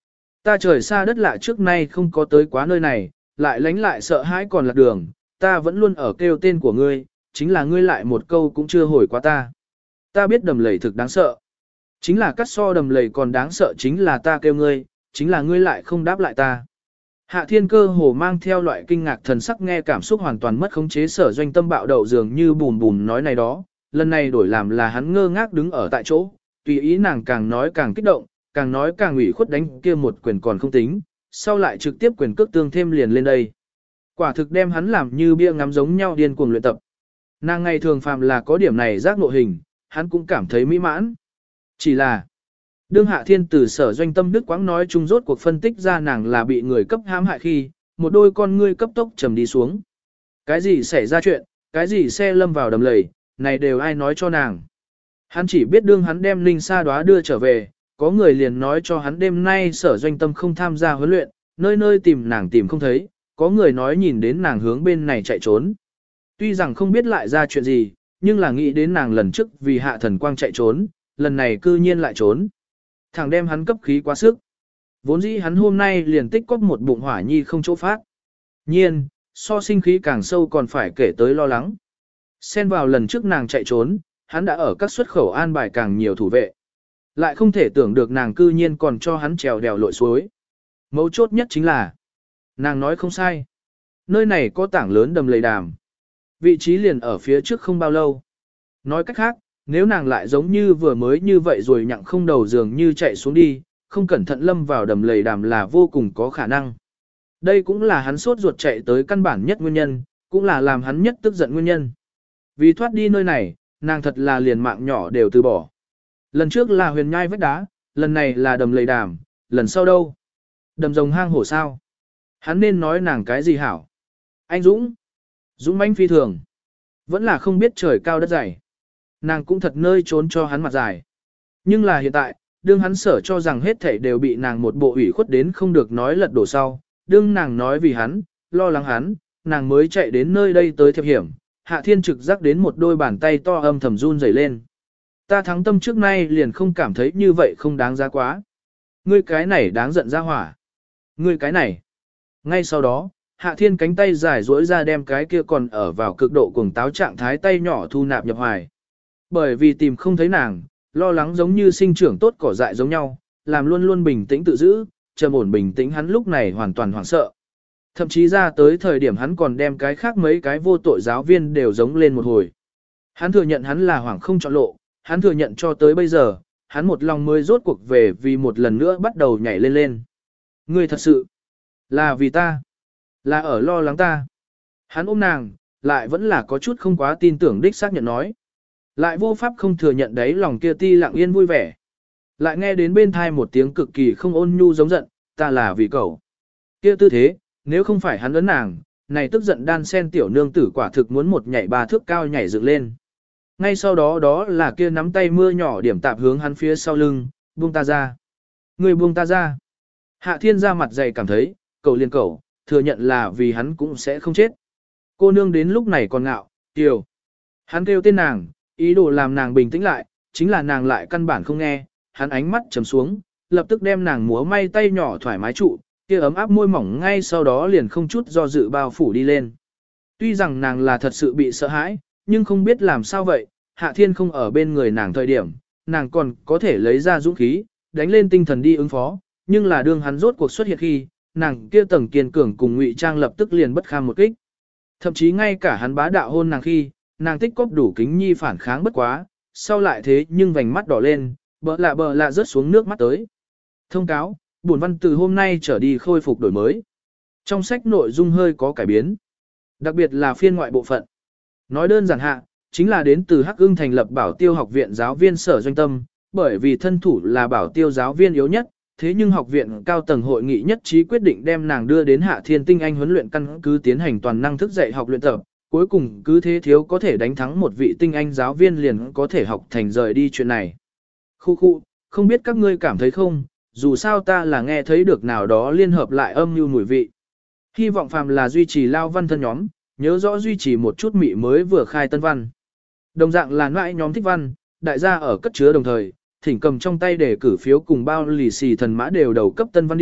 Ta trời xa đất lạ trước nay không có tới quá nơi này, lại lánh lại sợ hãi còn lạc đường, ta vẫn luôn ở kêu tên của ngươi, chính là ngươi lại một câu cũng chưa hồi qua ta. Ta biết đầm lầy thực đáng sợ. Chính là cắt so đầm lầy còn đáng sợ chính là ta kêu ngươi, chính là ngươi lại không đáp lại ta. Hạ Thiên cơ hồ mang theo loại kinh ngạc thần sắc nghe cảm xúc hoàn toàn mất khống chế Sở Doanh Tâm bạo đậu dường như bùn bùn nói này đó, lần này đổi làm là hắn ngơ ngác đứng ở tại chỗ, tùy ý nàng càng nói càng kích động, càng nói càng ủy khuất đánh kia một quyền còn không tính, sau lại trực tiếp quyền cước tương thêm liền lên đây. Quả thực đem hắn làm như bia ngắm giống nhau điên cuồng luyện tập. Nàng ngày thường phàm là có điểm này giác ngộ hình, hắn cũng cảm thấy mỹ mãn. Chỉ là, đương Hạ Thiên từ Sở Doanh Tâm đức quãng nói chung rốt cuộc phân tích ra nàng là bị người cấp hãm hại khi, một đôi con ngươi cấp tốc trầm đi xuống. Cái gì xảy ra chuyện, cái gì xe lâm vào đầm lầy, này đều ai nói cho nàng. Hắn chỉ biết đương hắn đem Linh Sa Đóa đưa trở về, có người liền nói cho hắn đêm nay Sở Doanh Tâm không tham gia huấn luyện, nơi nơi tìm nàng tìm không thấy, có người nói nhìn đến nàng hướng bên này chạy trốn. Tuy rằng không biết lại ra chuyện gì, nhưng là nghĩ đến nàng lần trước vì Hạ Thần Quang chạy trốn, lần này cư nhiên lại trốn. Thằng đem hắn cấp khí quá sức. Vốn dĩ hắn hôm nay liền tích cóp một bụng hỏa nhi không chỗ phát. Nhiên, so sinh khí càng sâu còn phải kể tới lo lắng. Xen vào lần trước nàng chạy trốn, hắn đã ở các xuất khẩu an bài càng nhiều thủ vệ. Lại không thể tưởng được nàng cư nhiên còn cho hắn trèo đèo lội suối. Mấu chốt nhất chính là, nàng nói không sai. Nơi này có tảng lớn đầm lầy đàm. Vị trí liền ở phía trước không bao lâu. Nói cách khác, nếu nàng lại giống như vừa mới như vậy rồi nhặng không đầu dường như chạy xuống đi, không cẩn thận lâm vào đầm lầy đàm là vô cùng có khả năng. Đây cũng là hắn sốt ruột chạy tới căn bản nhất nguyên nhân, cũng là làm hắn nhất tức giận nguyên nhân. Vì thoát đi nơi này, nàng thật là liền mạng nhỏ đều từ bỏ. Lần trước là huyền nhai vách đá, lần này là đầm lầy đàm, lần sau đâu? Đầm rồng hang hổ sao? Hắn nên nói nàng cái gì hảo? Anh Dũng? Dũng mãnh phi thường. Vẫn là không biết trời cao đất dày. Nàng cũng thật nơi trốn cho hắn mặt dài. Nhưng là hiện tại, đương hắn sở cho rằng hết thảy đều bị nàng một bộ ủy khuất đến không được nói lật đổ sau. Đương nàng nói vì hắn, lo lắng hắn, nàng mới chạy đến nơi đây tới thiệp hiểm. Hạ Thiên trực giác đến một đôi bàn tay to âm thầm run rẩy lên. Ta thắng tâm trước nay liền không cảm thấy như vậy không đáng giá quá. Ngươi cái này đáng giận ra hỏa. Ngươi cái này. Ngay sau đó, Hạ Thiên cánh tay dài duỗi ra đem cái kia còn ở vào cực độ cuồng táo trạng thái tay nhỏ thu nạp nhập hoài. Bởi vì tìm không thấy nàng, lo lắng giống như sinh trưởng tốt cỏ dại giống nhau, làm luôn luôn bình tĩnh tự giữ, trầm ổn bình tĩnh hắn lúc này hoàn toàn hoảng sợ. Thậm chí ra tới thời điểm hắn còn đem cái khác mấy cái vô tội giáo viên đều giống lên một hồi. Hắn thừa nhận hắn là hoảng không chọn lộ, hắn thừa nhận cho tới bây giờ, hắn một lòng mới rốt cuộc về vì một lần nữa bắt đầu nhảy lên lên. Ngươi thật sự là vì ta, là ở lo lắng ta. Hắn ôm nàng, lại vẫn là có chút không quá tin tưởng đích xác nhận nói. Lại vô pháp không thừa nhận đấy lòng kia ti lặng yên vui vẻ. Lại nghe đến bên thai một tiếng cực kỳ không ôn nhu giống giận, ta là vì cậu. Kia tư thế, nếu không phải hắn ấn nàng, này tức giận đan sen tiểu nương tử quả thực muốn một nhảy ba thước cao nhảy dựng lên. Ngay sau đó đó là kia nắm tay mưa nhỏ điểm tạp hướng hắn phía sau lưng, buông ta ra. Người buông ta ra. Hạ Thiên ra mặt dày cảm thấy, cậu liền cậu, thừa nhận là vì hắn cũng sẽ không chết. Cô nương đến lúc này còn ngạo, tiểu. Hắn kêu tên nàng, ý đồ làm nàng bình tĩnh lại, chính là nàng lại căn bản không nghe, hắn ánh mắt trầm xuống, lập tức đem nàng múa may tay nhỏ thoải mái trụ, kia ấm áp môi mỏng ngay sau đó liền không chút do dự bao phủ đi lên. Tuy rằng nàng là thật sự bị sợ hãi, nhưng không biết làm sao vậy, Hạ Thiên không ở bên người nàng thời điểm, nàng còn có thể lấy ra dũng khí, đánh lên tinh thần đi ứng phó, nhưng là đương hắn rốt cuộc xuất hiện khi, nàng kia tầng kiên cường cùng ngụy trang lập tức liền bất kham một kích. Thậm chí ngay cả hắn bá đạo hôn nàng khi, nàng tích cóp đủ kính nhi phản kháng bất quá, sau lại thế nhưng vành mắt đỏ lên, bợ lạ rớt xuống nước mắt tới. Thông cáo, bổn văn từ hôm nay trở đi khôi phục đổi mới. Trong sách nội dung hơi có cải biến, đặc biệt là phiên ngoại bộ phận. Nói đơn giản hạ, chính là đến từ Hắc Ưng thành lập Bảo Tiêu học viện giáo viên Sở Doanh Tâm, bởi vì thân thủ là Bảo Tiêu giáo viên yếu nhất, thế nhưng học viện cao tầng hội nghị nhất trí quyết định đem nàng đưa đến Hạ Thiên tinh anh huấn luyện căn cứ tiến hành toàn năng thức dạy học luyện tập, cuối cùng cứ thế thiếu có thể đánh thắng một vị tinh anh giáo viên liền có thể học thành rời đi chuyện này. Khu, không biết các ngươi cảm thấy không, dù sao ta là nghe thấy được nào đó liên hợp lại âm mưu mùi vị. Hy vọng phàm là duy trì lao văn thân nhóm, nhớ rõ duy trì một chút mị mới vừa khai tân văn. Đồng dạng là loại nhóm thích văn, đại gia ở cất chứa đồng thời, thỉnh cầm trong tay để cử phiếu cùng bao lì xì thần mã đều đầu cấp tân văn đi,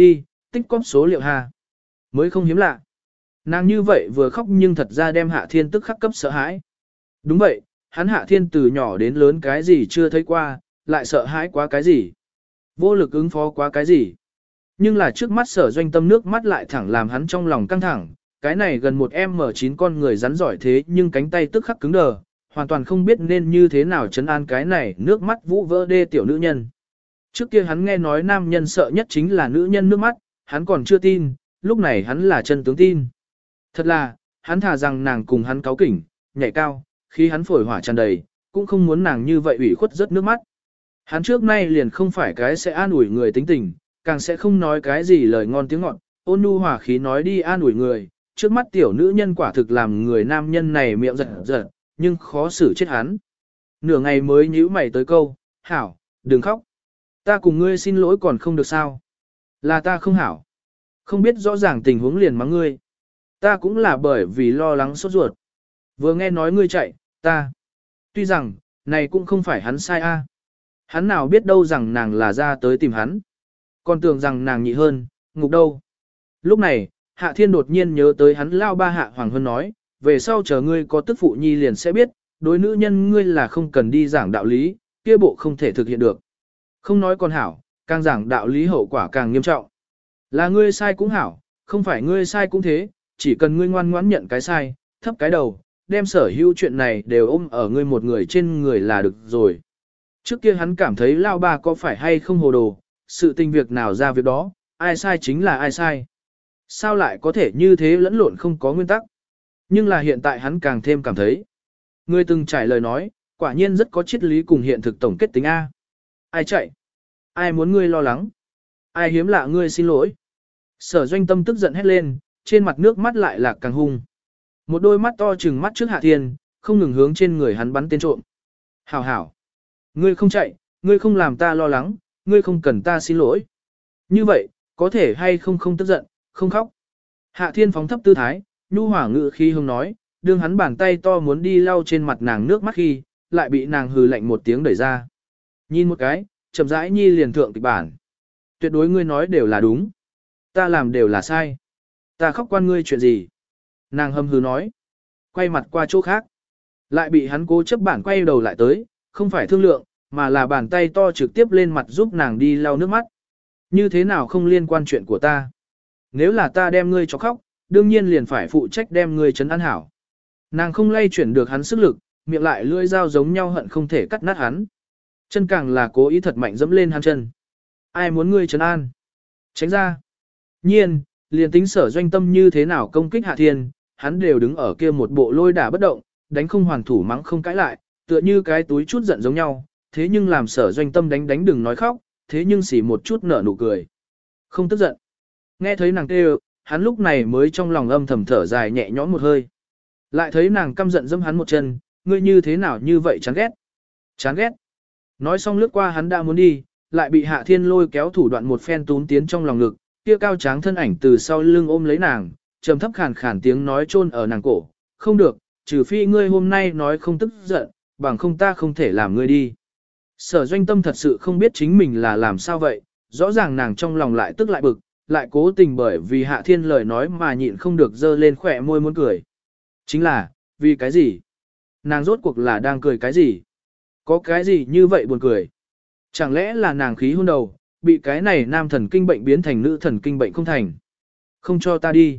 tích cóp số liệu ha. Mới không hiếm lạ. Nàng như vậy vừa khóc nhưng thật ra đem Hạ Thiên tức khắc cấp sợ hãi. Đúng vậy, hắn Hạ Thiên từ nhỏ đến lớn cái gì chưa thấy qua, lại sợ hãi quá cái gì. Vô lực ứng phó quá cái gì. Nhưng là trước mắt Sở Doanh Tâm nước mắt lại thẳng làm hắn trong lòng căng thẳng, cái này gần một M9 con người rắn giỏi thế nhưng cánh tay tức khắc cứng đờ, hoàn toàn không biết nên như thế nào trấn an cái này nước mắt vũ vỡ đê tiểu nữ nhân. Trước kia hắn nghe nói nam nhân sợ nhất chính là nữ nhân nước mắt, hắn còn chưa tin, lúc này hắn là chân tướng tin. Thật là, hắn thà rằng nàng cùng hắn cáu kỉnh, nhảy cao, khi hắn phổi hỏa tràn đầy, cũng không muốn nàng như vậy ủy khuất rớt nước mắt. Hắn trước nay liền không phải cái sẽ an ủi người tính tình, càng sẽ không nói cái gì lời ngon tiếng ngọt, ôn nhu hòa khí nói đi an ủi người, trước mắt tiểu nữ nhân quả thực làm người nam nhân này miệng giật giật, nhưng khó xử chết hắn. Nửa ngày mới nhíu mày tới câu, hảo, đừng khóc. Ta cùng ngươi xin lỗi còn không được sao. Là ta không hảo. Không biết rõ ràng tình huống liền mắng ngươi. Ta cũng là bởi vì lo lắng sốt ruột. Vừa nghe nói ngươi chạy, ta. Tuy rằng, này cũng không phải hắn sai a. Hắn nào biết đâu rằng nàng là ra tới tìm hắn. Còn tưởng rằng nàng nhị hơn, ngục đâu. Lúc này, Hạ Thiên đột nhiên nhớ tới hắn lao ba Hạ Hoàng Hân nói, về sau chờ ngươi có tức phụ nhi liền sẽ biết, đối nữ nhân ngươi là không cần đi giảng đạo lý, kia bộ không thể thực hiện được. Không nói còn hảo, càng giảng đạo lý hậu quả càng nghiêm trọng. Là ngươi sai cũng hảo, không phải ngươi sai cũng thế, chỉ cần ngươi ngoan ngoãn nhận cái sai, thấp cái đầu, đem sở hữu chuyện này đều ôm ở ngươi một người trên người là được rồi. Trước kia hắn cảm thấy lao ba có phải hay không hồ đồ, sự tình việc nào ra việc đó, ai sai chính là ai sai. Sao lại có thể như thế lẫn lộn không có nguyên tắc? Nhưng là hiện tại hắn càng thêm cảm thấy. Ngươi từng trải lời nói, quả nhiên rất có triết lý cùng hiện thực tổng kết tính A. Ai chạy? Ai muốn ngươi lo lắng? Ai hiếm lạ ngươi xin lỗi? Sở Doanh Tâm tức giận hét lên, trên mặt nước mắt lại lạc càng hung. Một đôi mắt to trừng mắt trước Hạ Thiên, không ngừng hướng trên người hắn bắn tên trộm. Hảo hảo. Ngươi không chạy, ngươi không làm ta lo lắng, ngươi không cần ta xin lỗi. Như vậy, có thể hay không không tức giận, không khóc. Hạ Thiên phóng thấp tư thái, nhu hòa ngự khi hông nói, đương hắn bàn tay to muốn đi lau trên mặt nàng nước mắt khi, lại bị nàng hừ lạnh một tiếng đẩy ra. Nhìn một cái, chậm rãi nhi liền thượng kịch bản. Tuyệt đối ngươi nói đều là đúng. Ta làm đều là sai. Ta khóc quan ngươi chuyện gì? Nàng hâm hừ nói. Quay mặt qua chỗ khác. Lại bị hắn cố chấp bản quay đầu lại tới, không phải thương lượng, mà là bàn tay to trực tiếp lên mặt giúp nàng đi lau nước mắt. Như thế nào không liên quan chuyện của ta? Nếu là ta đem ngươi cho khóc, đương nhiên liền phải phụ trách đem ngươi trấn an hảo. Nàng không lay chuyển được hắn sức lực, miệng lại lưỡi dao giống nhau hận không thể cắt nát hắn. Chân càng là cố ý thật mạnh dẫm lên hắn chân. Ai muốn ngươi trấn an? Tránh ra. Nhiên, liền tính Sở Doanh Tâm như thế nào công kích Hạ Thiên, hắn đều đứng ở kia một bộ lôi đả bất động, đánh không hoàn thủ mắng không cãi lại, tựa như cái túi chút giận giống nhau, thế nhưng làm Sở Doanh Tâm đánh đừng nói khóc, thế nhưng xỉ một chút nở nụ cười. Không tức giận. Nghe thấy nàng kêu, hắn lúc này mới trong lòng âm thầm thở dài nhẹ nhõm một hơi. Lại thấy nàng căm giận giẫm hắn một chân, ngươi như thế nào như vậy chán ghét. Chán ghét. Nói xong lướt qua hắn đã muốn đi, lại bị Hạ Thiên lôi kéo thủ đoạn một phen tún tiến trong lòng ngực, kia cao tráng thân ảnh từ sau lưng ôm lấy nàng, trầm thấp khàn khàn tiếng nói chôn ở nàng cổ, không được, trừ phi ngươi hôm nay nói không tức giận, bằng không ta không thể làm ngươi đi. Sở Doanh Tâm thật sự không biết chính mình là làm sao vậy, rõ ràng nàng trong lòng lại tức lại bực, lại cố tình bởi vì Hạ Thiên lời nói mà nhịn không được dơ lên khỏe môi muốn cười. Chính là, vì cái gì? Nàng rốt cuộc là đang cười cái gì? Có cái gì như vậy buồn cười? Chẳng lẽ là nàng khí hôn đầu, bị cái này nam thần kinh bệnh biến thành nữ thần kinh bệnh không thành? Không cho ta đi.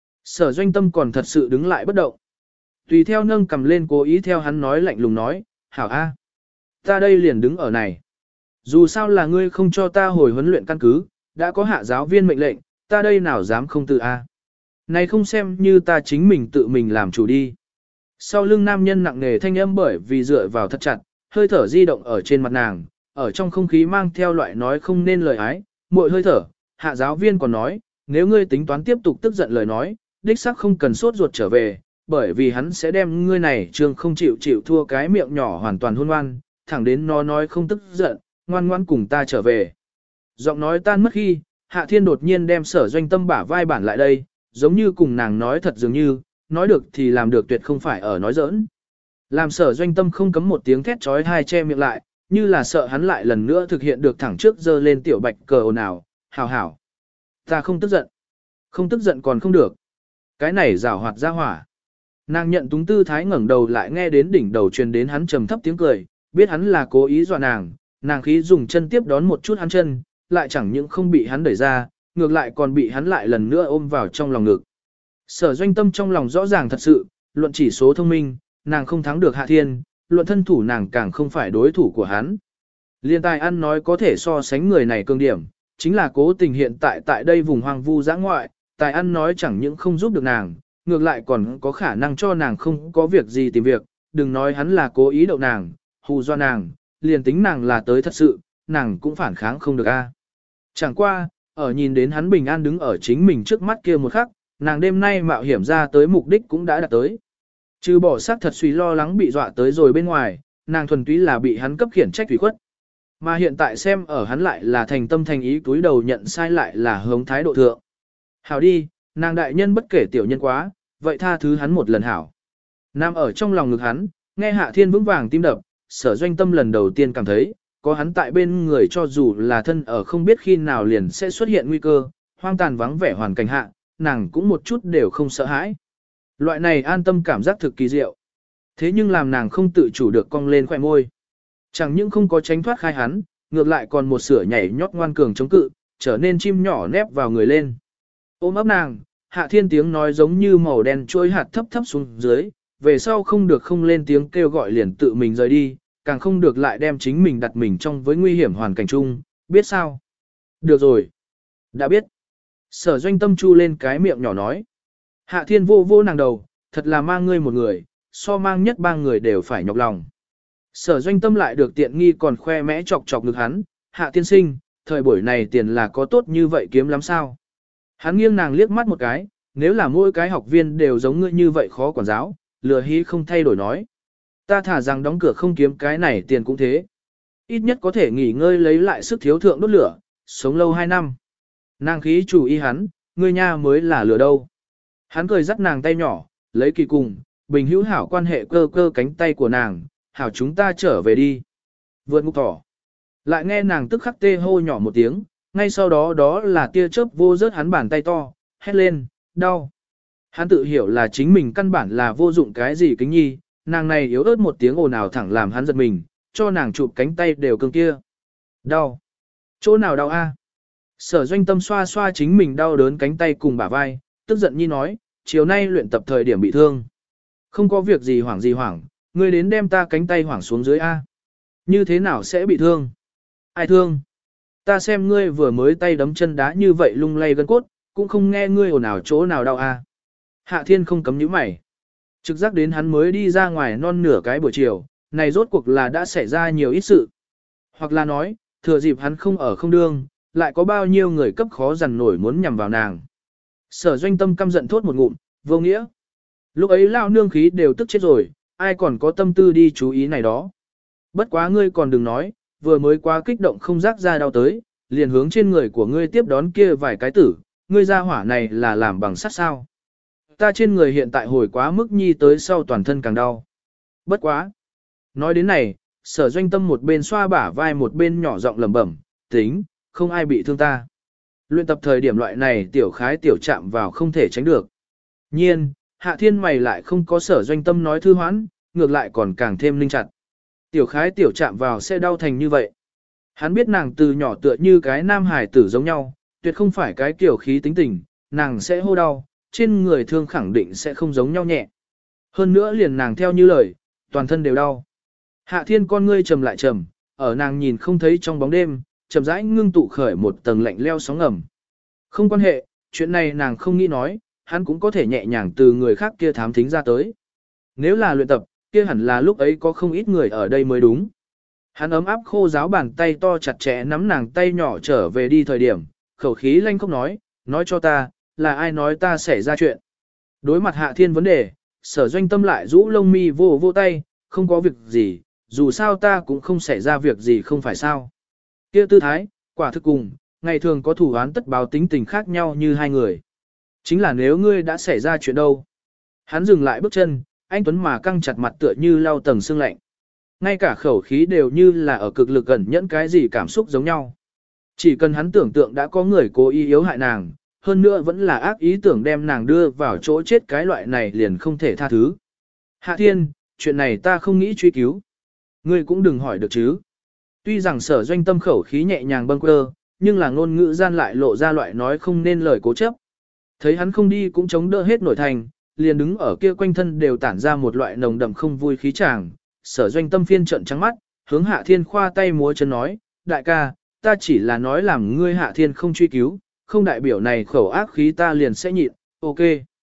Sở Doanh Tâm còn thật sự đứng lại bất động. Tùy theo nâng cầm lên cố ý theo hắn nói lạnh lùng nói, hảo a, ta đây liền đứng ở này. Dù sao là ngươi không cho ta hồi huấn luyện căn cứ, đã có hạ giáo viên mệnh lệnh, ta đây nào dám không tự a. Này không xem như ta chính mình tự mình làm chủ đi. Sau lưng nam nhân nặng nề thanh âm bởi vì dựa vào thật chặt, hơi thở di động ở trên mặt nàng, ở trong không khí mang theo loại nói không nên lời ái, mỗi hơi thở, hạ giáo viên còn nói, nếu ngươi tính toán tiếp tục tức giận lời nói, đích xác không cần sốt ruột trở về, bởi vì hắn sẽ đem ngươi này trường không chịu thua cái miệng nhỏ hoàn toàn hôn ngoan, thẳng đến nó nói không tức giận, ngoan ngoan cùng ta trở về. Giọng nói tan mất khi, Hạ Thiên đột nhiên đem Sở Doanh Tâm bả vai bản lại đây, giống như cùng nàng nói thật dường như, nói được thì làm được tuyệt không phải ở nói giỡn. Làm Sở Doanh Tâm không cấm một tiếng thét trói tai che miệng lại, như là sợ hắn lại lần nữa thực hiện được thẳng trước giơ lên tiểu bạch cờ ồn ào, hảo hảo. Ta không tức giận. Không tức giận còn không được. Cái này rào hoạt ra hỏa. Nàng nhận túng tư thái ngẩng đầu lại nghe đến đỉnh đầu truyền đến hắn trầm thấp tiếng cười, biết hắn là cố ý dọa nàng, nàng khí dùng chân tiếp đón một chút hắn chân, lại chẳng những không bị hắn đẩy ra, ngược lại còn bị hắn lại lần nữa ôm vào trong lòng ngực. Sở Doanh Tâm trong lòng rõ ràng thật sự, luận chỉ số thông minh, nàng không thắng được Hạ Thiên, luận thân thủ nàng càng không phải đối thủ của hắn. Liên tài ăn nói có thể so sánh người này cường điểm, chính là cố tình hiện tại đây vùng hoang vu dã ngoại, tài ăn nói chẳng những không giúp được nàng, ngược lại còn có khả năng cho nàng không có việc gì tìm việc, đừng nói hắn là cố ý đậu nàng, hù do nàng, liền tính nàng là tới thật sự, nàng cũng phản kháng không được a. Chẳng qua, ở nhìn đến hắn bình an đứng ở chính mình trước mắt kia một khắc, nàng đêm nay mạo hiểm ra tới mục đích cũng đã đạt tới. Trừ bỏ xác thật suy lo lắng bị dọa tới rồi bên ngoài, nàng thuần túy là bị hắn cấp khiển trách ủy khuất. Mà hiện tại xem ở hắn lại là thành tâm thành ý túi đầu nhận sai lại là hướng thái độ thượng. Hảo đi, nàng đại nhân bất kể tiểu nhân quá, vậy tha thứ hắn một lần hảo. Nam ở trong lòng ngực hắn, nghe Hạ Thiên vững vàng tim đập, Sở Doanh Tâm lần đầu tiên cảm thấy, có hắn tại bên người cho dù là thân ở không biết khi nào liền sẽ xuất hiện nguy cơ, hoang tàn vắng vẻ hoàn cảnh hạ, nàng cũng một chút đều không sợ hãi. Loại này an tâm cảm giác thực kỳ diệu. Thế nhưng làm nàng không tự chủ được cong lên khóe môi. Chẳng những không có tránh thoát khai hắn, ngược lại còn một sửa nhảy nhót ngoan cường chống cự, trở nên chim nhỏ nép vào người lên. Ôm ấp nàng, Hạ Thiên tiếng nói giống như màu đen trôi hạt thấp thấp xuống dưới, về sau không được không lên tiếng kêu gọi liền tự mình rời đi, càng không được lại đem chính mình đặt mình trong với nguy hiểm hoàn cảnh chung, biết sao? Được rồi. Đã biết. Sở Doanh Tâm chu lên cái miệng nhỏ nói. Hạ Thiên vô vô nàng đầu, thật là mang ngươi một người, so mang nhất ba người đều phải nhọc lòng. Sở Doanh Tâm lại được tiện nghi còn khoe mẽ chọc chọc ngực hắn, Hạ tiên sinh, thời buổi này tiền là có tốt như vậy kiếm lắm sao? Hắn nghiêng nàng liếc mắt một cái, nếu là mỗi cái học viên đều giống ngươi như vậy khó quản giáo, lừa hí không thay đổi nói. Ta thả rằng đóng cửa không kiếm cái này tiền cũng thế. Ít nhất có thể nghỉ ngơi lấy lại sức thiếu thượng đốt lửa, sống lâu 2 năm. Nàng khí chủ ý hắn, ngươi nha mới là lửa đâu. Hắn cười dắt nàng tay nhỏ, lấy kỳ cùng, bình hữu hảo quan hệ cơ cơ cánh tay của nàng, hảo chúng ta trở về đi. Vượt ngục thỏ. Lại nghe nàng tức khắc tê hô nhỏ một tiếng, ngay sau đó đó là tia chớp vô rớt hắn bàn tay to, hét lên, đau. Hắn tự hiểu là chính mình căn bản là vô dụng cái gì kính nhi, nàng này yếu ớt một tiếng ồn ào thẳng làm hắn giật mình, cho nàng chụp cánh tay đều cương kia. Đau. Chỗ nào đau a? Sở Doanh Tâm xoa xoa chính mình đau đớn cánh tay cùng bả vai, tức giận nhi nói, chiều nay luyện tập thời điểm bị thương. Không có việc gì hoảng, ngươi đến đem ta cánh tay hoảng xuống dưới a. Như thế nào sẽ bị thương? Ai thương? Ta xem ngươi vừa mới tay đấm chân đá như vậy lung lay gân cốt, cũng không nghe ngươi ồn ào chỗ nào đau a. Hạ Thiên không cấm nhíu mày. Trực giác đến hắn mới đi ra ngoài non nửa cái buổi chiều, này rốt cuộc là đã xảy ra nhiều ít sự. Hoặc là nói, thừa dịp hắn không ở không đương, lại có bao nhiêu người cấp khó dằn nổi muốn nhằm vào nàng. Sở Doanh Tâm căm giận thốt một ngụm, vô nghĩa. Lúc ấy lao nương khí đều tức chết rồi, ai còn có tâm tư đi chú ý này đó. Bất quá ngươi còn đừng nói, vừa mới quá kích động không rác ra đau tới, liền hướng trên người của ngươi tiếp đón kia vài cái tử, ngươi ra hỏa này là làm bằng sắt sao. Ta trên người hiện tại hồi quá mức nhi tới sau toàn thân càng đau. Bất quá. Nói đến này, Sở Doanh Tâm một bên xoa bả vai một bên nhỏ giọng lẩm bẩm, tính, không ai bị thương ta. Luyện tập thời điểm loại này tiểu khái tiểu chạm vào không thể tránh được. Nhiên, Hạ Thiên mày lại không có Sở Doanh Tâm nói thư hoãn, ngược lại còn càng thêm linh chặt. Tiểu khái tiểu chạm vào sẽ đau thành như vậy. Hắn biết nàng từ nhỏ tựa như cái nam hải tử giống nhau, tuyệt không phải cái kiểu khí tính tình, nàng sẽ hô đau, trên người thương khẳng định sẽ không giống nhau nhẹ. Hơn nữa liền nàng theo như lời, toàn thân đều đau. Hạ Thiên con ngươi trầm lại trầm, ở nàng nhìn không thấy trong bóng đêm, chậm rãi ngưng tụ khởi một tầng lạnh leo sóng ngầm. Không quan hệ, chuyện này nàng không nghĩ nói, hắn cũng có thể nhẹ nhàng từ người khác kia thám thính ra tới. Nếu là luyện tập, kia hẳn là lúc ấy có không ít người ở đây mới đúng. Hắn ấm áp khô ráo bàn tay to chặt chẽ nắm nàng tay nhỏ trở về đi thời điểm, khẩu khí lanh không nói cho ta, là ai nói ta xảy ra chuyện. Đối mặt Hạ Thiên vấn đề, Sở Doanh Tâm lại rũ lông mi vô vô tay, không có việc gì, dù sao ta cũng không xảy ra việc gì không phải sao. Kia tư thái, quả thực cùng, ngày thường có thủ án tất báo tính tình khác nhau như hai người. Chính là nếu ngươi đã xảy ra chuyện đâu. Hắn dừng lại bước chân, anh Tuấn mà căng chặt mặt tựa như lau tầng sương lạnh. Ngay cả khẩu khí đều như là ở cực lực gần nhẫn cái gì cảm xúc giống nhau. Chỉ cần hắn tưởng tượng đã có người cố ý yếu hại nàng, hơn nữa vẫn là ác ý tưởng đem nàng đưa vào chỗ chết, cái loại này liền không thể tha thứ. Hạ Thiên, chuyện này ta không nghĩ truy cứu. Ngươi cũng đừng hỏi được chứ. Tuy rằng Sở Doanh Tâm khẩu khí nhẹ nhàng bâng quơ, nhưng là ngôn ngữ gian lại lộ ra loại nói không nên lời cố chấp. Thấy hắn không đi cũng chống đỡ hết nổi thành, liền đứng ở kia quanh thân đều tản ra một loại nồng đậm không vui khí chàng. Sở Doanh Tâm phiên trận trắng mắt, hướng Hạ Thiên khoa tay múa chân nói, đại ca, ta chỉ là nói làm ngươi Hạ Thiên không truy cứu, không đại biểu này khẩu ác khí ta liền sẽ nhịn, ok.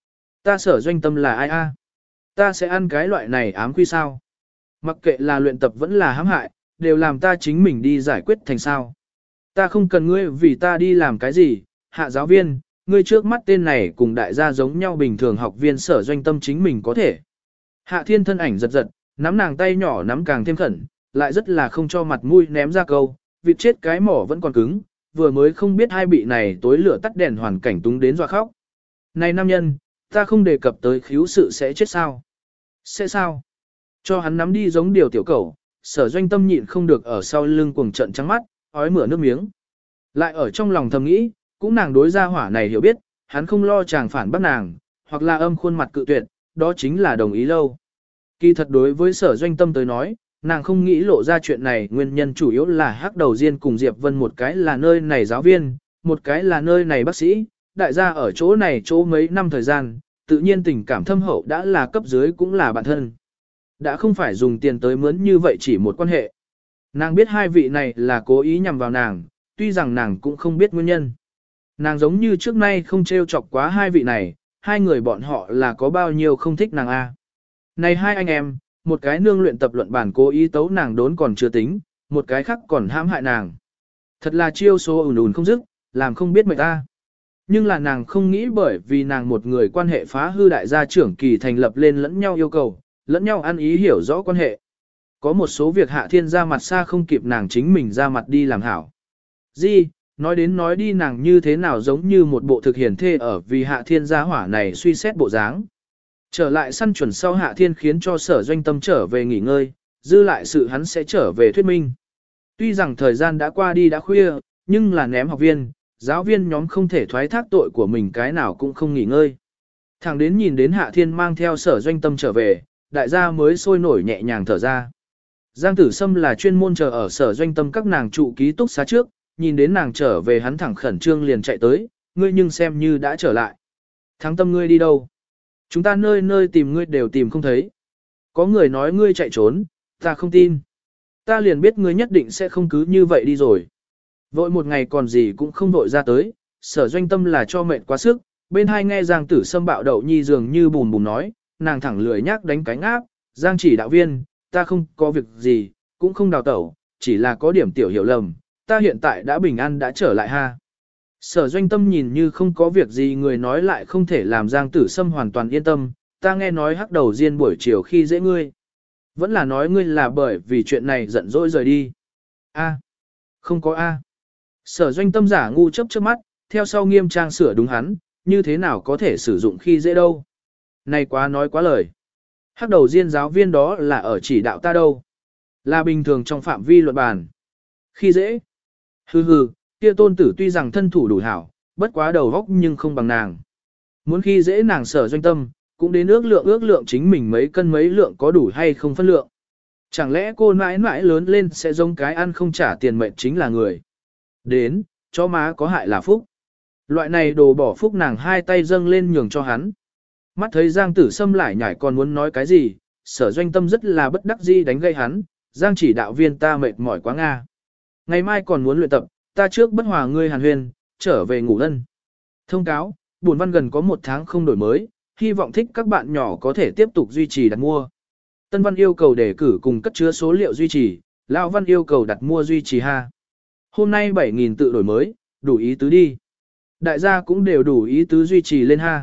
Ta Sở Doanh Tâm là ai a? Ta sẽ ăn cái loại này ám quy sao? Mặc kệ là luyện tập vẫn là hãm hại, đều làm ta chính mình đi giải quyết thành sao. Ta không cần ngươi vì ta đi làm cái gì, Hạ giáo viên, ngươi trước mắt tên này cùng đại gia giống nhau bình thường học viên Sở Doanh Tâm chính mình có thể. Hạ Thiên thân ảnh giật giật, nắm nàng tay nhỏ nắm càng thêm khẩn, lại rất là không cho mặt mũi ném ra câu, vịt chết cái mỏ vẫn còn cứng, vừa mới không biết hai bị này tối lửa tắt đèn hoàn cảnh túng đến dọa khóc. Này nam nhân, ta không đề cập tới khíu sự sẽ chết sao? Sẽ sao? Cho hắn nắm đi giống điều tiểu cẩu, Sở Doanh Tâm nhịn không được ở sau lưng cuồng trận trắng mắt, ói mửa nước miếng. Lại ở trong lòng thầm nghĩ, cũng nàng đối gia hỏa này hiểu biết, hắn không lo chàng phản bác nàng, hoặc là âm khuôn mặt cự tuyệt, đó chính là đồng ý lâu. Kỳ thật đối với Sở Doanh Tâm tới nói, nàng không nghĩ lộ ra chuyện này, nguyên nhân chủ yếu là Hắc Đầu Diên cùng Diệp Vân, một cái là nơi này giáo viên, một cái là nơi này bác sĩ, đại gia ở chỗ này chỗ mấy năm thời gian, tự nhiên tình cảm thâm hậu đã là cấp dưới cũng là bạn thân. Đã không phải dùng tiền tới mướn như vậy chỉ một quan hệ. Nàng biết hai vị này là cố ý nhằm vào nàng, tuy rằng nàng cũng không biết nguyên nhân. Nàng giống như trước nay không trêu chọc quá hai vị này, hai người bọn họ là có bao nhiêu không thích nàng a. Này hai anh em, một cái nương luyện tập luận bản cố ý tấu nàng đốn còn chưa tính, một cái khác còn hãm hại nàng. Thật là chiêu số ùn ùn không dứt, làm không biết mệt ta. Nhưng là nàng không nghĩ bởi vì nàng một người quan hệ phá hư đại gia trưởng kỳ thành lập lên lẫn nhau yêu cầu, lẫn nhau ăn ý hiểu rõ quan hệ. Có một số việc Hạ Thiên ra mặt xa không kịp nàng chính mình ra mặt đi làm hảo. Di, nói đến nói đi nàng như thế nào giống như một bộ thực hiển thê ở vì Hạ Thiên gia hỏa này suy xét bộ dáng. Trở lại săn chuẩn sau Hạ Thiên khiến cho Sở Doanh Tâm trở về nghỉ ngơi, dư lại sự hắn sẽ trở về thuyết minh. Tuy rằng thời gian đã qua đi đã khuya, nhưng là ném học viên, giáo viên nhóm không thể thoái thác tội của mình cái nào cũng không nghỉ ngơi. Thẳng đến nhìn đến Hạ Thiên mang theo Sở Doanh Tâm trở về, đại gia mới sôi nổi nhẹ nhàng thở ra. Giang Tử Sâm là chuyên môn chờ ở Sở Doanh Tâm các nàng trụ ký túc xá trước, nhìn đến nàng trở về hắn thẳng khẩn trương liền chạy tới, ngươi nhưng xem như đã trở lại. Thắng Tâm ngươi đi đâu? Chúng ta nơi nơi tìm ngươi đều tìm không thấy. Có người nói ngươi chạy trốn, ta không tin. Ta liền biết ngươi nhất định sẽ không cứ như vậy đi rồi. Vội một ngày còn gì cũng không vội ra tới, Sở Doanh Tâm là cho mệt quá sức, bên hai nghe Giang Tử Sâm bạo đậu nhi dường như bùn bùn nói, nàng thẳng lười nhác đánh cánh áp, Giang chỉ đạo viên, ta không có việc gì, cũng không đào tẩu, chỉ là có điểm tiểu hiểu lầm, ta hiện tại đã bình an đã trở lại ha. Sở Doanh Tâm nhìn như không có việc gì người nói lại không thể làm Giang Tử Sâm hoàn toàn yên tâm, ta nghe nói Hắc Đầu Diên buổi chiều khi dễ ngươi. Vẫn là nói ngươi là bởi vì chuyện này giận dỗi rời đi. A, không có A. Sở Doanh Tâm giả ngu chớp chớp mắt, theo sau nghiêm trang sửa đúng hắn, như thế nào có thể sử dụng khi dễ đâu. Này quá nói quá lời. Hắc Đầu Diên giáo viên đó là ở chỉ đạo ta đâu. Là bình thường trong phạm vi luận bàn. Khi dễ. Hừ hừ, kia tôn tử tuy rằng thân thủ đủ hảo, bất quá đầu góc nhưng không bằng nàng. Muốn khi dễ nàng Sở Doanh Tâm, cũng đến ước lượng chính mình mấy cân mấy lượng có đủ hay không phân lượng. Chẳng lẽ cô mãi mãi lớn lên sẽ giống cái ăn không trả tiền mệnh chính là người. Đến, chó má có hại là phúc. Loại này đồ bỏ phúc nàng hai tay dâng lên nhường cho hắn. Mắt thấy Giang Tử Sâm lại nhảy còn muốn nói cái gì, Sở Doanh Tâm rất là bất đắc dĩ đánh gây hắn, Giang chỉ đạo viên ta mệt mỏi quá Nga. Ngày mai còn muốn luyện tập, ta trước bất hòa ngươi hàn huyền, trở về ngủ ân. Thông cáo, buồn văn gần có 1 tháng không đổi mới, hy vọng thích các bạn nhỏ có thể tiếp tục duy trì đặt mua. Tân văn yêu cầu đề cử cùng cất chứa số liệu duy trì, Lão văn yêu cầu đặt mua duy trì ha. Hôm nay 7.000 tự đổi mới, đủ ý tứ đi. Đại gia cũng đều đủ ý tứ duy trì lên ha.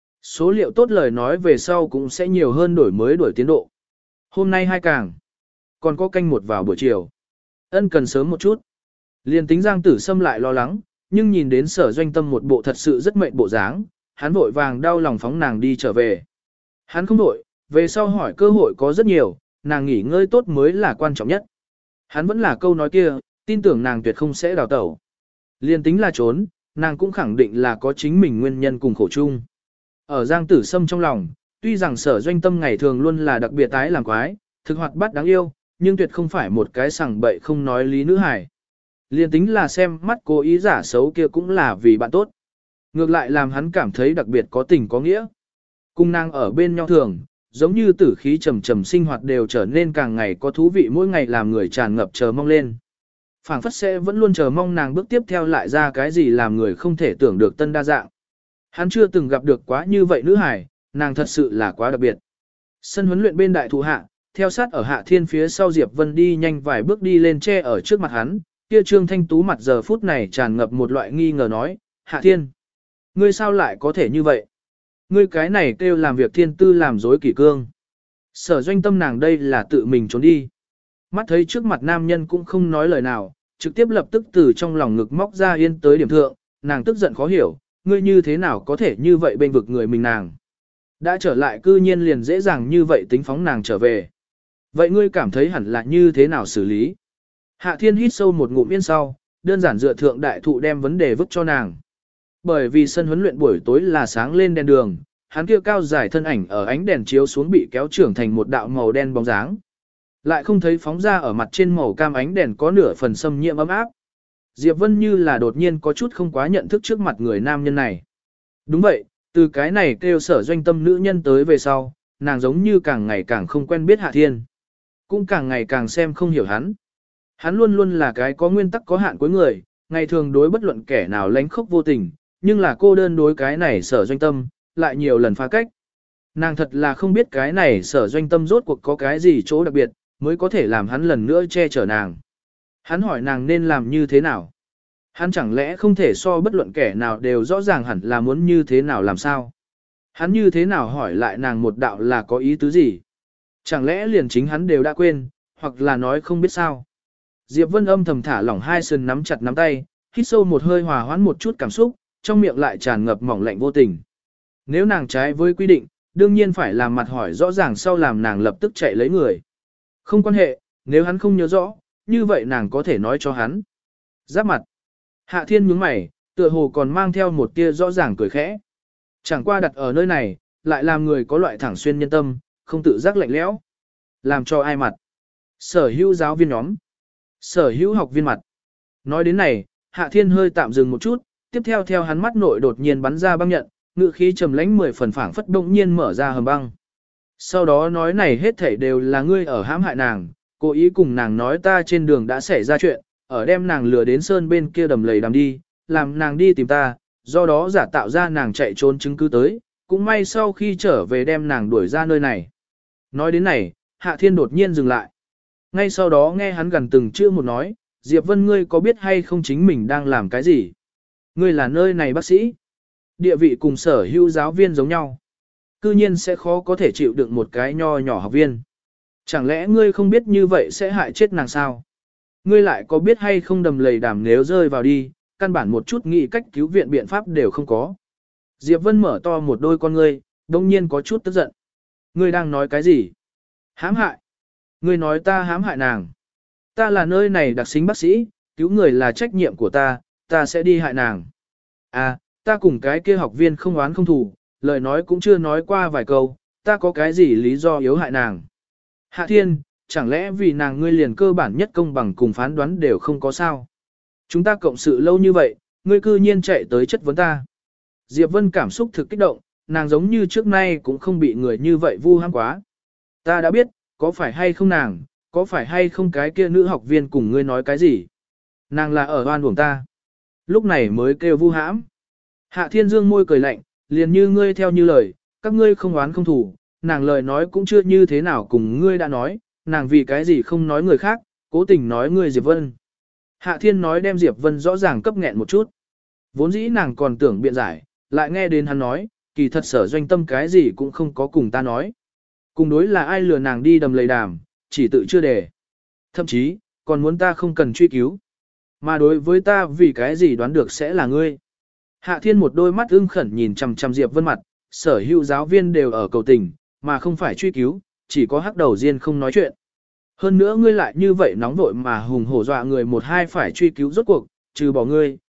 Số liệu tốt lời nói về sau cũng sẽ nhiều hơn đổi mới đổi tiến độ. Hôm nay 2 càng. Còn có canh 1 vào buổi chiều. Ân cần sớm một chút. Liên tính Giang Tử Sâm lại lo lắng, nhưng nhìn đến Sở Doanh Tâm một bộ thật sự rất mệt bộ dáng, hắn vội vàng đau lòng phóng nàng đi trở về. Hắn không đổi, về sau hỏi cơ hội có rất nhiều, nàng nghỉ ngơi tốt mới là quan trọng nhất. Hắn vẫn là câu nói kia, tin tưởng nàng tuyệt không sẽ đào tẩu. Liên tính là trốn, nàng cũng khẳng định là có chính mình nguyên nhân cùng khổ chung. Ở Giang Tử Sâm trong lòng, tuy rằng Sở Doanh Tâm ngày thường luôn là đặc biệt tái làm quái, thực hoạt bát đáng yêu, nhưng tuyệt không phải một cái sằng bậy không nói lý nữ hài. Liên tính là xem mắt cố ý giả xấu kia cũng là vì bạn tốt. Ngược lại làm hắn cảm thấy đặc biệt có tình có nghĩa. Cùng nàng ở bên nhau thường, giống như tử khí trầm trầm sinh hoạt đều trở nên càng ngày có thú vị, mỗi ngày làm người tràn ngập chờ mong lên. Phảng phất sẽ vẫn luôn chờ mong nàng bước tiếp theo lại ra cái gì làm người không thể tưởng được tân đa dạng. Hắn chưa từng gặp được quá như vậy nữ hải, nàng thật sự là quá đặc biệt. Sân huấn luyện bên đại thụ hạ, theo sát ở Hạ Thiên phía sau Diệp Vân đi nhanh vài bước đi lên che ở trước mặt hắn, kia Trương Thanh Tú mặt giờ phút này tràn ngập một loại nghi ngờ nói, Hạ Thiên, ngươi sao lại có thể như vậy? Ngươi cái này kêu làm việc thiên tư làm dối kỷ cương. Sở Doanh Tâm nàng đây là tự mình trốn đi. Mắt thấy trước mặt nam nhân cũng không nói lời nào, trực tiếp lập tức từ trong lòng ngực móc ra yên tới điểm thượng, nàng tức giận khó hiểu, ngươi như thế nào có thể như vậy bên vực người mình nàng. Đã trở lại cư nhiên liền dễ dàng như vậy tính phóng nàng trở về. Vậy ngươi cảm thấy hẳn là như thế nào xử lý? Hạ Thiên hít sâu một ngụm yên sau, đơn giản dựa thượng đại thụ đem vấn đề vứt cho nàng. Bởi vì sân huấn luyện buổi tối là sáng lên đèn đường, hắn kia cao dài thân ảnh ở ánh đèn chiếu xuống bị kéo trưởng thành một đạo màu đen bóng dáng. Lại không thấy phóng ra ở mặt trên màu cam ánh đèn có nửa phần xâm nhiễm ấm áp. Diệp Vân như là đột nhiên có chút không quá nhận thức trước mặt người nam nhân này. Đúng vậy, từ cái này kêu Sở Doanh Tâm nữ nhân tới về sau, nàng giống như càng ngày càng không quen biết Hạ Thiên. Cũng càng ngày càng xem không hiểu hắn. Hắn luôn luôn là cái có nguyên tắc có hạn cuối người, ngày thường đối bất luận kẻ nào lánh khóc vô tình, nhưng là cô đơn đối cái này Sở Doanh Tâm, lại nhiều lần phá cách. Nàng thật là không biết cái này Sở Doanh Tâm rốt cuộc có cái gì chỗ đặc biệt, mới có thể làm hắn lần nữa che chở nàng. Hắn hỏi nàng nên làm như thế nào. Hắn chẳng lẽ không thể so bất luận kẻ nào đều rõ ràng hẳn là muốn như thế nào làm sao. Hắn như thế nào hỏi lại nàng một đạo là có ý tứ gì. Chẳng lẽ liền chính hắn đều đã quên, hoặc là nói không biết sao. Diệp Vân âm thầm thả lỏng hai sườn nắm chặt nắm tay, hít sâu một hơi hòa hoãn một chút cảm xúc, trong miệng lại tràn ngập mỏng lạnh vô tình. Nếu nàng trái với quy định, đương nhiên phải làm mặt hỏi rõ ràng sau làm nàng lập tức chạy lấy người. Không quan hệ, nếu hắn không nhớ rõ, như vậy nàng có thể nói cho hắn. Giáp mặt. Hạ Thiên nhướng mày, tựa hồ còn mang theo một tia rõ ràng cười khẽ. Chẳng qua đặt ở nơi này, lại làm người có loại thẳng xuyên nhân tâm, không tự giác lạnh lẽo. Làm cho ai mặt? Sở hữu giáo viên nhóm. Sở hữu học viên mặt. Nói đến này, Hạ Thiên hơi tạm dừng một chút, tiếp theo theo hắn mắt nội đột nhiên bắn ra băng nhận, ngự khí trầm lãnh 10 phần phảng phất động nhiên mở ra hầm băng. Sau đó nói này hết thảy đều là ngươi ở hãm hại nàng, cố ý cùng nàng nói ta trên đường đã xảy ra chuyện, ở đem nàng lừa đến sơn bên kia đầm lầy đàm đi, làm nàng đi tìm ta, do đó giả tạo ra nàng chạy trốn chứng cứ tới, cũng may sau khi trở về đem nàng đuổi ra nơi này. Nói đến này, Hạ Thiên đột nhiên dừng lại. Ngay sau đó nghe hắn gần từng chữ một nói, Diệp Vân ngươi có biết hay không chính mình đang làm cái gì? Ngươi là nơi này bác sĩ. Địa vị cùng sở hữu giáo viên giống nhau. Cư nhiên sẽ khó có thể chịu đựng một cái nho nhỏ học viên. Chẳng lẽ ngươi không biết như vậy sẽ hại chết nàng sao? Ngươi lại có biết hay không đầm lầy đàm nếu rơi vào đi, căn bản một chút nghĩ cách cứu viện biện pháp đều không có. Diệp Vân mở to một đôi con ngươi, đông nhiên có chút tức giận. Ngươi đang nói cái gì? Hãm hại. Ngươi nói ta hãm hại nàng. Ta là nơi này đặc xính bác sĩ, cứu người là trách nhiệm của ta sẽ đi hại nàng. À, ta cùng cái kia học viên không oán không thù, lời nói cũng chưa nói qua vài câu, ta có cái gì lý do yếu hại nàng. Hạ Thiên, chẳng lẽ vì nàng ngươi liền cơ bản nhất công bằng cùng phán đoán đều không có sao? Chúng ta cộng sự lâu như vậy, ngươi cư nhiên chạy tới chất vấn ta. Diệp Vân cảm xúc thực kích động, nàng giống như trước nay cũng không bị người như vậy vu hãm quá. Ta đã biết, có phải hay không nàng, có phải hay không cái kia nữ học viên cùng ngươi nói cái gì? Nàng là ở oan uổng ta. Lúc này mới kêu vu hãm. Hạ Thiên Dương môi cười lạnh, liền như ngươi theo như lời, các ngươi không oán không thủ, nàng lời nói cũng chưa như thế nào cùng ngươi đã nói, nàng vì cái gì không nói người khác, cố tình nói ngươi Diệp Vân. Hạ Thiên nói đem Diệp Vân rõ ràng cấp nghẹn một chút. Vốn dĩ nàng còn tưởng biện giải, lại nghe đến hắn nói, kỳ thật Sở Doanh Tâm cái gì cũng không có cùng ta nói. Cùng đối là ai lừa nàng đi đầm lầy đàm, chỉ tự chưa đề. Thậm chí, còn muốn ta không cần truy cứu. Mà đối với ta vì cái gì đoán được sẽ là ngươi. Hạ Thiên một đôi mắt ưng khẩn nhìn chằm chằm Diệp Vân mặt, sở hữu giáo viên đều ở cầu tình, mà không phải truy cứu, chỉ có hắc đầu riêng không nói chuyện. Hơn nữa ngươi lại như vậy nóng vội mà hùng hổ dọa người một hai phải truy cứu rốt cuộc, trừ bỏ ngươi,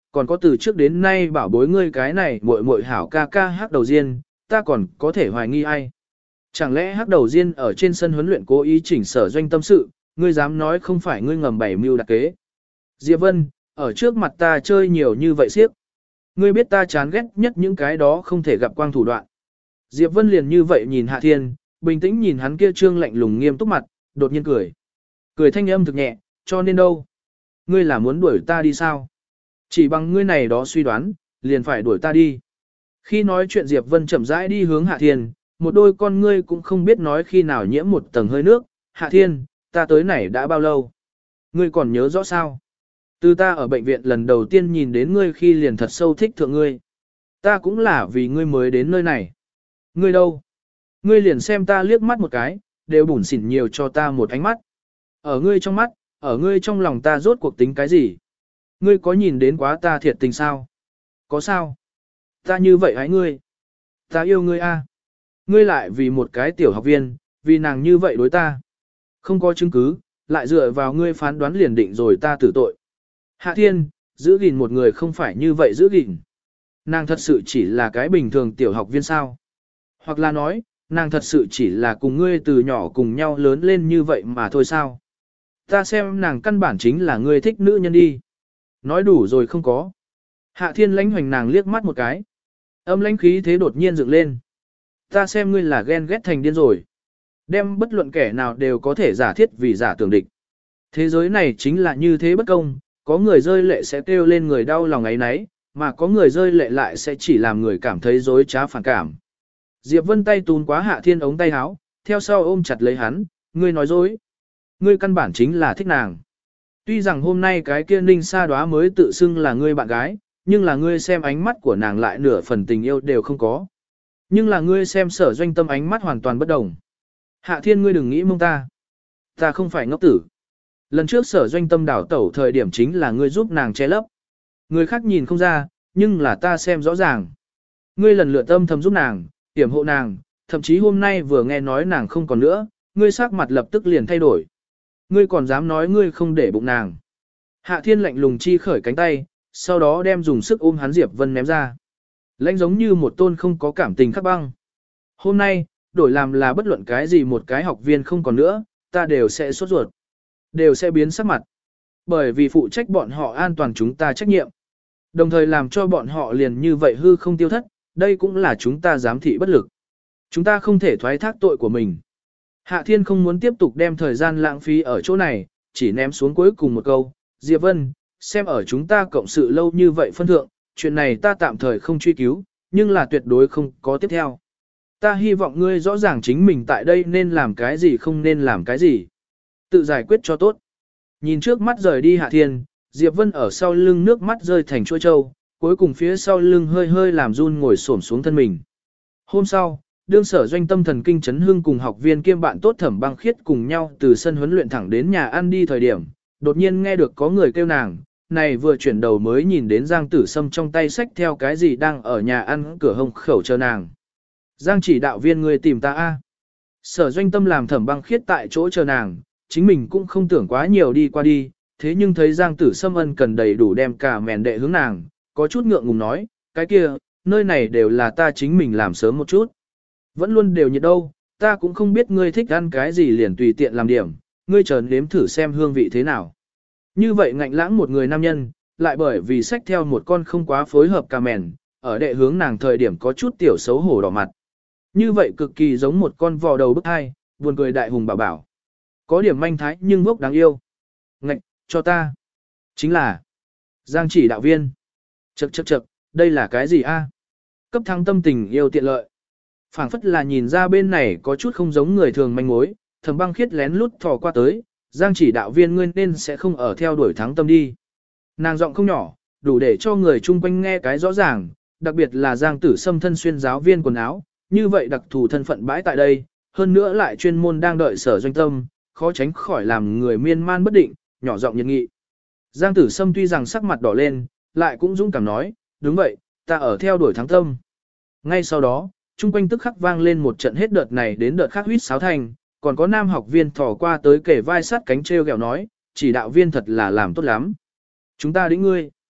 còn có từ trước đến nay bảo bối ngươi cái này muội muội hảo ca ca Hắc Đầu Diên, ta còn có thể hoài nghi ai. Chẳng lẽ Hắc Đầu Diên ở trên sân huấn luyện cố ý chỉnh Sở Doanh tâm sự, ngươi dám nói không phải ngươi ngầm bày mưu đặc kế. Diệp Vân, ở trước mặt ta chơi nhiều như vậy siếc. Ngươi biết ta chán ghét nhất những cái đó không thể gặp quang thủ đoạn. Diệp Vân liền như vậy nhìn Hạ Thiên, bình tĩnh nhìn hắn kia trương lạnh lùng nghiêm túc mặt, đột nhiên cười. Cười thanh âm thực nhẹ, cho nên đâu? Ngươi là muốn đuổi ta đi sao? Chỉ bằng ngươi này đó suy đoán, liền phải đuổi ta đi. Khi nói chuyện Diệp Vân chậm rãi đi hướng Hạ Thiên, một đôi con ngươi cũng không biết nói khi nào nhiễm một tầng hơi nước. Hạ Thiên, ta tới này đã bao lâu? Ngươi còn nhớ rõ sao? Từ ta ở bệnh viện lần đầu tiên nhìn đến ngươi khi liền thật sâu thích thượng ngươi. Ta cũng là vì ngươi mới đến nơi này. Ngươi đâu? Ngươi liền xem ta liếc mắt một cái, đều bủn xỉn nhiều cho ta một ánh mắt. Ở ngươi trong mắt, ở ngươi trong lòng ta rốt cuộc tính cái gì? Ngươi có nhìn đến quá ta thiệt tình sao? Có sao? Ta như vậy hãy ngươi. Ta yêu ngươi a. Ngươi lại vì một cái tiểu học viên, vì nàng như vậy đối ta. Không có chứng cứ, lại dựa vào ngươi phán đoán liền định rồi ta tử tội. Hạ Thiên, giữ gìn một người không phải như vậy giữ gìn. Nàng thật sự chỉ là cái bình thường tiểu học viên sao? Hoặc là nói, nàng thật sự chỉ là cùng ngươi từ nhỏ cùng nhau lớn lên như vậy mà thôi sao? Ta xem nàng căn bản chính là ngươi thích nữ nhân đi. Nói đủ rồi không có. Hạ Thiên lãnh hoành nàng liếc mắt một cái. Âm lãnh khí thế đột nhiên dựng lên. Ta xem ngươi là ghen ghét thành điên rồi. Đem bất luận kẻ nào đều có thể giả thiết vì giả tưởng địch. Thế giới này chính là như thế bất công, có người rơi lệ sẽ kêu lên người đau lòng ấy nấy, mà có người rơi lệ lại sẽ chỉ làm người cảm thấy dối trá phản cảm. Diệp Vân tay tún quá Hạ Thiên ống tay áo, theo sau ôm chặt lấy hắn, ngươi nói dối. Ngươi căn bản chính là thích nàng. Tuy rằng hôm nay cái kia Ninh Sa Đóa mới tự xưng là ngươi bạn gái, nhưng là ngươi xem ánh mắt của nàng lại nửa phần tình yêu đều không có. Nhưng là ngươi xem Sở Doanh tâm ánh mắt hoàn toàn bất đồng. Hạ Thiên ngươi đừng nghĩ mông ta. Ta không phải ngốc tử. Lần trước Sở Doanh tâm đảo tẩu thời điểm chính là ngươi giúp nàng che lấp. Người khác nhìn không ra, nhưng là ta xem rõ ràng. Ngươi lần lượt âm thầm giúp nàng, yểm hộ nàng, thậm chí hôm nay vừa nghe nói nàng không còn nữa, ngươi sắc mặt lập tức liền thay đổi. Ngươi còn dám nói ngươi không để bụng nàng. Hạ Thiên lạnh lùng chi khởi cánh tay, sau đó đem dùng sức ôm hắn Diệp Vân ném ra. Lãnh giống như một tôn không có cảm tình khắc băng. Hôm nay, đổi làm là bất luận cái gì một cái học viên không còn nữa, ta đều sẽ sốt ruột. Đều sẽ biến sắc mặt. Bởi vì phụ trách bọn họ an toàn chúng ta trách nhiệm. Đồng thời làm cho bọn họ liền như vậy hư không tiêu thất, đây cũng là chúng ta giám thị bất lực. Chúng ta không thể thoái thác tội của mình. Hạ Thiên không muốn tiếp tục đem thời gian lãng phí ở chỗ này, chỉ ném xuống cuối cùng một câu. Diệp Vân, xem ở chúng ta cộng sự lâu như vậy phân thượng, chuyện này ta tạm thời không truy cứu, nhưng là tuyệt đối không có tiếp theo. Ta hy vọng ngươi rõ ràng chính mình tại đây nên làm cái gì không nên làm cái gì. Tự giải quyết cho tốt. Nhìn trước mắt rời đi Hạ Thiên, Diệp Vân ở sau lưng nước mắt rơi thành chuôi trâu, cuối cùng phía sau lưng hơi hơi làm run ngồi xổm xuống thân mình. Hôm sau, đương Sở Doanh tâm thần kinh chấn hương cùng học viên kiêm bạn tốt Thẩm Băng Khiết cùng nhau từ sân huấn luyện thẳng đến nhà ăn đi thời điểm, đột nhiên nghe được có người kêu nàng, này vừa chuyển đầu mới nhìn đến Giang Tử Sâm trong tay xách theo cái gì đang ở nhà ăn cửa hông khẩu chờ nàng. Giang chỉ đạo viên người tìm ta a. Sở Doanh tâm làm Thẩm Băng Khiết tại chỗ chờ nàng, chính mình cũng không tưởng quá nhiều đi qua đi, thế nhưng thấy Giang Tử Sâm ân cần đầy đủ đem cả mèn đệ hướng nàng, có chút ngượng ngùng nói, cái kia, nơi này đều là ta chính mình làm sớm một chút. Vẫn luôn đều nhiệt đâu, ta cũng không biết ngươi thích ăn cái gì liền tùy tiện làm điểm, ngươi chờ nếm thử xem hương vị thế nào. Như vậy ngạnh lãng một người nam nhân, lại bởi vì xách theo một con không quá phối hợp cà mèn, ở đệ hướng nàng thời điểm có chút tiểu xấu hổ đỏ mặt. Như vậy cực kỳ giống một con vò đầu bức hai, buồn cười đại hùng bảo bảo. Có điểm manh thái nhưng ngốc đáng yêu. Ngạch, cho ta. Chính là Giang chỉ đạo viên. Chậc, đây là cái gì a? Cấp thăng tâm tình yêu tiện lợi. Phảng phất là nhìn ra bên này có chút không giống người thường manh mối, Thẩm Băng Khiết lén lút thò qua tới, Giang chỉ đạo viên ngươi nên sẽ không ở theo đuổi thắng tâm đi. Nàng giọng không nhỏ, đủ để cho người chung quanh nghe cái rõ ràng, đặc biệt là Giang Tử Sâm thân xuyên giáo viên quần áo, như vậy đặc thù thân phận bãi tại đây, hơn nữa lại chuyên môn đang đợi Sở Doanh tâm, khó tránh khỏi làm người miên man bất định, nhỏ giọng nhiệt nghị. Giang Tử Sâm tuy rằng sắc mặt đỏ lên, lại cũng dũng cảm nói, đúng vậy, ta ở theo đuổi thắng tâm. Ngay sau đó, chung quanh tức khắc vang lên một trận hết đợt này đến đợt khác huýt sáo thành, còn có nam học viên thò qua tới kể vai sát cánh treo gẹo nói, chỉ đạo viên thật là làm tốt lắm. Chúng ta đĩnh ngươi.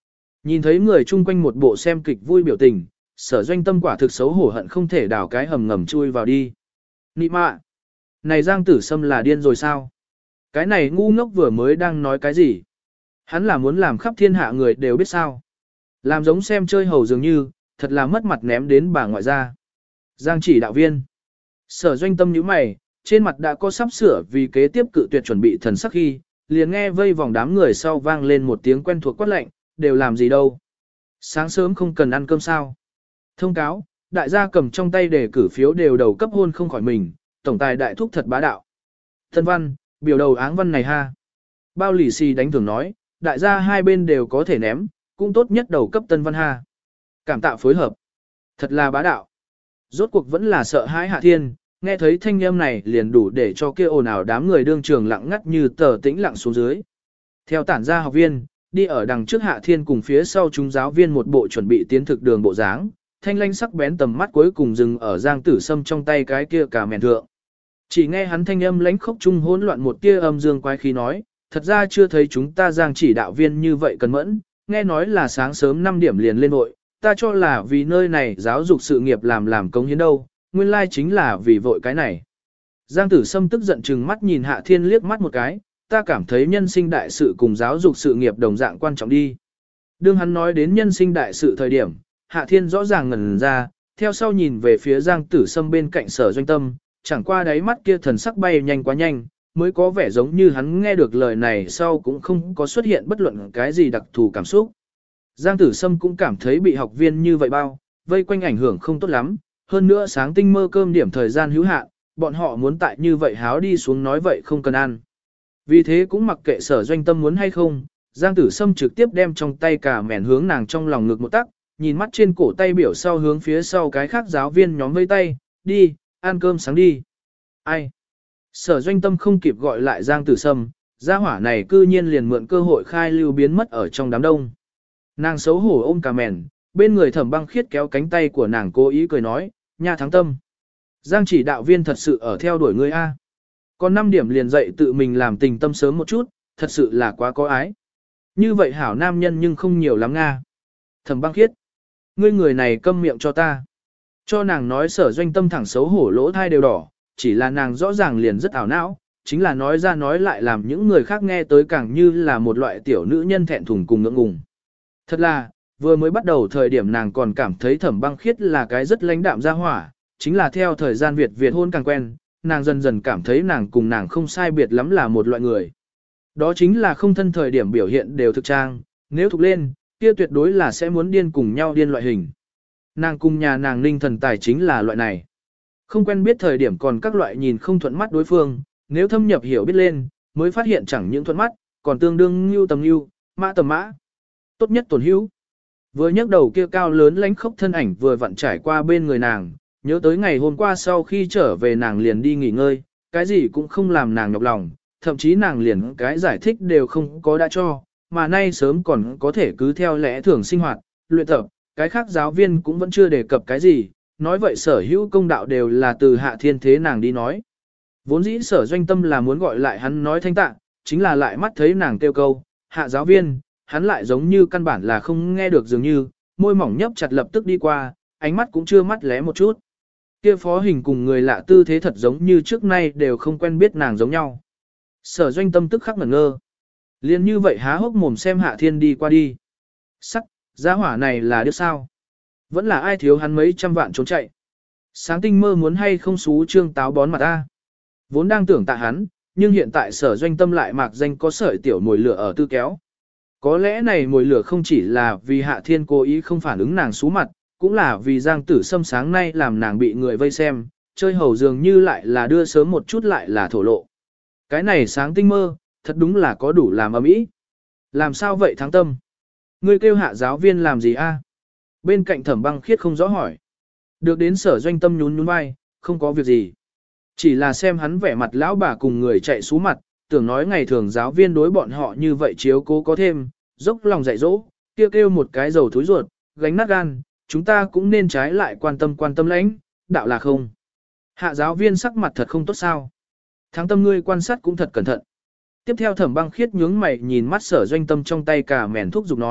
Nhìn thấy người chung quanh một bộ xem kịch vui biểu tình, Sở Doanh Tâm quả thực xấu hổ hận không thể đào cái hầm ngầm chui vào đi. Nị mạ! Này Giang Tử Sâm là điên rồi sao? Cái này ngu ngốc vừa mới đang nói cái gì? Hắn là muốn làm khắp thiên hạ người đều biết sao? Làm giống xem chơi hầu dường như, thật là mất mặt ném đến bà ngoại gia. Giang chỉ đạo viên. Sở Doanh Tâm nhíu mày, trên mặt đã có sắp sửa vì kế tiếp cự tuyệt chuẩn bị thần sắc khi, liền nghe vây vòng đám người sau vang lên một tiếng quen thuộc quát lệnh, đều làm gì đâu. Sáng sớm không cần ăn cơm sao. Thông cáo, đại gia cầm trong tay để cử phiếu đều đầu cấp hôn không khỏi mình, tổng tài đại thúc thật bá đạo. Thân văn, biểu đầu áng văn này ha. Bao lì xì đánh thưởng nói, đại gia hai bên đều có thể ném, cũng tốt nhất đầu cấp tân văn ha. Cảm tạ phối hợp. Thật là bá đạo. Rốt cuộc vẫn là sợ hãi Hạ Thiên, nghe thấy thanh âm này liền đủ để cho kia ồn ào đám người đương trường lặng ngắt như tờ tĩnh lặng xuống dưới. Theo tản ra học viên, đi ở đằng trước Hạ Thiên cùng phía sau chúng giáo viên một bộ chuẩn bị tiến thực đường bộ dáng, thanh lanh sắc bén tầm mắt cuối cùng dừng ở Giang Tử Sâm trong tay cái kia cả mèn thượng. Chỉ nghe hắn thanh âm lãnh khốc trung hỗn loạn một tia âm dương quái khí nói, thật ra chưa thấy chúng ta Giang chỉ đạo viên như vậy cần mẫn, nghe nói là sáng sớm 5 điểm liền lên vội, ta cho là vì nơi này giáo dục sự nghiệp làm cống hiến đâu, nguyên lai chính là vì vội cái này. Giang Tử Sâm tức giận chừng mắt nhìn Hạ Thiên liếc mắt một cái, ta cảm thấy nhân sinh đại sự cùng giáo dục sự nghiệp đồng dạng quan trọng đi. Đương hắn nói đến nhân sinh đại sự thời điểm, Hạ Thiên rõ ràng ngẩn ra, theo sau nhìn về phía Giang Tử Sâm bên cạnh Sở Doanh Tâm, chẳng qua đáy mắt kia thần sắc bay nhanh quá nhanh, mới có vẻ giống như hắn nghe được lời này sau cũng không có xuất hiện bất luận cái gì đặc thù cảm xúc. Giang Tử Sâm cũng cảm thấy bị học viên như vậy bao, vây quanh ảnh hưởng không tốt lắm, hơn nữa sáng tinh mơ cơm điểm thời gian hữu hạn, bọn họ muốn tại như vậy háo đi xuống nói vậy không cần ăn. Vì thế cũng mặc kệ Sở Doanh Tâm muốn hay không, Giang Tử Sâm trực tiếp đem trong tay cả mẻn hướng nàng trong lòng ngực một tắc, nhìn mắt trên cổ tay biểu sau hướng phía sau cái khác giáo viên nhóm vây tay, đi, ăn cơm sáng đi. Ai? Sở Doanh Tâm không kịp gọi lại Giang Tử Sâm, gia hỏa này cư nhiên liền mượn cơ hội khai lưu biến mất ở trong đám đông. Nàng xấu hổ ôm cả mèn, bên người Thẩm Băng Khiết kéo cánh tay của nàng cố ý cười nói, nha thắng tâm. Giang chỉ đạo viên thật sự ở theo đuổi ngươi a. Còn 5 điểm liền dậy tự mình làm tình tâm sớm một chút, thật sự là quá có ái. Như vậy hảo nam nhân nhưng không nhiều lắm nga. Thẩm Băng Khiết, ngươi người này câm miệng cho ta. Cho nàng nói Sở Doanh Tâm thẳng xấu hổ lỗ thai đều đỏ, chỉ là nàng rõ ràng liền rất ảo não, chính là nói ra nói lại làm những người khác nghe tới càng như là một loại tiểu nữ nhân thẹn thùng cùng ngượng ngùng. Thật là, vừa mới bắt đầu thời điểm nàng còn cảm thấy Thẩm Băng Khiết là cái rất lãnh đạm gia hỏa, chính là theo thời gian Việt hôn càng quen, nàng dần dần cảm thấy nàng cùng nàng không sai biệt lắm là một loại người. Đó chính là không thân thời điểm biểu hiện đều thực trang, nếu thục lên, kia tuyệt đối là sẽ muốn điên cùng nhau điên loại hình. Nàng cùng nhà nàng Ninh Thần Tài chính là loại này. Không quen biết thời điểm còn các loại nhìn không thuận mắt đối phương, nếu thâm nhập hiểu biết lên, mới phát hiện chẳng những thuận mắt, còn tương đương như tầm như, mã tầm mã. Tốt nhất tổn hữu. Vừa nhấc đầu kia cao lớn lánh khốc thân ảnh vừa vặn trải qua bên người nàng, nhớ tới ngày hôm qua sau khi trở về nàng liền đi nghỉ ngơi, cái gì cũng không làm nàng nhọc lòng, thậm chí nàng liền cái giải thích đều không có đã cho, mà nay sớm còn có thể cứ theo lẽ thường sinh hoạt, luyện tập, cái khác giáo viên cũng vẫn chưa đề cập cái gì, nói vậy sở hữu công đạo đều là từ Hạ Thiên thế nàng đi nói. Vốn dĩ Sở Doanh Tâm là muốn gọi lại hắn nói thanh tạ, chính là lại mắt thấy nàng kêu câu, Hạ giáo viên, hắn lại giống như căn bản là không nghe được dường như, môi mỏng nhấp chặt lập tức đi qua, ánh mắt cũng chưa mắt lé một chút. Kia phó hình cùng người lạ tư thế thật giống như trước nay đều không quen biết nàng giống nhau. Sở Doanh Tâm tức khắc ngẩn ngơ. Liên như vậy há hốc mồm xem Hạ Thiên đi qua đi. Sắc, giá hỏa này là đứa sao? Vẫn là ai thiếu hắn mấy trăm vạn trốn chạy. Sáng tinh mơ muốn hay không xú trương táo bón mặt ta. Vốn đang tưởng tạ hắn, nhưng hiện tại Sở Doanh Tâm lại mạc danh có sợi tiểu mồi lửa ở tư kéo. Có lẽ này mồi lửa không chỉ là vì Hạ Thiên cố ý không phản ứng nàng xú mặt, cũng là vì Giang Tử Sâm sáng nay làm nàng bị người vây xem, chơi hầu dường như lại là đưa sớm một chút lại là thổ lộ. Cái này sáng tinh mơ, thật đúng là có đủ làm ầm ĩ. Làm sao vậy Thắng Tâm? Ngươi kêu Hạ giáo viên làm gì a? Bên cạnh Thẩm Băng Khiết không rõ hỏi. Được đến Sở Doanh Tâm nhún nhún vai, không có việc gì. Chỉ là xem hắn vẻ mặt lão bà cùng người chạy xuống mặt, tưởng nói ngày thường giáo viên đối bọn họ như vậy chiếu cố có thêm, dốc lòng dạy dỗ, kêu một cái dầu thối ruột, gánh nát gan, chúng ta cũng nên trái lại quan tâm lãnh, đạo là không. Hạ giáo viên sắc mặt thật không tốt sao. Thắng Tâm ngươi quan sát cũng thật cẩn thận. Tiếp theo Thẩm Băng Khiết nhướng mày nhìn mắt Sở Doanh Tâm trong tay cả mèn thuốc dục nói,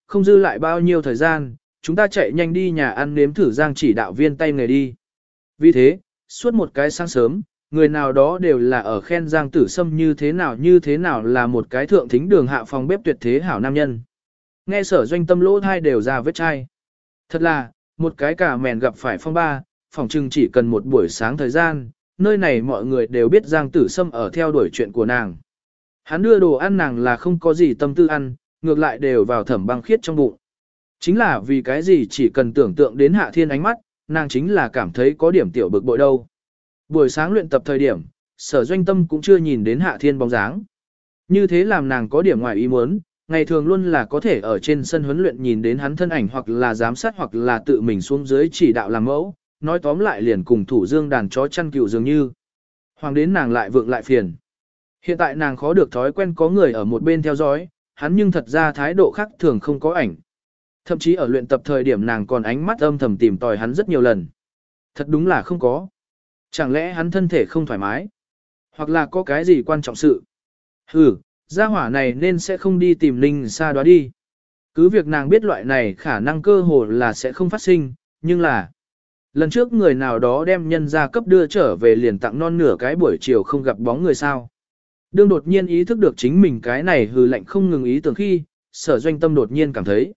không dư lại bao nhiêu thời gian, chúng ta chạy nhanh đi nhà ăn nếm thử Giang chỉ đạo viên tay nghề đi. Vì thế, suốt một cái sáng sớm, người nào đó đều là ở khen Giang Tử Sâm như thế nào là một cái thượng thính đường hạ phòng bếp tuyệt thế hảo nam nhân. Nghe Sở Doanh Tâm lỗ thai đều ra vết chai. Thật là, một cái cả mèn gặp phải phong ba, phòng trưng chỉ cần một buổi sáng thời gian, nơi này mọi người đều biết Giang Tử Sâm ở theo đuổi chuyện của nàng. Hắn đưa đồ ăn nàng là không có gì tâm tư ăn, ngược lại đều vào Thẩm Băng Khiết trong bụng. Chính là vì cái gì chỉ cần tưởng tượng đến Hạ Thiên ánh mắt, nàng chính là cảm thấy có điểm tiểu bực bội đâu. Buổi sáng luyện tập thời điểm, Sở Doanh Tâm cũng chưa nhìn đến Hạ Thiên bóng dáng. Như thế làm nàng có điểm ngoài ý muốn, ngày thường luôn là có thể ở trên sân huấn luyện nhìn đến hắn thân ảnh hoặc là giám sát hoặc là tự mình xuống dưới chỉ đạo làm mẫu, nói tóm lại liền cùng thủ dương đàn chó chăn cừu dường như. Hoàng đến nàng lại vượng lại phiền. Hiện tại nàng khó được thói quen có người ở một bên theo dõi, hắn nhưng thật ra thái độ khác thường không có ảnh. Thậm chí ở luyện tập thời điểm nàng còn ánh mắt âm thầm tìm tòi hắn rất nhiều lần. Thật đúng là không có. Chẳng lẽ hắn thân thể không thoải mái? Hoặc là có cái gì quan trọng sự? Gia hỏa này nên sẽ không đi tìm Ninh Sa Đoá đi. Cứ việc nàng biết loại này khả năng cơ hồ là sẽ không phát sinh, nhưng là lần trước người nào đó đem nhân gia cấp đưa trở về liền tặng non nửa cái buổi chiều không gặp bóng người sao. Đương đột nhiên ý thức được chính mình cái này hừ lạnh không ngừng ý tưởng khi, Sở Doanh Tâm đột nhiên cảm thấy.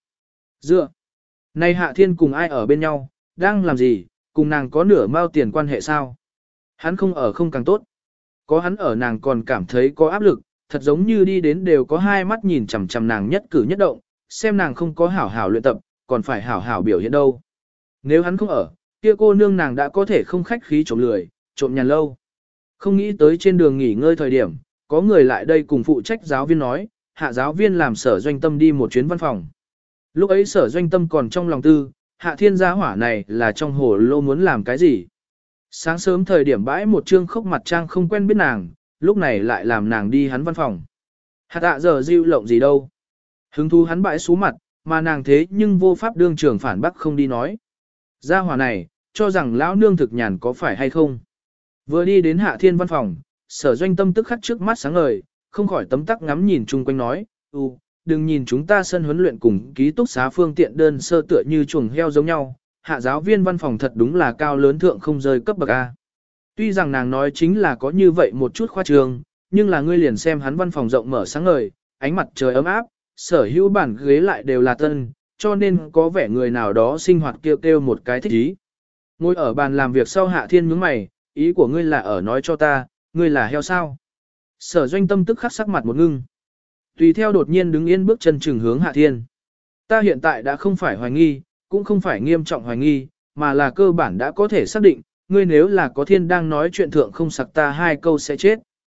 Này Hạ Thiên cùng ai ở bên nhau, đang làm gì, cùng nàng có nửa mao tiền quan hệ sao? Hắn không ở không càng tốt. Có hắn ở nàng còn cảm thấy có áp lực, thật giống như đi đến đều có hai mắt nhìn chằm chằm nàng nhất cử nhất động, xem nàng không có hảo hảo luyện tập, còn phải hảo hảo biểu hiện đâu. Nếu hắn không ở, kia cô nương nàng đã có thể không khách khí trộm lười, trộm nhàn lâu. Không nghĩ tới trên đường nghỉ ngơi thời điểm, có người lại đây cùng phụ trách giáo viên nói, Hạ giáo viên làm Sở Doanh Tâm đi một chuyến văn phòng. Lúc ấy Sở Doanh Tâm còn trong lòng tư, Hạ Thiên gia hỏa này là trong hồ lô muốn làm cái gì. Sáng sớm thời điểm bãi một trương khốc mặt trang không quen biết nàng, lúc này lại làm nàng đi hắn văn phòng. Hạ tạ giờ dịu lộng gì đâu. Hứng thú hắn bãi xuống mặt, mà nàng thế nhưng vô pháp đương trường phản bác không đi nói. Gia hỏa này, cho rằng lão nương thực nhàn có phải hay không. Vừa đi đến Hạ Thiên văn phòng, Sở Doanh Tâm tức khắc trước mắt sáng ngời, không khỏi tấm tắc ngắm nhìn chung quanh nói, đừng nhìn chúng ta sân huấn luyện cùng ký túc xá phương tiện đơn sơ tựa như chuồng heo giống nhau, Hạ giáo viên văn phòng thật đúng là cao lớn thượng không rơi cấp bậc A. Tuy rằng nàng nói chính là có như vậy một chút khoa trương, nhưng là ngươi liền xem hắn văn phòng rộng mở sáng ngời, ánh mặt trời ấm áp, sở hữu bản ghế lại đều là tân, cho nên có vẻ người nào đó sinh hoạt kêu kêu một cái thích ý. Ngồi ở bàn làm việc sau Hạ Thiên nhướng mày, ý của ngươi là ở nói cho ta, ngươi là heo sao? Sở Doanh Tâm tức khắc sắc mặt một ngưng. Tùy theo đột nhiên đứng yên bước chân chừng hướng Hạ Thiên. Ta hiện tại đã không phải hoài nghi, cũng không phải nghiêm trọng hoài nghi, mà là cơ bản đã có thể xác định, ngươi nếu là có thiên đang nói chuyện thượng không sặc ta hai câu sẽ chết.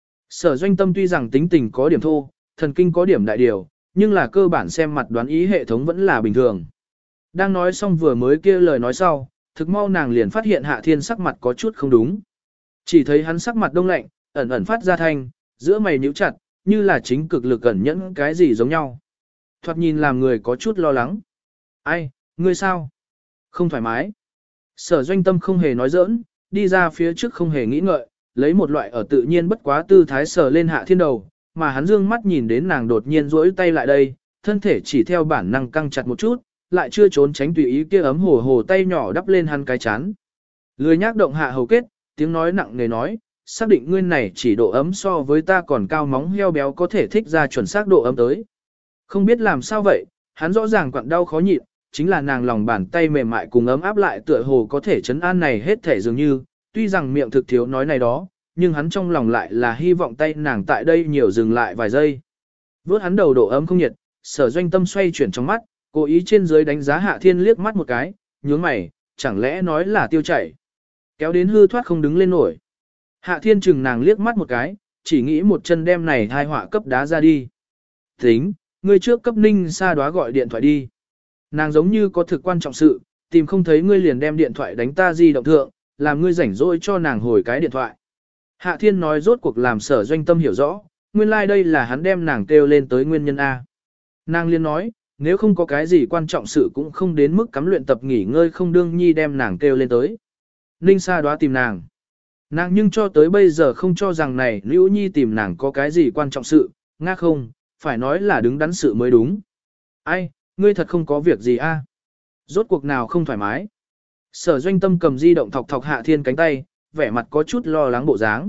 Sở Doanh Tâm tuy rằng tính tình có điểm thô, thần kinh có điểm đại điều, nhưng là cơ bản xem mặt đoán ý hệ thống vẫn là bình thường. Đang nói xong vừa mới kia lời nói sau, thực mau nàng liền phát hiện Hạ Thiên sắc mặt có chút không đúng. Chỉ thấy hắn sắc mặt đông lạnh, ẩn ẩn phát ra thanh, giữa mày nhíu chặt, như là chính cực lực ẩn nhẫn cái gì giống nhau. Thoạt nhìn làm người có chút lo lắng. Ai, ngươi sao? Không thoải mái. Sở Doanh Tâm không hề nói giỡn, đi ra phía trước không hề nghĩ ngợi, lấy một loại ở tự nhiên bất quá tư thái sờ lên Hạ Thiên đầu, mà hắn dương mắt nhìn đến nàng đột nhiên duỗi tay lại đây, thân thể chỉ theo bản năng căng chặt một chút, lại chưa trốn tránh tùy ý kia ấm hồ hồ tay nhỏ đắp lên hắn cái chán. Lười nhác động hạ hầu kết, tiếng nói nặng nề nói, xác định ngươi này chỉ độ ấm so với ta còn cao móng heo béo có thể thích ra chuẩn xác độ ấm tới. Không biết làm sao vậy, hắn rõ ràng quặn đau khó nhịn, chính là nàng lòng bàn tay mềm mại cùng ấm áp lại tựa hồ có thể chấn an này hết thể dường như, tuy rằng miệng thực thiếu nói này đó, nhưng hắn trong lòng lại là hy vọng tay nàng tại đây nhiều dừng lại vài giây. Vốt hắn đầu độ ấm không nhiệt, Sở Doanh Tâm xoay chuyển trong mắt, cố ý trên dưới đánh giá Hạ Thiên liếc mắt một cái, nhướng mày, chẳng lẽ nói là tiêu chảy. Kéo đến hư thoát không đứng lên nổi. Hạ Thiên chừng nàng liếc mắt một cái, chỉ nghĩ một chân đem này thai họa cấp đá ra đi. Tính, ngươi trước cấp Ninh Sa Đoá gọi điện thoại đi. Nàng giống như có thực quan trọng sự, tìm không thấy ngươi liền đem điện thoại đánh ta di động thượng, làm ngươi rảnh rỗi cho nàng hồi cái điện thoại. Hạ Thiên nói rốt cuộc làm Sở Doanh Tâm hiểu rõ, nguyên lai like đây là hắn đem nàng kêu lên tới nguyên nhân A. Nàng liên nói, nếu không có cái gì quan trọng sự cũng không đến mức cắm luyện tập nghỉ ngơi không đương nhi đem nàng kêu lên tới. Ninh Sa Đoá tìm nàng. Nàng nhưng cho tới bây giờ không cho rằng này Lưu Nhi tìm nàng có cái gì quan trọng sự, nga không, phải nói là đứng đắn sự mới đúng. Ai, Ngươi thật không có việc gì a? Rốt cuộc nào không thoải mái. Sở Doanh Tâm cầm di động thọc thọc Hạ Thiên cánh tay, vẻ mặt có chút lo lắng bộ dáng.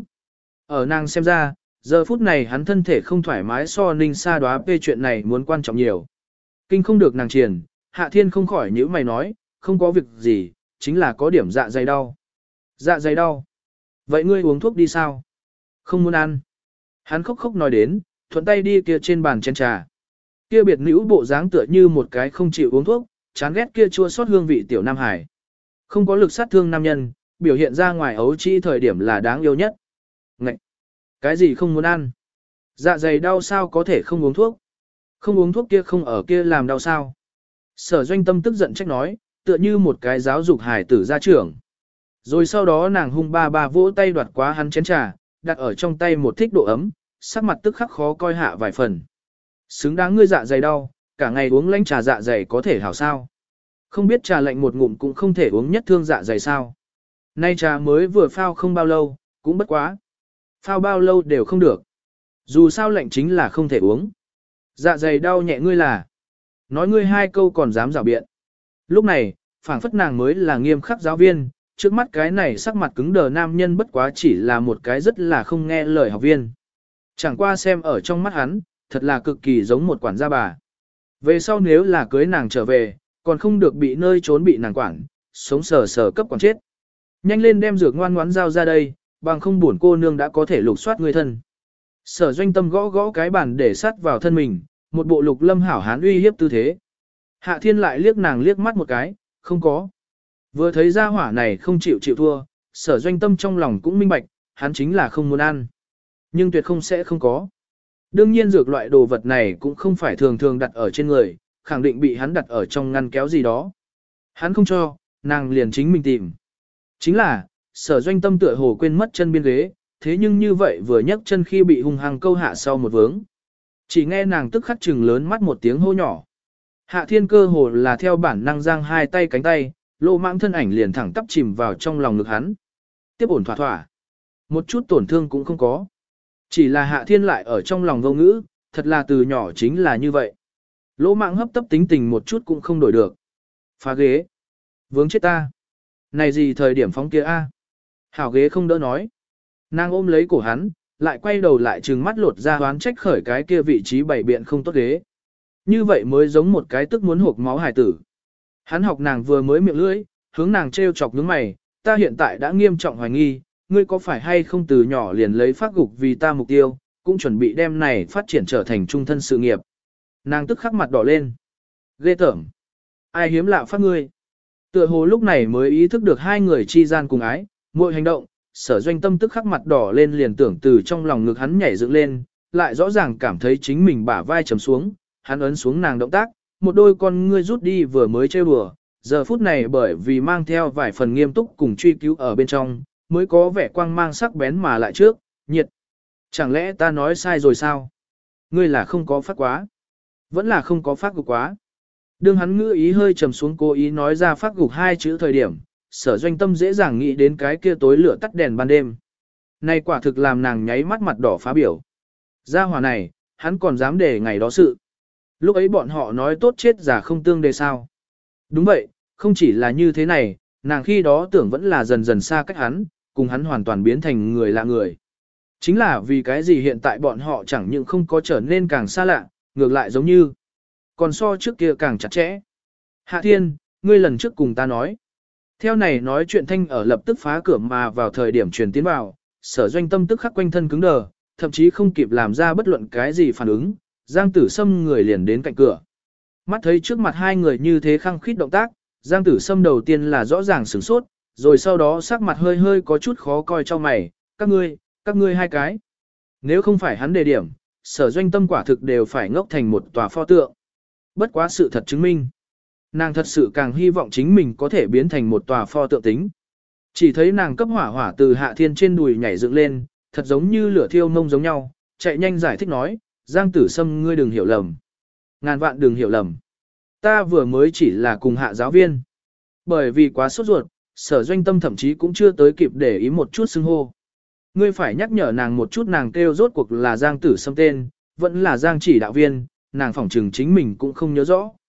Ở nàng xem ra, giờ phút này hắn thân thể không thoải mái so Ninh Sa đoá về chuyện này muốn quan trọng nhiều. Kinh không được nàng triền, Hạ Thiên không khỏi nhíu mày nói, không có việc gì, chính là có điểm dạ dày đau. Dạ dày đau. Vậy ngươi uống thuốc đi sao? Không muốn ăn. Hắn khóc khóc nói đến, thuận tay đi kia trên bàn chén trà. Kia biệt nữ bộ dáng tựa như một cái không chịu uống thuốc, chán ghét kia chua xót hương vị tiểu Nam Hải. Không có lực sát thương nam nhân, biểu hiện ra ngoài ấu trĩ thời điểm là đáng yêu nhất. Ngậy! Cái gì không muốn ăn? Dạ dày đau sao có thể không uống thuốc? Không uống thuốc kia không ở kia làm đau sao? Sở Doanh Tâm tức giận trách nói, tựa như một cái giáo dục hài tử gia trưởng. Rồi sau đó nàng hung ba ba vỗ tay đoạt quá hắn chén trà, đặt ở trong tay một thích độ ấm, sắc mặt tức khắc khó coi hạ vài phần. Xứng đáng ngươi dạ dày đau, cả ngày uống lánh trà dạ dày có thể hảo sao? Không biết trà lạnh một ngụm cũng không thể uống nhất thương dạ dày sao? Nay trà mới vừa phao không bao lâu, cũng bất quá. Phao bao lâu đều không được. Dù sao lạnh chính là không thể uống. Dạ dày đau nhẹ ngươi là. Nói ngươi hai câu còn dám rào biện. Lúc này, phảng phất nàng mới là nghiêm khắc giáo viên, trước mắt cái này sắc mặt cứng đờ nam nhân bất quá chỉ là một cái rất là không nghe lời học viên. Chẳng qua xem ở trong mắt hắn, thật là cực kỳ giống một quản gia bà. Về sau nếu là cưới nàng trở về, còn không được bị nơi trốn bị nàng quản, sống sờ sờ cấp quản chết. Nhanh lên đem dược ngoan ngoãn giao ra đây, bằng không buồn cô nương đã có thể lục soát người thân. Sở Doanh Tâm gõ gõ cái bàn để sát vào thân mình, một bộ Lục Lâm hảo hán uy hiếp tư thế. Hạ Thiên lại liếc nàng liếc mắt một cái, không có. Vừa thấy ra hỏa này không chịu thua, Sở Doanh Tâm trong lòng cũng minh bạch, hắn chính là không muốn ăn. Nhưng tuyệt không sẽ không có. Đương nhiên dược loại đồ vật này cũng không phải thường thường đặt ở trên người, khẳng định bị hắn đặt ở trong ngăn kéo gì đó. Hắn không cho, nàng liền chính mình tìm. Chính là, Sở Doanh Tâm tựa hồ quên mất chân biên ghế, thế nhưng như vậy vừa nhấc chân khi bị hung hăng câu hạ sau một vướng. Chỉ nghe nàng tức khắc trừng lớn mắt một tiếng hô nhỏ. Hạ Thiên cơ hồ là theo bản năng giang hai tay cánh tay, lô mãng thân ảnh liền thẳng tắp chìm vào trong lòng ngực hắn. Tiếp ổn thỏa thỏa. Một chút tổn thương cũng không có. Chỉ là Hạ Thiên lại ở trong lòng vô ngữ, thật là từ nhỏ chính là như vậy. Lỗ mạng hấp tấp tính tình một chút cũng không đổi được. Phá ghế. Vướng chết ta. Này gì thời điểm phóng kia a? Hảo ghế không đỡ nói. Nàng ôm lấy cổ hắn, lại quay đầu lại trừng mắt lột ra đoán trách khởi cái kia vị trí bày biện không tốt ghế. Như vậy mới giống một cái tức muốn hộp máu hài tử. Hắn học nàng vừa mới miệng lưỡi, hướng nàng trêu chọc nhướng mày, ta hiện tại đã nghiêm trọng hoài nghi, ngươi có phải hay không từ nhỏ liền lấy phát gục vì ta mục tiêu, cũng chuẩn bị đem này phát triển trở thành trung thân sự nghiệp. Nàng tức khắc mặt đỏ lên. Ghê tởm. Ai hiếm lạ phát ngươi. Tựa hồ lúc này mới ý thức được hai người chi gian cùng ái, mỗi hành động, Sở Doanh Tâm tức khắc mặt đỏ lên liền tưởng từ trong lòng ngực hắn nhảy dựng lên, lại rõ ràng cảm thấy chính mình bả vai trầm xuống, hắn ấn xuống nàng động tác, một đôi con ngươi rút đi vừa mới trêu đùa, giờ phút này bởi vì mang theo vài phần nghiêm túc cùng truy cứu ở bên trong, mới có vẻ quang mang sắc bén mà lại trước, nhiệt. Chẳng lẽ ta nói sai rồi sao? Ngươi là không có phát quá. Vẫn là không có phát gục quá. Đương hắn ngữ ý hơi trầm xuống cố ý nói ra phát gục hai chữ thời điểm, Sở Doanh Tâm dễ dàng nghĩ đến cái kia tối lửa tắt đèn ban đêm. Này quả thực làm nàng nháy mắt mặt đỏ phá biểu. Gia hỏa này, hắn còn dám để ngày đó sự. Lúc ấy bọn họ nói tốt chết giả không tương đề sao. Đúng vậy, không chỉ là như thế này, nàng khi đó tưởng vẫn là dần dần xa cách hắn, cùng hắn hoàn toàn biến thành người lạ người. Chính là vì cái gì hiện tại bọn họ chẳng những không có trở nên càng xa lạ, ngược lại giống như, còn so trước kia càng chặt chẽ. Hạ Thiên, ngươi lần trước cùng ta nói. Theo này nói chuyện thanh ở lập tức phá cửa mà vào thời điểm truyền tiến vào, Sở Doanh Tâm tức khắc quanh thân cứng đờ, thậm chí không kịp làm ra bất luận cái gì phản ứng, Giang Tử Sâm người liền đến cạnh cửa. Mắt thấy trước mặt hai người như thế khăng khít động tác, Giang Tử Sâm đầu tiên là rõ ràng sửng sốt, rồi sau đó sắc mặt hơi hơi có chút khó coi cho mày, các ngươi hai cái. Nếu không phải hắn đề điểm, Sở Doanh Tâm quả thực đều phải ngốc thành một tòa pho tượng. Bất quá sự thật chứng minh. Nàng thật sự càng hy vọng chính mình có thể biến thành một tòa pho tượng tính. Chỉ thấy nàng cấp hỏa hỏa từ Hạ Thiên trên đùi nhảy dựng lên, thật giống như lửa thiêu mông giống nhau, chạy nhanh giải thích nói, Giang Tử Sâm ngươi đừng hiểu lầm. Ngàn vạn đừng hiểu lầm. Ta vừa mới chỉ là cùng Hạ giáo viên. Bởi vì quá sốt ruột, Sở Doanh Tâm thậm chí cũng chưa tới kịp để ý một chút xưng hô. Ngươi phải nhắc nhở nàng một chút nàng kêu rốt cuộc là Giang Tử Sâm tên, vẫn là Giang chỉ đạo viên, nàng phỏng trừng chính mình cũng không nhớ rõ.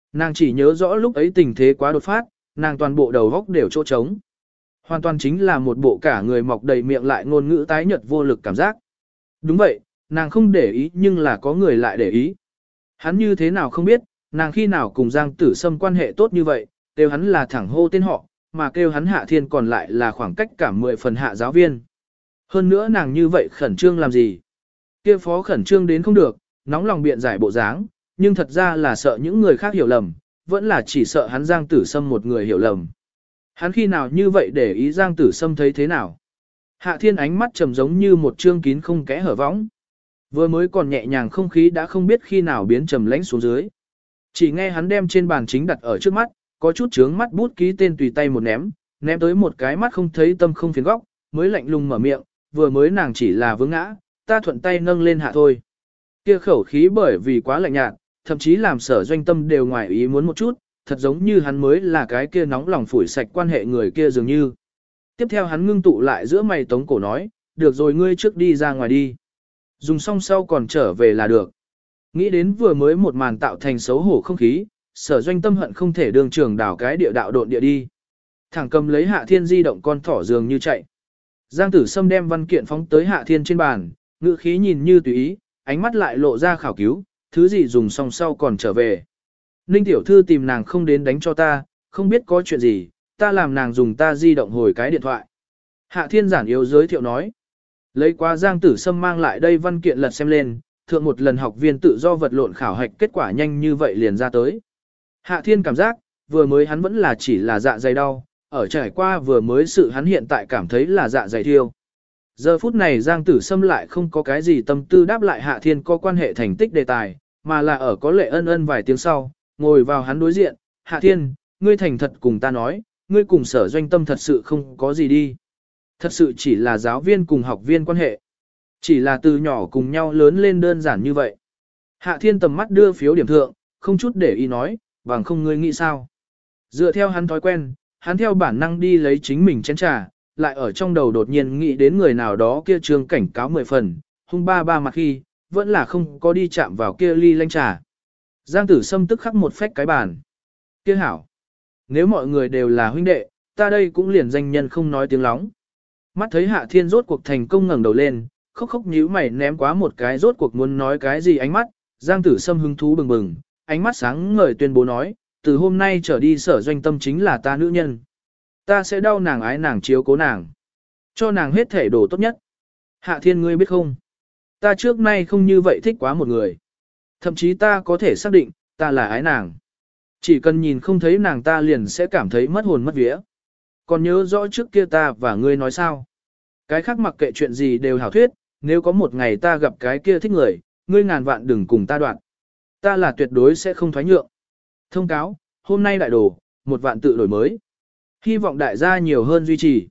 Nàng chỉ nhớ rõ lúc ấy tình thế quá đột phát, nàng toàn bộ đầu góc đều chỗ trống. Hoàn toàn chính là một bộ cả người mọc đầy miệng lại ngôn ngữ tái nhợt vô lực cảm giác. Đúng vậy, nàng không để ý nhưng là có người lại để ý. Hắn như thế nào không biết, nàng khi nào cùng Giang Tử Sâm quan hệ tốt như vậy, kêu hắn là thẳng hô tên họ, mà kêu hắn Hạ Thiên còn lại là khoảng cách cả 10 phần hạ giáo viên. Hơn nữa nàng như vậy khẩn trương làm gì? Kia phó khẩn trương đến không được, nóng lòng biện giải bộ dáng, nhưng thật ra là sợ những người khác hiểu lầm, vẫn là chỉ sợ hắn Giang Tử Sâm một người hiểu lầm. Hắn khi nào như vậy để ý Giang Tử Sâm thấy thế nào? Hạ Thiên ánh mắt trầm giống như một trương kín không kẽ hở võng. Vừa mới còn nhẹ nhàng không khí đã không biết khi nào biến trầm lãnh xuống dưới. Chỉ nghe hắn đem trên bàn chính đặt ở trước mắt, có chút chướng mắt bút ký tên tùy tay một ném, ném tới một cái mắt không thấy tâm không phiền góc, mới lạnh lùng mở miệng, vừa mới nàng chỉ là vướng ngã, ta thuận tay nâng lên hạ thôi. Kia khẩu khí bởi vì quá lạnh nhạt, thậm chí làm Sở Doanh Tâm đều ngoài ý muốn một chút, thật giống như hắn mới là cái kia nóng lòng phủi sạch quan hệ người kia dường như. Tiếp theo hắn ngưng tụ lại giữa mày tống cổ nói, được rồi ngươi trước đi ra ngoài đi. Dùng xong sau còn trở về là được. Nghĩ đến vừa mới một màn tạo thành xấu hổ không khí, Sở Doanh Tâm hận không thể đường trường đảo cái địa đạo độn địa đi. Thẳng cầm lấy Hạ Thiên di động con thỏ dường như chạy. Giang Tử Sâm đem văn kiện phóng tới Hạ Thiên trên bàn, ngữ khí nhìn như tùy ý, ánh mắt lại lộ ra khảo cứu, thứ gì dùng xong sau còn trở về. Ninh tiểu thư tìm nàng không đến đánh cho ta, không biết có chuyện gì, ta làm nàng dùng ta di động hồi cái điện thoại. Hạ Thiên giản yếu giới thiệu nói. Lấy qua Giang Tử Sâm mang lại đây văn kiện lật xem lên, thượng một lần học viên tự do vật lộn khảo hạch kết quả nhanh như vậy liền ra tới. Hạ Thiên cảm giác, vừa mới hắn vẫn là chỉ là dạ dày đau, ở trải qua vừa mới sự hắn hiện tại cảm thấy là dạ dày thiêu. Giờ phút này Giang Tử Sâm lại không có cái gì tâm tư đáp lại Hạ Thiên có quan hệ thành tích đề tài, mà là ở có lệ ân ân vài tiếng sau, ngồi vào hắn đối diện, Hạ Thiên, ngươi thành thật cùng ta nói, ngươi cùng Sở Doanh Tâm thật sự không có gì đi. Thật sự chỉ là giáo viên cùng học viên quan hệ. Chỉ là từ nhỏ cùng nhau lớn lên đơn giản như vậy. Hạ Thiên tầm mắt đưa phiếu điểm thượng, không chút để ý nói, bằng không ngươi nghĩ sao. Dựa theo hắn thói quen, hắn theo bản năng đi lấy chính mình chén trà, lại ở trong đầu đột nhiên nghĩ đến người nào đó kia trương cảnh cáo 10 phần, hung ba ba mặt khi, vẫn là không có đi chạm vào kia ly lanh trà. Giang Tử Sâm tức khắc một phách cái bàn. Kia hảo. Nếu mọi người đều là huynh đệ, ta đây cũng liền danh nhân không nói tiếng lóng. Mắt thấy Hạ Thiên rốt cuộc thành công ngẩng đầu lên, khóc khóc nhíu mày ném quá một cái rốt cuộc muốn nói cái gì ánh mắt, Giang Tử Sâm hứng thú bừng bừng, ánh mắt sáng ngời tuyên bố nói, từ hôm nay trở đi Sở Doanh Tâm chính là ta nữ nhân. Ta sẽ đau nàng ái nàng chiếu cố nàng, cho nàng hết thể đồ tốt nhất. Hạ Thiên ngươi biết không, ta trước nay không như vậy thích quá một người. Thậm chí ta có thể xác định, ta là ái nàng. Chỉ cần nhìn không thấy nàng ta liền sẽ cảm thấy mất hồn mất vía. Còn nhớ rõ trước kia ta và ngươi nói sao? Cái khác mặc kệ chuyện gì đều hảo thuyết, nếu có một ngày ta gặp cái kia thích người, ngươi ngàn vạn đừng cùng ta đoạn. Ta là tuyệt đối sẽ không thoái nhượng. Thông cáo, hôm nay đại đồ, 1 vạn tự đổi mới. Hy vọng đại gia nhiều hơn duy trì.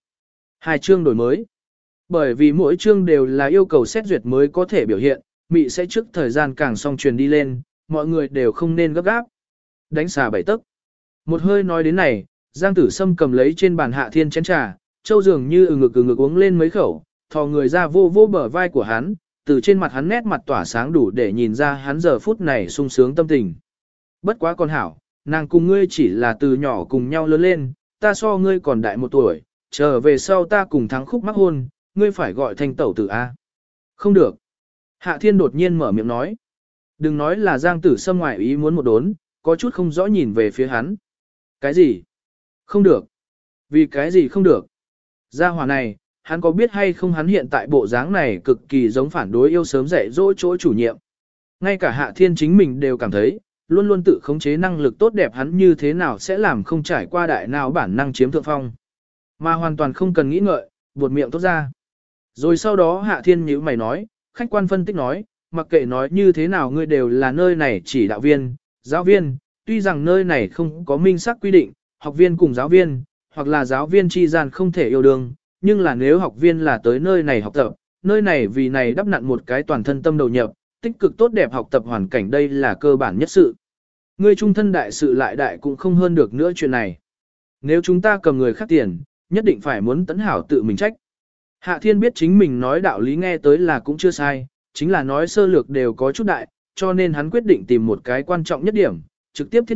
2 chương đổi mới. Bởi vì mỗi chương đều là yêu cầu xét duyệt mới có thể biểu hiện, mị sẽ trước thời gian càng xong truyền đi lên, mọi người đều không nên gấp gáp. Đánh xà 7 tấc. Một hơi nói đến này, Giang Tử Sâm cầm lấy trên bàn Hạ Thiên chén trà, châu dường như ngực uống lên mấy khẩu, thò người ra vô vô bờ vai của hắn, từ trên mặt hắn nét mặt tỏa sáng đủ để nhìn ra hắn giờ phút này sung sướng tâm tình. Bất quá con hảo, nàng cùng ngươi chỉ là từ nhỏ cùng nhau lớn lên, ta so ngươi còn đại 1 tuổi, trở về sau ta cùng thắng khúc mắc hôn, ngươi phải gọi thành tẩu tử A. Không được. Hạ Thiên đột nhiên mở miệng nói. Đừng nói là Giang Tử Sâm ngoại ý muốn một đốn, có chút không rõ nhìn về phía hắn. Cái gì? Không được. Vì cái gì không được? Gia hỏa này, hắn có biết hay không hắn hiện tại bộ dáng này cực kỳ giống phản đối yêu sớm dạy dỗ chỗ chủ nhiệm. Ngay cả Hạ Thiên chính mình đều cảm thấy, luôn luôn tự khống chế năng lực tốt đẹp hắn như thế nào sẽ làm không trải qua đại nào bản năng chiếm thượng phong. Mà hoàn toàn không cần nghĩ ngợi, buột miệng tốt ra. Rồi sau đó Hạ Thiên nhíu mày nói, khách quan phân tích nói, mặc kệ nói như thế nào ngươi đều là nơi này chỉ đạo viên, giáo viên, tuy rằng nơi này không có minh xác quy định, học viên cùng giáo viên, hoặc là giáo viên chi gian không thể yêu đương, nhưng là nếu học viên là tới nơi này học tập, nơi này vì này đắp nặn một cái toàn thân tâm đầu nhập, tích cực tốt đẹp học tập hoàn cảnh đây là cơ bản nhất sự. Ngươi trung thân đại sự lại đại cũng không hơn được nữa chuyện này. Nếu chúng ta cầm người khác tiền, nhất định phải muốn tấn hảo tự mình trách. Hạ Thiên biết chính mình nói đạo lý nghe tới là cũng chưa sai, chính là nói sơ lược đều có chút đại, cho nên hắn quyết định tìm một cái quan trọng nhất điểm, trực tiếp thiết nhập,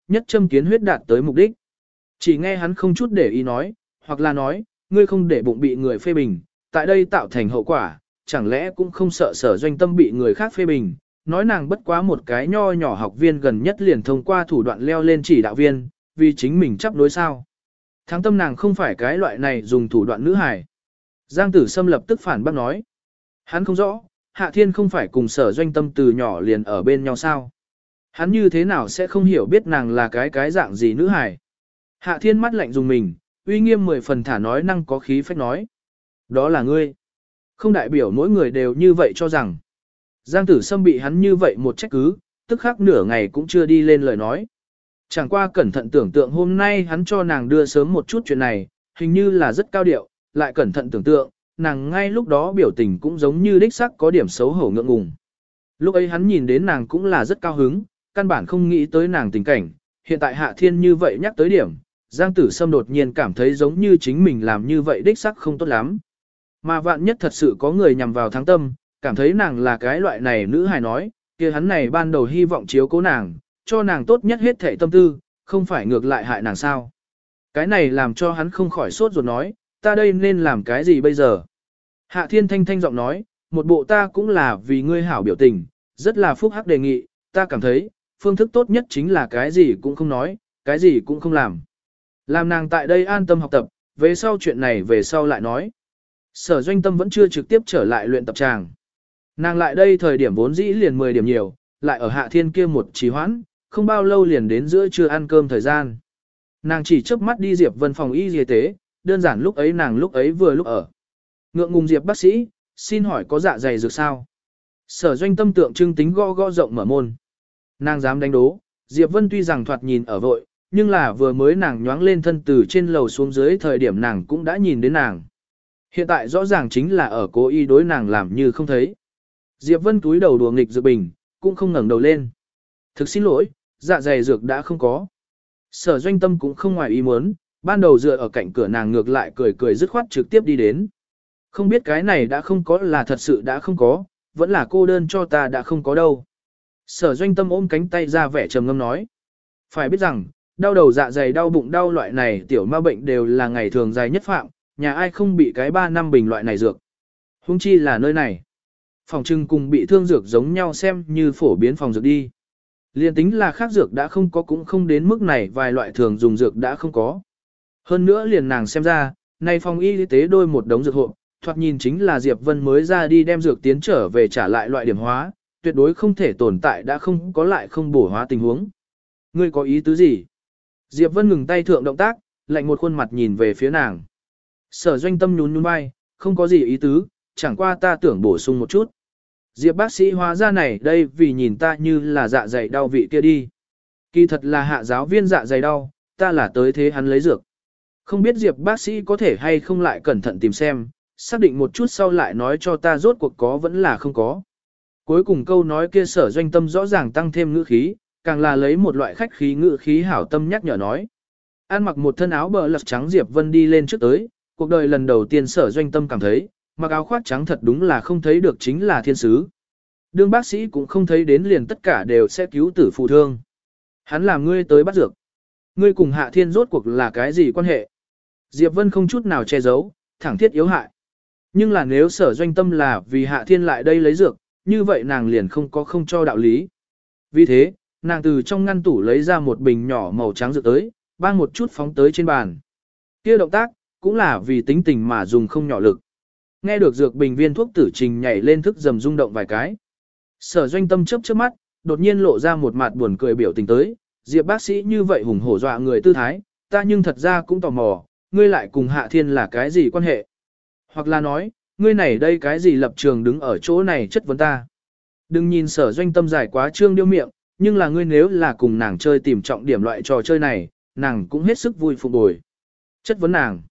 nhất châm kiến huyết đạt tới mục đích. Chỉ nghe hắn không chút để ý nói, hoặc là nói, ngươi không để bụng bị người phê bình, tại đây tạo thành hậu quả, chẳng lẽ cũng không sợ Sở Doanh Tâm bị người khác phê bình, nói nàng bất quá một cái nho nhỏ học viên gần nhất liền thông qua thủ đoạn leo lên chỉ đạo viên, vì chính mình chấp đối sao. Thắng Tâm nàng không phải cái loại này dùng thủ đoạn nữ hài. Giang Tử Sâm lập tức phản bác nói, hắn không rõ, Hạ Thiên không phải cùng Sở Doanh Tâm từ nhỏ liền ở bên nhau sao. Hắn như thế nào sẽ không hiểu biết nàng là cái dạng gì nữ hài. Hạ Thiên mắt lạnh dùng mình, uy nghiêm 10 phần thả nói năng có khí phách nói. Đó là ngươi. Không đại biểu mỗi người đều như vậy cho rằng. Giang Tử Sâm bị hắn như vậy một trách cứ, tức khắc nửa ngày cũng chưa đi lên lời nói. Chẳng qua cẩn thận tưởng tượng hôm nay hắn cho nàng đưa sớm một chút chuyện này, hình như là rất cao điệu, lại cẩn thận tưởng tượng, nàng ngay lúc đó biểu tình cũng giống như đích sắc có điểm xấu hổ ngượng ngùng. Lúc ấy hắn nhìn đến nàng cũng là rất cao hứng, căn bản không nghĩ tới nàng tình cảnh, hiện tại Hạ Thiên như vậy nhắc tới điểm, Giang Tử Sâm đột nhiên cảm thấy giống như chính mình làm như vậy đích sắc không tốt lắm. Mà vạn nhất thật sự có người nhằm vào Thắng Tâm, cảm thấy nàng là cái loại này nữ hài nói, kia hắn này ban đầu hy vọng chiếu cố nàng, cho nàng tốt nhất hết thể tâm tư, không phải ngược lại hại nàng sao. Cái này làm cho hắn không khỏi sốt ruột nói, ta đây nên làm cái gì bây giờ? Hạ Thiên thanh thanh giọng nói, một bộ ta cũng là vì ngươi hảo biểu tình, rất là phúc hắc đề nghị, ta cảm thấy, phương thức tốt nhất chính là cái gì cũng không nói, cái gì cũng không làm. Làm nàng tại đây an tâm học tập, về sau chuyện này về sau lại nói. Sở Doanh Tâm vẫn chưa trực tiếp trở lại luyện tập tràng. Nàng lại đây thời điểm vốn dĩ liền 10 điểm nhiều, lại ở Hạ Thiên kia một trì hoãn, không bao lâu liền đến giữa trưa ăn cơm thời gian. Nàng chỉ chớp mắt đi Diệp Vân phòng y y tế, đơn giản lúc ấy nàng lúc ấy vừa lúc ở. Ngượng ngùng Diệp bác sĩ, xin hỏi có dạ dày dược sao? Sở Doanh Tâm tượng trưng tính gõ gõ rộng mở môn. Nàng dám đánh đố, Diệp Vân tuy rằng thoạt nhìn ở vội, nhưng là vừa mới nàng nhoáng lên thân từ trên lầu xuống dưới thời điểm nàng cũng đã nhìn đến nàng. Hiện tại rõ ràng chính là ở cố ý đối nàng làm như không thấy. Diệp Vân túi đầu đùa nghịch dược bình, cũng không ngẩng đầu lên. Thực xin lỗi, dạ dày dược đã không có. Sở Doanh Tâm cũng không ngoài ý muốn, ban đầu dựa ở cạnh cửa nàng ngược lại cười cười dứt khoát trực tiếp đi đến. Không biết cái này đã không có là thật sự đã không có, vẫn là cô đơn cho ta đã không có đâu. Sở Doanh Tâm ôm cánh tay ra vẻ trầm ngâm nói. Phải biết rằng, đau đầu dạ dày đau bụng đau loại này tiểu ma bệnh đều là ngày thường dài nhất phạm, nhà ai không bị cái 3 năm bình loại này dược. Huống chi là nơi này. Phòng trưng cùng bị thương dược giống nhau xem như phổ biến phòng dược đi. Liên tính là khác dược đã không có cũng không đến mức này vài loại thường dùng dược đã không có. Hơn nữa liền nàng xem ra, này phòng y tế đôi một đống dược hộ, thoạt nhìn chính là Diệp Vân mới ra đi đem dược tiến trở về trả lại loại điểm hóa, tuyệt đối không thể tồn tại đã không có lại không bổ hóa tình huống. Ngươi có ý tứ gì? Diệp Vân ngừng tay thượng động tác, lạnh một khuôn mặt nhìn về phía nàng. Sở Doanh Tâm nhún nhún vai, không có gì ý tứ, chẳng qua ta tưởng bổ sung một chút. Diệp bác sĩ hóa ra này đây vì nhìn ta như là dạ dày đau vị kia đi. Kỳ thật là Hạ giáo viên dạ dày đau, ta là tới thế hắn lấy dược. Không biết Diệp bác sĩ có thể hay không lại cẩn thận tìm xem, xác định một chút sau lại nói cho ta rốt cuộc có vẫn là không có. Cuối cùng câu nói kia Sở Doanh Tâm rõ ràng tăng thêm ngữ khí, càng là lấy một loại khách khí ngữ khí hảo tâm nhắc nhở nói. An mặc một thân áo bờ lật trắng Diệp Vân đi lên trước tới, cuộc đời lần đầu tiên Sở Doanh Tâm cảm thấy, mặc áo khoác trắng thật đúng là không thấy được chính là thiên sứ. Đương bác sĩ cũng không thấy đến liền tất cả đều sẽ cứu tử phụ thương. Hắn làm ngươi tới bắt dược. Ngươi cùng Hạ Thiên rốt cuộc là cái gì quan hệ? Diệp Vân không chút nào che giấu, thẳng thiết yếu hại. Nhưng là nếu Sở Doanh Tâm là vì Hạ Thiên lại đây lấy dược, như vậy nàng liền không cho đạo lý. Vì thế, nàng từ trong ngăn tủ lấy ra một bình nhỏ màu trắng dược tới, bang một chút phóng tới trên bàn. Kia động tác, cũng là vì tính tình mà dùng không nhỏ lực. Nghe được dược bình viên thuốc tử trình nhảy lên thức dầm rung động vài cái. Sở Doanh Tâm chớp chớp mắt, đột nhiên lộ ra một mặt buồn cười biểu tình tới, Diệp bác sĩ như vậy hùng hổ dọa người tư thái, ta nhưng thật ra cũng tò mò, ngươi lại cùng Hạ Thiên là cái gì quan hệ? Hoặc là nói, ngươi này đây cái gì lập trường đứng ở chỗ này chất vấn ta? Đừng nhìn Sở Doanh Tâm dài quá trương điêu miệng, nhưng là ngươi nếu là cùng nàng chơi tìm trọng điểm loại trò chơi này, nàng cũng hết sức vui phục bồi. Chất vấn nàng.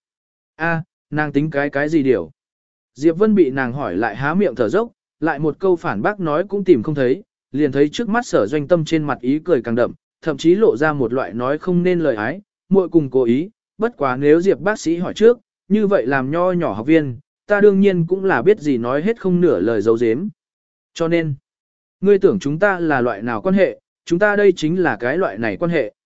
Nàng tính cái gì điều? Diệp Vân bị nàng hỏi lại há miệng thở dốc, lại một câu phản bác nói cũng tìm không thấy, liền thấy trước mắt Sở Doanh Tâm trên mặt ý cười càng đậm, thậm chí lộ ra một loại nói không nên lời ái, muội cùng cố ý, bất quá nếu Diệp bác sĩ hỏi trước, như vậy làm nho nhỏ học viên, ta đương nhiên cũng là biết gì nói hết không nửa lời giấu giếm. Cho nên, ngươi tưởng chúng ta là loại nào quan hệ, chúng ta đây chính là cái loại này quan hệ.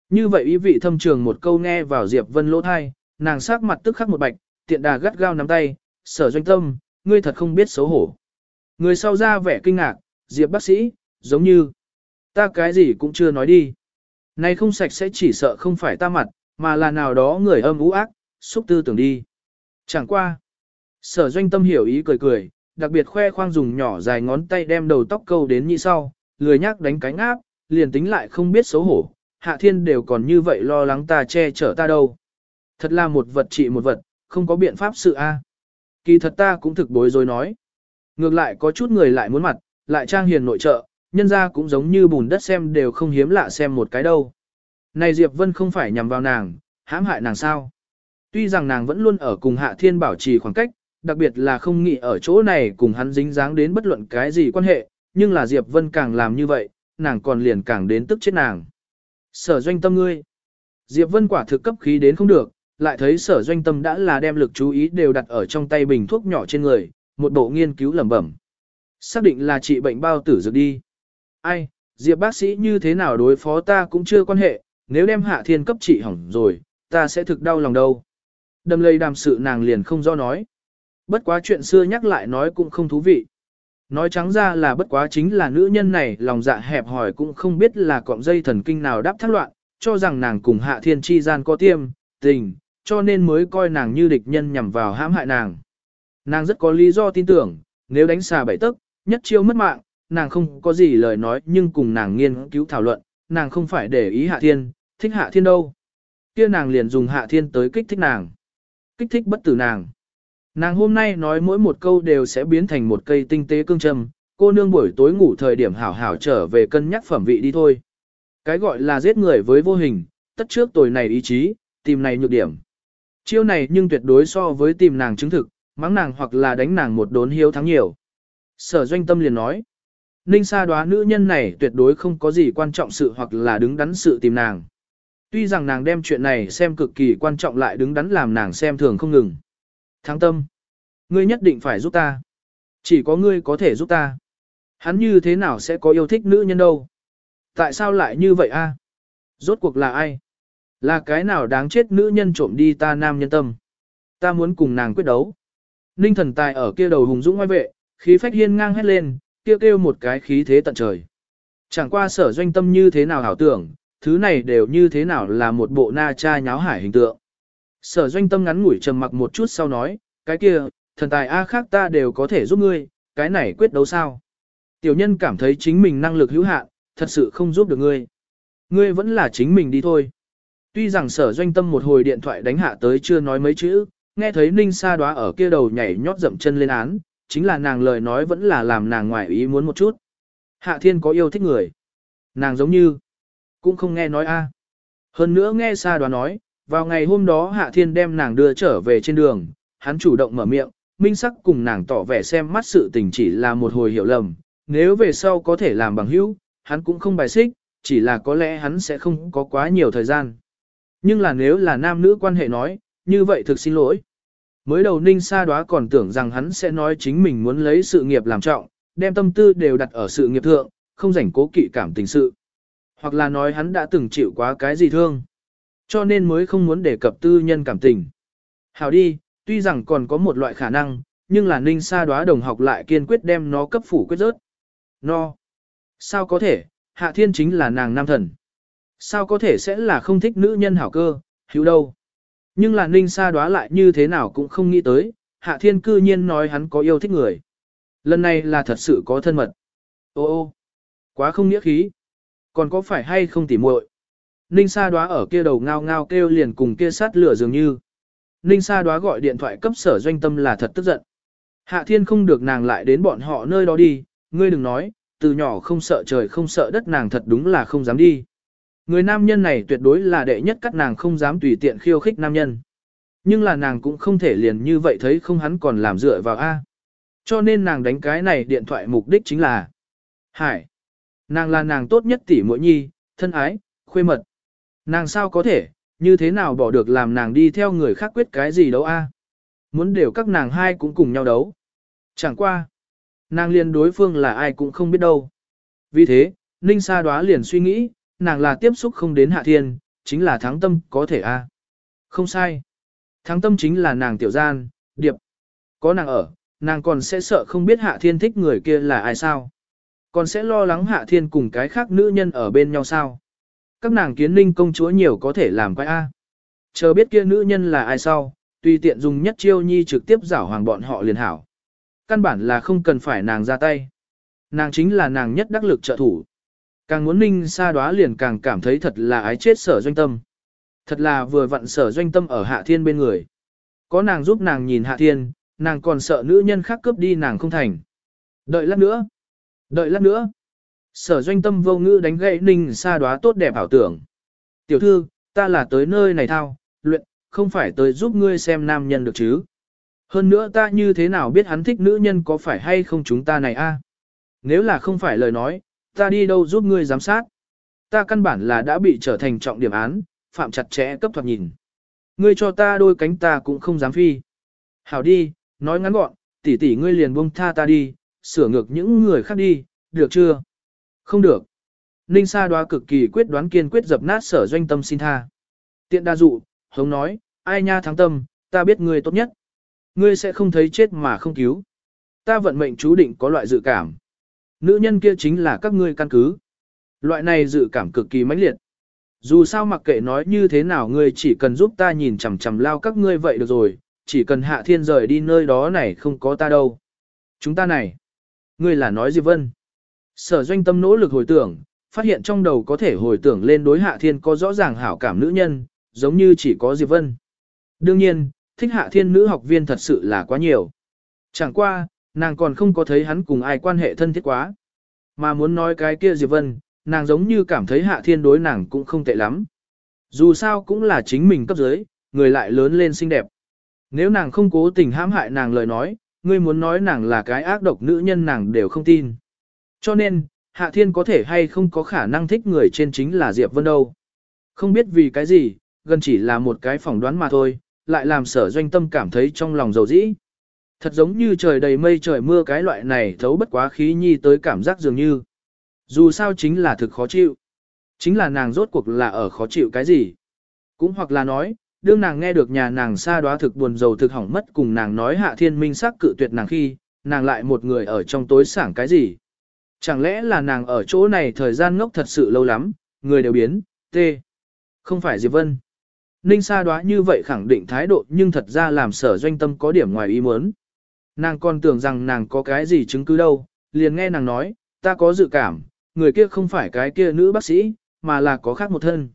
Như vậy ý vị thâm trường một câu nghe vào Diệp Vân lỗ thai, nàng sắc mặt tức khắc một bạch, tiện đà gắt gao nắm tay, Sở Doanh Tâm, ngươi thật không biết xấu hổ. Người sau ra vẻ kinh ngạc, Diệp bác sĩ, giống như, ta cái gì cũng chưa nói đi. Này không sạch sẽ chỉ sợ không phải ta mặt, mà là nào đó người âm ú ác, xúc tư tưởng đi. Chẳng qua. Sở Doanh Tâm hiểu ý cười cười, đặc biệt khoe khoang dùng nhỏ dài ngón tay đem đầu tóc câu đến như sau, lười nhác đánh cánh áp, liền tính lại không biết xấu hổ, Hạ Thiên đều còn như vậy lo lắng ta che chở ta đâu. Thật là một vật trị một vật, không có biện pháp sự a. Kỳ thật ta cũng thực bối rối nói. Ngược lại có chút người lại muốn mặt, lại trang hiền nội trợ, nhân ra cũng giống như bùn đất xem đều không hiếm lạ xem một cái đâu. Này Diệp Vân không phải nhằm vào nàng, hãm hại nàng sao. Tuy rằng nàng vẫn luôn ở cùng Hạ Thiên bảo trì khoảng cách, đặc biệt là không nghĩ ở chỗ này cùng hắn dính dáng đến bất luận cái gì quan hệ, nhưng là Diệp Vân càng làm như vậy, nàng còn liền càng đến tức chết nàng. Sở Doanh Tâm ngươi. Diệp Vân quả thực cấp khí đến không được, lại thấy Sở Doanh Tâm đã là đem lực chú ý đều đặt ở trong tay bình thuốc nhỏ trên người, một bộ nghiên cứu lẩm bẩm. Xác định là trị bệnh bao tử dược đi. Ai, Diệp bác sĩ như thế nào đối phó ta cũng chưa quan hệ, nếu đem Hạ Thiên cấp trị hỏng rồi, ta sẽ thực đau lòng đâu. Đầm lây đàm sự nàng liền không do nói. Bất quá chuyện xưa nhắc lại nói cũng không thú vị. Nói trắng ra là bất quá chính là nữ nhân này lòng dạ hẹp hòi cũng không biết là cọng dây thần kinh nào đáp thác loạn, cho rằng nàng cùng Hạ Thiên chi gian có tiêm, tình, cho nên mới coi nàng như địch nhân nhằm vào hãm hại nàng. Nàng rất có lý do tin tưởng, nếu đánh xà bảy tấc, nhất chiêu mất mạng, nàng không có gì lời nói nhưng cùng nàng nghiên cứu thảo luận, nàng không phải để ý Hạ Thiên, thích Hạ Thiên đâu. Kia nàng liền dùng Hạ Thiên tới kích thích nàng. Kích thích bất tử nàng. Nàng hôm nay nói mỗi một câu đều sẽ biến thành một cây tinh tế cương châm, cô nương buổi tối ngủ thời điểm hảo hảo trở về cân nhắc phẩm vị đi thôi. Cái gọi là giết người với vô hình, tất trước tồi này ý chí, tìm này nhược điểm. Chiêu này nhưng tuyệt đối so với tìm nàng chứng thực, mắng nàng hoặc là đánh nàng một đốn hiếu thắng nhiều. Sở Doanh Tâm liền nói, Ninh Sa đoá nữ nhân này tuyệt đối không có gì quan trọng sự hoặc là đứng đắn sự tìm nàng. Tuy rằng nàng đem chuyện này xem cực kỳ quan trọng lại đứng đắn làm nàng xem thường không ngừng. Thắng Tâm, ngươi nhất định phải giúp ta. Chỉ có ngươi có thể giúp ta. Hắn như thế nào sẽ có yêu thích nữ nhân đâu? Tại sao lại như vậy a? Rốt cuộc là ai? Là cái nào đáng chết nữ nhân trộm đi ta nam nhân tâm? Ta muốn cùng nàng quyết đấu. Ninh Thần Tài ở kia đầu hùng dũng ngoài vệ, khí phách hiên ngang hét lên, kêu một cái khí thế tận trời. Chẳng qua Sở Doanh Tâm như thế nào hảo tưởng, thứ này đều như thế nào là một bộ na cha nháo hải hình tượng. Sở Doanh Tâm ngắn ngủi trầm mặc một chút sau nói, cái kia, thần tài A khác ta đều có thể giúp ngươi, cái này quyết đấu sao? Tiểu nhân cảm thấy chính mình năng lực hữu hạn, thật sự không giúp được ngươi. Ngươi vẫn là chính mình đi thôi. Tuy rằng Sở Doanh Tâm một hồi điện thoại đánh hạ tới chưa nói mấy chữ, nghe thấy Ninh Sa Đoá ở kia đầu nhảy nhót dậm chân lên án, chính là nàng lời nói vẫn là làm nàng ngoài ý muốn một chút. Hạ Thiên có yêu thích người. Nàng giống như, cũng không nghe nói a. Hơn nữa nghe Sa Đoá nói, vào ngày hôm đó Hạ Thiên đem nàng đưa trở về trên đường, hắn chủ động mở miệng, minh sắc cùng nàng tỏ vẻ xem mắt sự tình chỉ là một hồi hiểu lầm, nếu về sau có thể làm bằng hữu, hắn cũng không bài xích, chỉ là có lẽ hắn sẽ không có quá nhiều thời gian. Nhưng là nếu là nam nữ quan hệ nói, như vậy thực xin lỗi. Mới đầu Ninh Sa Đoá còn tưởng rằng hắn sẽ nói chính mình muốn lấy sự nghiệp làm trọng, đem tâm tư đều đặt ở sự nghiệp thượng, không rảnh cố kỵ cảm tình sự. Hoặc là nói hắn đã từng chịu quá cái gì thương, cho nên mới không muốn đề cập tư nhân cảm tình. Hảo đi, tuy rằng còn có một loại khả năng, nhưng là Ninh Sa Đoá đồng học lại kiên quyết đem nó cấp phủ quyết rớt. No. Sao có thể, Hạ Thiên chính là nàng nam thần. Sao có thể sẽ là không thích nữ nhân hảo cơ, hữu đâu. Nhưng là Ninh Sa Đoá lại như thế nào cũng không nghĩ tới, Hạ Thiên cư nhiên nói hắn có yêu thích người. Lần này là thật sự có thân mật. Ô, quá không nghĩa khí. Còn có phải hay không tỉ muội? Ninh Sa Đoá ở kia đầu ngao ngao kêu liền cùng kia sát lửa dường như. Ninh Sa Đoá gọi điện thoại cấp Sở Doanh Tâm là thật tức giận. Hạ Thiên không được nàng lại đến bọn họ nơi đó đi, ngươi đừng nói, từ nhỏ không sợ trời không sợ đất nàng thật đúng là không dám đi. Người nam nhân này tuyệt đối là đệ nhất cắt nàng không dám tùy tiện khiêu khích nam nhân. Nhưng là nàng cũng không thể liền như vậy thấy không hắn còn làm dựa vào A. Cho nên nàng đánh cái này điện thoại mục đích chính là Hải. Nàng là nàng tốt nhất tỷ muội nhi, thân ái, khuê mật. Nàng sao có thể, như thế nào bỏ được làm nàng đi theo người khác quyết cái gì đâu A. Muốn đều các nàng hai cũng cùng nhau đấu. Chẳng qua. Nàng liền đối phương là ai cũng không biết đâu. Vì thế, Ninh Sa Đoá liền suy nghĩ, nàng là tiếp xúc không đến Hạ Thiên, chính là Thắng Tâm có thể a. Không sai. Thắng Tâm chính là nàng tiểu gian, điệp. Có nàng ở, nàng còn sẽ sợ không biết Hạ Thiên thích người kia là ai sao. Còn sẽ lo lắng Hạ Thiên cùng cái khác nữ nhân ở bên nhau sao. Các nàng Kiến Ninh công chúa nhiều có thể làm quái a. Chờ biết kia nữ nhân là ai sau, tùy tiện dùng nhất chiêu nhi trực tiếp giảo hoàng bọn họ liền hảo. Căn bản là không cần phải nàng ra tay. Nàng chính là nàng nhất đắc lực trợ thủ. Càng muốn Ninh Sa Đoá liền càng cảm thấy thật là ái chết Sở Doanh Tâm. Thật là vừa vặn Sở Doanh Tâm ở Hạ Thiên bên người. Có nàng giúp nàng nhìn Hạ Thiên, nàng còn sợ nữ nhân khác cướp đi nàng không thành. Đợi lát nữa. Đợi lát nữa. Sở Doanh Tâm vô ngữ đánh gãy Ninh Sa Đoá tốt đẹp ảo tưởng. Tiểu thư, ta là tới nơi này thao, luyện, không phải tới giúp ngươi xem nam nhân được chứ. Hơn nữa ta như thế nào biết hắn thích nữ nhân có phải hay không chúng ta này a? Nếu là không phải lời nói, ta đi đâu giúp ngươi giám sát. Ta căn bản là đã bị trở thành trọng điểm án, phạm chặt chẽ cấp thoạt nhìn. Ngươi cho ta đôi cánh ta cũng không dám phi. Hảo đi, nói ngắn gọn, tỷ tỷ ngươi liền buông tha ta đi, sửa ngược những người khác đi, được chưa? Không được. Ninh Sa Đoá cực kỳ quyết đoán kiên quyết dập nát Sở Doanh Tâm xin tha. Tiện đa dụ, hống nói, ai nha Thắng Tâm, ta biết ngươi tốt nhất. Ngươi sẽ không thấy chết mà không cứu. Ta vận mệnh chú định có loại dự cảm. Nữ nhân kia chính là các ngươi căn cứ. Loại này dự cảm cực kỳ mãnh liệt. Dù sao mặc kệ nói như thế nào ngươi chỉ cần giúp ta nhìn chằm chằm lao các ngươi vậy được rồi, chỉ cần Hạ Thiên rời đi nơi đó này không có ta đâu. Chúng ta này. Ngươi là nói Diệp Vân. Sở Doanh Tâm nỗ lực hồi tưởng, phát hiện trong đầu có thể hồi tưởng lên đối Hạ Thiên có rõ ràng hảo cảm nữ nhân, giống như chỉ có Diệp Vân. Đương nhiên, thích Hạ Thiên nữ học viên thật sự là quá nhiều. Chẳng qua, nàng còn không có thấy hắn cùng ai quan hệ thân thiết quá. Mà muốn nói cái kia Diệp Vân, nàng giống như cảm thấy Hạ Thiên đối nàng cũng không tệ lắm. Dù sao cũng là chính mình cấp dưới, người lại lớn lên xinh đẹp. Nếu nàng không cố tình hãm hại nàng lời nói, ngươi muốn nói nàng là cái ác độc nữ nhân nàng đều không tin. Cho nên, Hạ Thiên có thể hay không có khả năng thích người trên chính là Diệp Vân đâu. Không biết vì cái gì, gần chỉ là một cái phỏng đoán mà thôi, lại làm Sở Doanh Tâm cảm thấy trong lòng dầu dĩ. Thật giống như trời đầy mây trời mưa cái loại này thấu bất quá khí nhi tới cảm giác dường như. Dù sao chính là thực khó chịu. Chính là nàng rốt cuộc là ở khó chịu cái gì. Cũng hoặc là nói, đương nàng nghe được nhà nàng Sa Đoá thực buồn rầu thực hỏng mất cùng nàng nói Hạ Thiên minh sắc cự tuyệt nàng khi, nàng lại một người ở trong tối sảng cái gì. Chẳng lẽ là nàng ở chỗ này thời gian ngốc thật sự lâu lắm, người đều biến, tê. Không phải Diệp Vân. Ninh Sa Đoá như vậy khẳng định thái độ nhưng thật ra làm Sở Doanh Tâm có điểm ngoài ý muốn. Nàng còn tưởng rằng nàng có cái gì chứng cứ đâu, liền nghe nàng nói, ta có dự cảm, người kia không phải cái kia nữ bác sĩ, mà là có khác một thân.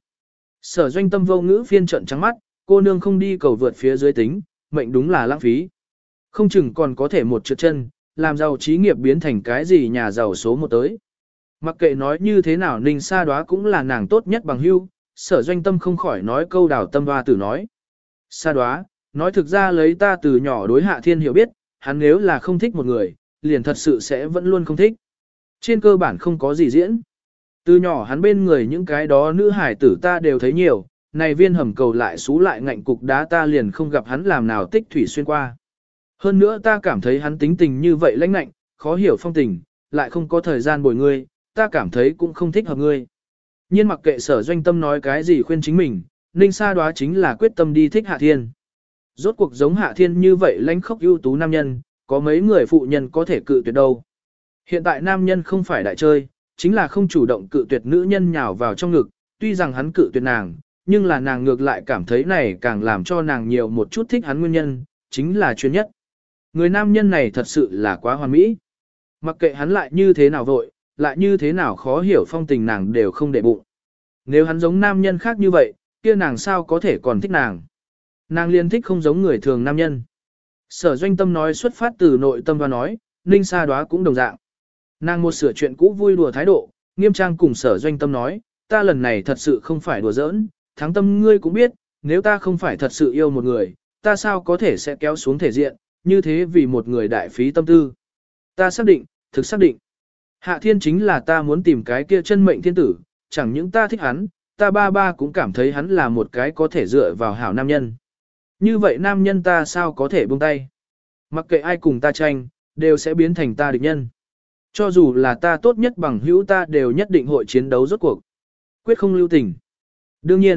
Sở Doanh Tâm vô ngữ phiên trận trắng mắt, cô nương không đi cầu vượt phía dưới tính, mệnh đúng là lãng phí. Không chừng còn có thể một trượt chân, làm giàu trí nghiệp biến thành cái gì nhà giàu số một tới. Mặc kệ nói như thế nào Ninh Sa Đoá cũng là nàng tốt nhất bằng hữu, Sở Doanh Tâm không khỏi nói câu đào tâm hoa tử nói. Sa Đoá, nói thực ra lấy ta từ nhỏ đối Hạ Thiên hiểu biết, hắn nếu là không thích một người, liền thật sự sẽ vẫn luôn không thích. Trên cơ bản không có gì diễn. Từ nhỏ hắn bên người những cái đó nữ hải tử ta đều thấy nhiều, này viên hầm cầu lại xú lại ngạnh cục đá ta liền không gặp hắn làm nào tích thủy xuyên qua. Hơn nữa ta cảm thấy hắn tính tình như vậy lãnh nạnh, khó hiểu phong tình, lại không có thời gian bồi ngươi, ta cảm thấy cũng không thích hợp ngươi. Nhưng mặc kệ Sở Doanh Tâm nói cái gì khuyên chính mình, Ninh Sa Đoá chính là quyết tâm đi thích Hạ Thiên. Rốt cuộc giống Hạ Thiên như vậy lãnh khốc ưu tú nam nhân, có mấy người phụ nhân có thể cự tuyệt đâu. Hiện tại nam nhân không phải đại chơi, chính là không chủ động cự tuyệt nữ nhân nhào vào trong ngực, tuy rằng hắn cự tuyệt nàng, nhưng là nàng ngược lại cảm thấy này càng làm cho nàng nhiều một chút thích hắn nguyên nhân, chính là chuyên nhất. Người nam nhân này thật sự là quá hoàn mỹ. Mặc kệ hắn lại như thế nào vội, lại như thế nào khó hiểu phong tình nàng đều không để bụng. Nếu hắn giống nam nhân khác như vậy, kia nàng sao có thể còn thích nàng. Nàng liên thích không giống người thường nam nhân. Sở Doanh Tâm nói xuất phát từ nội tâm và nói, Ninh Sa Đoá cũng đồng dạng. Nàng một sửa chuyện cũ vui đùa thái độ, nghiêm trang cùng Sở Doanh Tâm nói, ta lần này thật sự không phải đùa giỡn, Thắng Tâm ngươi cũng biết, nếu ta không phải thật sự yêu một người, ta sao có thể sẽ kéo xuống thể diện, như thế vì một người đại phí tâm tư. Ta xác định, thực xác định. Hạ Thiên chính là ta muốn tìm cái kia chân mệnh thiên tử, chẳng những ta thích hắn, ta ba cũng cảm thấy hắn là một cái có thể dựa vào hảo nam nhân. Như vậy nam nhân ta sao có thể buông tay. Mặc kệ ai cùng ta tranh, đều sẽ biến thành ta địch nhân. Cho dù là ta tốt nhất bằng hữu ta đều nhất định hội chiến đấu rốt cuộc. Quyết không lưu tình. Đương nhiên,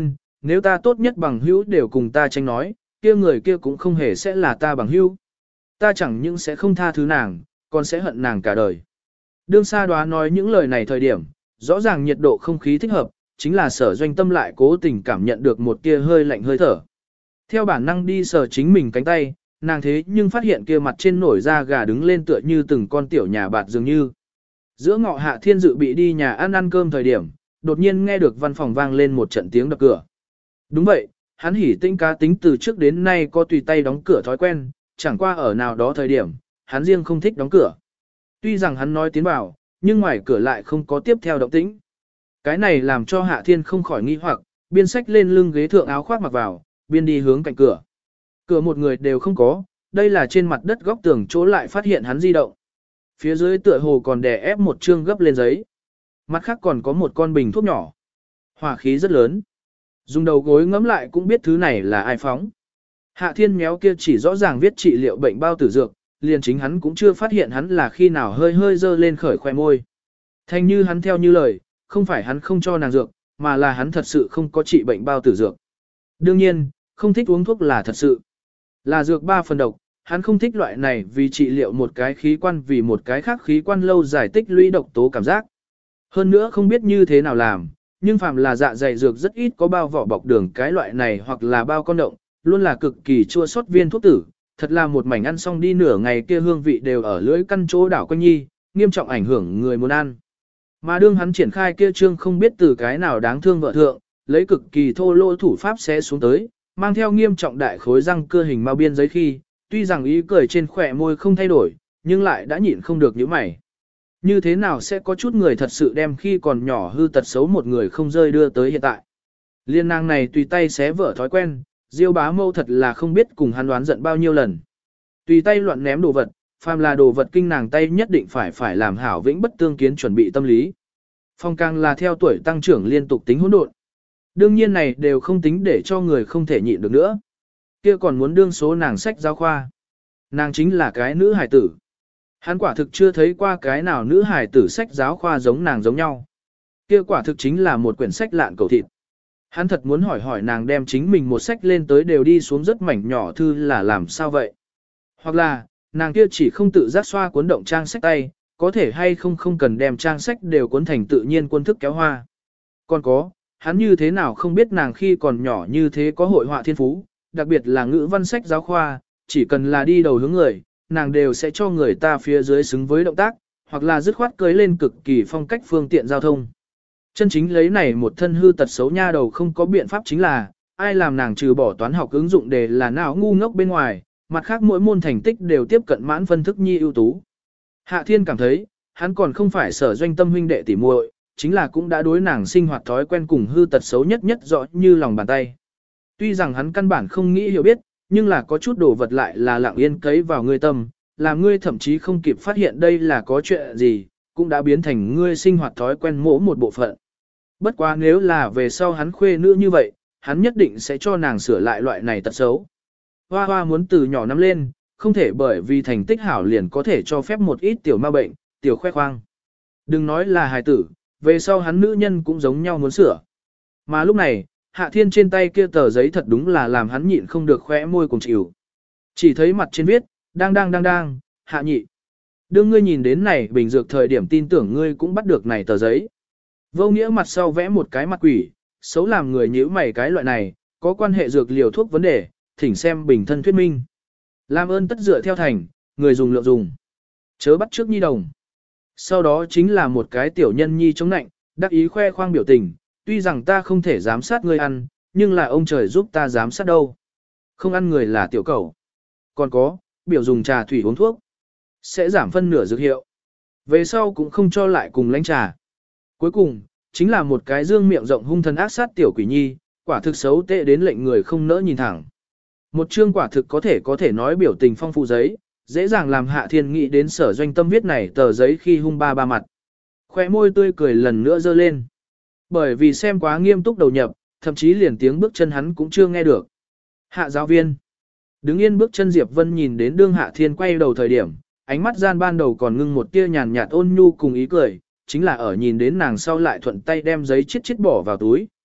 Nếu ta tốt nhất bằng hữu đều cùng ta tranh nói, kia người kia cũng không hề sẽ là ta bằng hữu. Ta chẳng những sẽ không tha thứ nàng, còn sẽ hận nàng cả đời. Đương Sa Đoá nói những lời này thời điểm, rõ ràng nhiệt độ không khí thích hợp, chính là Sở Doanh Tâm lại cố tình cảm nhận được một tia hơi lạnh hơi thở. Theo bản năng đi sờ chính mình cánh tay, nàng thế nhưng phát hiện kia mặt trên nổi da gà đứng lên tựa như từng con tiểu nhà bạt dường như. Giữa ngọ Hạ Thiên dự bị đi nhà ăn cơm thời điểm, đột nhiên nghe được văn phòng vang lên một trận tiếng đập cửa. Đúng vậy, hắn hỉ tinh cá tính từ trước đến nay có tùy tay đóng cửa thói quen, chẳng qua ở nào đó thời điểm, hắn riêng không thích đóng cửa. Tuy rằng hắn nói tiến vào, nhưng ngoài cửa lại không có tiếp theo động tĩnh. Cái này làm cho Hạ Thiên không khỏi nghi hoặc, biên sách lên lưng ghế thượng áo khoác mặc vào, biên đi hướng cạnh cửa. Cửa một người đều không có, đây là trên mặt đất góc tường chỗ lại phát hiện hắn di động. Phía dưới tựa hồ còn đè ép một chương gấp lên giấy. Mặt khác còn có một con bình thuốc nhỏ. Hỏa khí rất lớn. Dùng đầu gối ngẫm lại cũng biết thứ này là ai phóng. Hạ Thiên méo kia chỉ rõ ràng viết trị liệu bệnh bao tử dược, liền chính hắn cũng chưa phát hiện hắn là khi nào hơi hơi dơ lên khởi khoe môi. Thành như hắn theo như lời, không phải hắn không cho nàng dược, mà là hắn thật sự không có trị bệnh bao tử dược. Đương nhiên, không thích uống thuốc là thật sự. Là dược 3 phần độc, hắn không thích loại này vì trị liệu một cái khí quan vì một cái khác khí quan lâu dài tích lũy độc tố cảm giác. Hơn nữa không biết như thế nào làm, nhưng phàm là dạ dày dược rất ít có bao vỏ bọc đường cái loại này hoặc là bao con động, luôn là cực kỳ chua xót viên thuốc tử, thật là một mảnh ăn xong đi nửa ngày kia hương vị đều ở lưỡi căn chỗ đảo quanh nhi, nghiêm trọng ảnh hưởng người muốn ăn. Mà đương hắn triển khai kia trương không biết từ cái nào đáng thương vợ thượng, lấy cực kỳ thô lỗ thủ pháp xé xuống tới, mang theo nghiêm trọng đại khối răng cưa hình mao biên giấy khi, tuy rằng ý cười trên khỏe môi không thay đổi, nhưng lại đã nhịn không được những mày. Như thế nào sẽ có chút người thật sự đem khi còn nhỏ hư tật xấu một người không rơi đưa tới hiện tại. Liên nàng này tùy tay xé vỡ thói quen, Diêu bá mâu thật là không biết cùng hắn đoán giận bao nhiêu lần. Tùy tay loạn ném đồ vật, phàm là đồ vật kinh nàng tay nhất định phải làm hảo vĩnh bất tương kiến chuẩn bị tâm lý. Phong càng là theo tuổi tăng trưởng liên tục tính hỗn độn. Đương nhiên này đều không tính để cho người không thể nhịn được nữa. Kia còn muốn đương số nàng sách giáo khoa. Nàng chính là cái nữ hài tử. Hắn quả thực chưa thấy qua cái nào nữ hài tử sách giáo khoa giống nàng giống nhau. Kia quả thực chính là một quyển sách lạn cầu thịt. Hắn thật muốn hỏi nàng đem chính mình một sách lên tới đều đi xuống rất mảnh nhỏ thư là làm sao vậy. Hoặc là, nàng kia chỉ không tự giác xoa cuốn động trang sách tay, có thể hay không cần đem trang sách đều cuốn thành tự nhiên quân thức kéo hoa. Còn có, hắn như thế nào không biết nàng khi còn nhỏ như thế có hội họa thiên phú, đặc biệt là ngữ văn sách giáo khoa, chỉ cần là đi đầu hướng người, nàng đều sẽ cho người ta phía dưới xứng với động tác, hoặc là dứt khoát cưới lên cực kỳ phong cách phương tiện giao thông. Chân chính lấy này một thân hư tật xấu nha đầu không có biện pháp chính là, ai làm nàng trừ bỏ toán học ứng dụng đề là nào ngu ngốc bên ngoài, mặt khác mỗi môn thành tích đều tiếp cận mãn phân thức nhi ưu tú. Hạ Thiên cảm thấy, hắn còn không phải Sở Doanh Tâm huynh đệ tỉ muội, chính là cũng đã đối nàng sinh hoạt thói quen cùng hư tật xấu nhất rõ như lòng bàn tay. Tuy rằng hắn căn bản không nghĩ hiểu biết, nhưng là có chút đồ vật lại là lặng yên cấy vào ngươi tâm, làm ngươi thậm chí không kịp phát hiện đây là có chuyện gì, cũng đã biến thành ngươi sinh hoạt thói quen mỗi một bộ phận. Bất quá nếu là về sau hắn khuê nữ như vậy, hắn nhất định sẽ cho nàng sửa lại loại này tật xấu. Hoa hoa muốn từ nhỏ năm lên, không thể bởi vì thành tích hảo liền có thể cho phép một ít tiểu ma bệnh, tiểu khoe khoang. Đừng nói là hài tử, về sau hắn nữ nhân cũng giống nhau muốn sửa. Mà lúc này, Hạ Thiên trên tay kia tờ giấy thật đúng là làm hắn nhịn không được khóe môi cùng chịu. Chỉ thấy mặt trên viết, đang, Hạ nhị. Đương ngươi nhìn đến này bình dược thời điểm tin tưởng ngươi cũng bắt được này tờ giấy. Vô nghĩa mặt sau vẽ một cái mặt quỷ, xấu làm người nhíu mày cái loại này, có quan hệ dược liều thuốc vấn đề, thỉnh xem bình thân thuyết minh. Làm ơn tất dựa theo thành, người dùng lượng dùng. Chớ bắt trước nhi đồng. Sau đó chính là một cái tiểu nhân nhi chống nạnh, đắc ý khoe khoang biểu tình, tuy rằng ta không thể giám sát người ăn, nhưng là ông trời giúp ta giám sát đâu. Không ăn người là tiểu cẩu. Còn có, biểu dùng trà thủy uống thuốc. Sẽ giảm phân nửa dược hiệu. Về sau cũng không cho lại cùng lãnh trà. Cuối cùng, chính là một cái dương miệng rộng hung thần ác sát tiểu quỷ nhi, quả thực xấu tệ đến lệnh người không nỡ nhìn thẳng. Một chương quả thực có thể nói biểu tình phong phú giấy, dễ dàng làm Hạ Thiên nghĩ đến Sở Doanh Tâm viết này tờ giấy khi hung ba mặt. Khoe môi tươi cười lần nữa dơ lên. Bởi vì xem quá nghiêm túc đầu nhập, thậm chí liền tiếng bước chân hắn cũng chưa nghe được. Hạ giáo viên. Đứng yên bước chân Diệp Vân nhìn đến đương Hạ Thiên quay đầu thời điểm, ánh mắt gian ban đầu còn ngưng một tia nhàn nhạt ôn nhu cùng ý cười, chính là ở nhìn đến nàng sau lại thuận tay đem giấy chiết bỏ vào túi,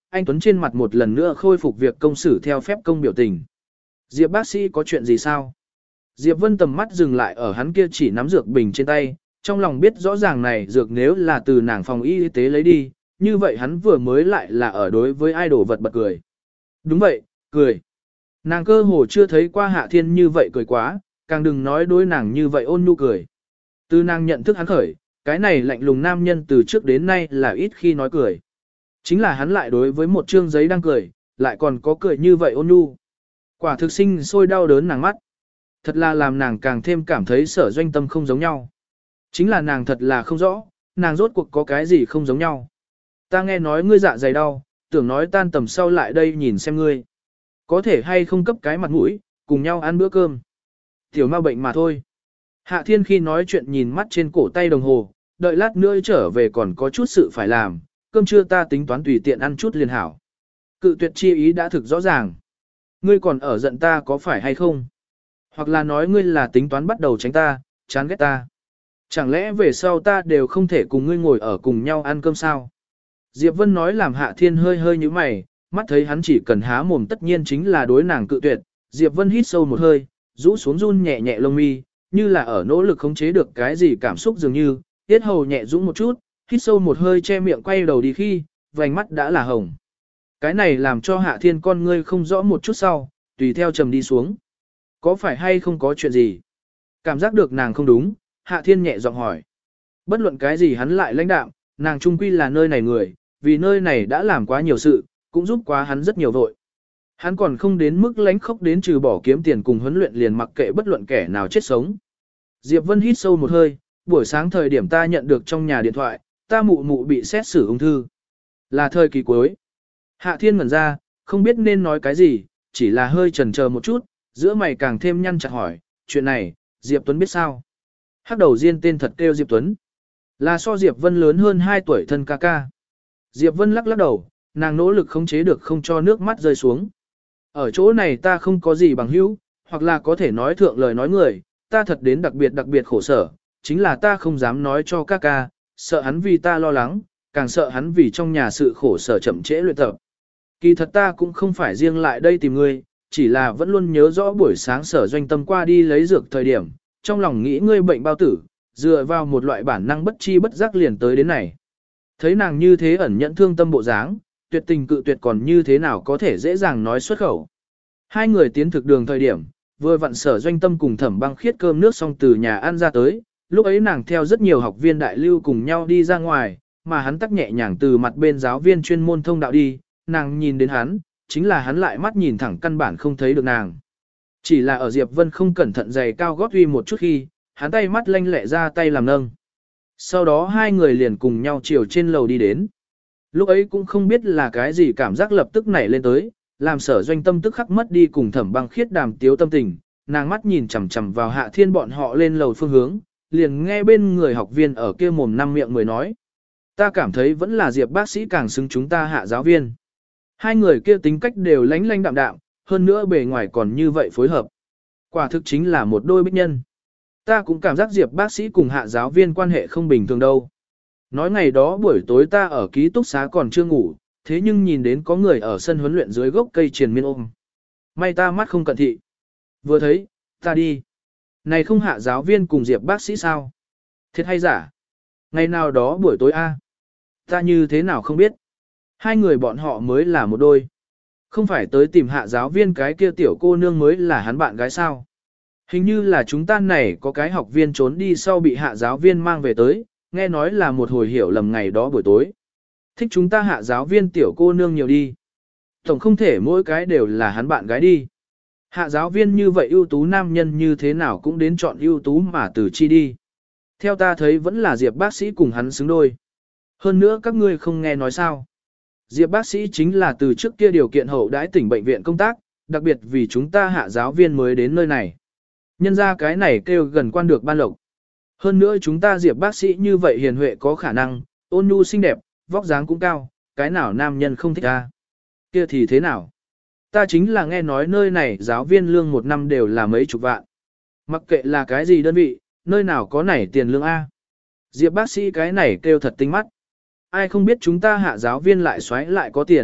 anh Tuấn trên mặt một lần nữa khôi phục việc công xử theo phép công biểu tình. Diệp bác sĩ có chuyện gì sao? Diệp Vân tầm mắt dừng lại ở hắn kia chỉ nắm dược bình trên tay, trong lòng biết rõ ràng này dược nếu là từ nàng phòng y tế lấy đi, như vậy hắn vừa mới lại là ở đối với idol vật bật cười. Đúng vậy, cười. Nàng cơ hồ chưa thấy qua Hạ Thiên như vậy cười quá, càng đừng nói đối nàng như vậy ôn nhu cười. Từ nàng nhận thức hắn khởi, cái này lạnh lùng nam nhân từ trước đến nay là ít khi nói cười. Chính là hắn lại đối với một trương giấy đang cười, lại còn có cười như vậy ôn nhu. Quả thực sinh sôi đau đớn nàng mắt. Thật là làm nàng càng thêm cảm thấy Sở Doanh tâm không giống nhau. Chính là nàng thật là không rõ, nàng rốt cuộc có cái gì không giống nhau. Ta nghe nói ngươi dạ dày đau, tưởng nói tan tầm sau lại đây nhìn xem ngươi. Có thể hay không cấp cái mặt mũi, cùng nhau ăn bữa cơm. Tiểu ma bệnh mà thôi. Hạ Thiên khi nói chuyện nhìn mắt trên cổ tay đồng hồ, đợi lát nữa trở về còn có chút sự phải làm, cơm trưa ta tính toán tùy tiện ăn chút liền hảo. Cự tuyệt chi ý đã thực rõ ràng. Ngươi còn ở giận ta có phải hay không? Hoặc là nói ngươi là tính toán bắt đầu tránh ta, chán ghét ta. Chẳng lẽ về sau ta đều không thể cùng ngươi ngồi ở cùng nhau ăn cơm sao? Diệp Vân nói làm Hạ Thiên hơi hơi như mày, mắt thấy hắn chỉ cần há mồm tất nhiên chính là đối nàng cự tuyệt. Diệp Vân hít sâu một hơi, rũ xuống run nhẹ nhẹ lông mi, như là ở nỗ lực khống chế được cái gì cảm xúc dường như, tiết hầu nhẹ dũng một chút, hít sâu một hơi che miệng quay đầu đi khi, vành mắt đã là hồng. Cái này làm cho Hạ Thiên con ngươi không rõ một chút sau, tùy theo trầm đi xuống. Có phải hay không có chuyện gì? Cảm giác được nàng không đúng, Hạ Thiên nhẹ giọng hỏi. Bất luận cái gì hắn lại lãnh đạm, nàng trung quy là nơi này người, vì nơi này đã làm quá nhiều sự, cũng giúp quá hắn rất nhiều vội. Hắn còn không đến mức lãnh khốc đến trừ bỏ kiếm tiền cùng huấn luyện liền mặc kệ bất luận kẻ nào chết sống. Diệp Vân hít sâu một hơi, buổi sáng thời điểm ta nhận được trong nhà điện thoại, ta mụ mụ bị xét xử ung thư. Là thời kỳ cuối. Hạ Thiên ngẩn ra, không biết nên nói cái gì, chỉ là hơi chần chờ một chút, giữa mày càng thêm nhăn chặt hỏi, chuyện này, Diệp Tuấn biết sao? Hắc đầu riêng tên thật kêu Diệp Tuấn. Là so Diệp Vân lớn hơn 2 tuổi thân ca ca. Diệp Vân lắc lắc đầu, nàng nỗ lực khống chế được không cho nước mắt rơi xuống. Ở chỗ này ta không có gì bằng hữu, hoặc là có thể nói thượng lời nói người, ta thật đến đặc biệt khổ sở, chính là ta không dám nói cho ca ca, sợ hắn vì ta lo lắng, càng sợ hắn vì trong nhà sự khổ sở chậm trễ luyện tập. Kỳ thật ta cũng không phải riêng lại đây tìm ngươi, chỉ là vẫn luôn nhớ rõ buổi sáng Sở Doanh tâm qua đi lấy dược thời điểm, trong lòng nghĩ ngươi bệnh bao tử, dựa vào một loại bản năng bất chi bất giác liền tới đến này. Thấy nàng như thế ẩn nhẫn thương tâm bộ dáng, tuyệt tình cự tuyệt còn như thế nào có thể dễ dàng nói xuất khẩu. Hai người tiến thực đường thời điểm, vừa vặn Sở Doanh tâm cùng Thẩm Băng Khiết cơm nước xong từ nhà ăn ra tới, lúc ấy nàng theo rất nhiều học viên đại lưu cùng nhau đi ra ngoài, mà hắn tắc nhẹ nhàng từ mặt bên giáo viên chuyên môn thông đạo đi, nàng nhìn đến hắn, chính là hắn lại mắt nhìn thẳng căn bản không thấy được nàng. Chỉ là ở Diệp Vân không cẩn thận giày cao gót uy một chút khi, hắn tay mắt lanh lẹ ra tay làm nâng. Sau đó hai người liền cùng nhau chiều trên lầu đi đến. Lúc ấy cũng không biết là cái gì cảm giác lập tức nảy lên tới, làm Sở Doanh tâm tức khắc mất đi cùng Thẩm Băng Khiết đàm tiếu tâm tình, nàng mắt nhìn chằm chằm vào Hạ Thiên bọn họ lên lầu phương hướng, liền nghe bên người học viên ở kia mồm năm miệng mới nói. Ta cảm thấy vẫn là Diệp bác sĩ càng xứng chúng ta Hạ giáo viên. Hai người kia tính cách đều lánh lánh đạm đạm, hơn nữa bề ngoài còn như vậy phối hợp. Quả thực chính là một đôi bích nhân. Ta cũng cảm giác Diệp bác sĩ cùng Hạ giáo viên quan hệ không bình thường đâu. Nói ngày đó buổi tối ta ở ký túc xá còn chưa ngủ, thế nhưng nhìn đến có người ở sân huấn luyện dưới gốc cây triền miên ôm. May ta mắt không cận thị. Vừa thấy, ta đi. Này không Hạ giáo viên cùng Diệp bác sĩ sao? Thiệt hay giả? Ngày nào đó buổi tối a, ta như thế nào không biết. Hai người bọn họ mới là một đôi. Không phải tới tìm Hạ giáo viên cái kia tiểu cô nương mới là hắn bạn gái sao? Hình như là chúng ta này có cái học viên trốn đi sau bị Hạ giáo viên mang về tới, nghe nói là một hồi hiểu lầm ngày đó buổi tối. Thích chúng ta Hạ giáo viên tiểu cô nương nhiều đi. Tổng không thể mỗi cái đều là hắn bạn gái đi. Hạ giáo viên như vậy ưu tú nam nhân như thế nào cũng đến chọn ưu tú mà từ chi đi. Theo ta thấy vẫn là Diệp bác sĩ cùng hắn xứng đôi. Hơn nữa các ngươi không nghe nói sao. Diệp bác sĩ chính là từ trước kia điều kiện hậu đãi tỉnh bệnh viện công tác, đặc biệt vì chúng ta Hạ giáo viên mới đến nơi này. Nhân ra cái này kêu gần quan được ban lộc. Hơn nữa chúng ta Diệp bác sĩ như vậy hiền huệ có khả năng, ôn nhu xinh đẹp, vóc dáng cũng cao, cái nào nam nhân không thích ta. Kia thì thế nào? Ta chính là nghe nói nơi này giáo viên lương một năm đều là mấy chục vạn. Mặc kệ là cái gì đơn vị, nơi nào có nảy tiền lương A. Diệp bác sĩ cái này kêu thật tinh mắt. Ai không biết chúng ta Hạ giáo viên lại xoáy lại có tiền,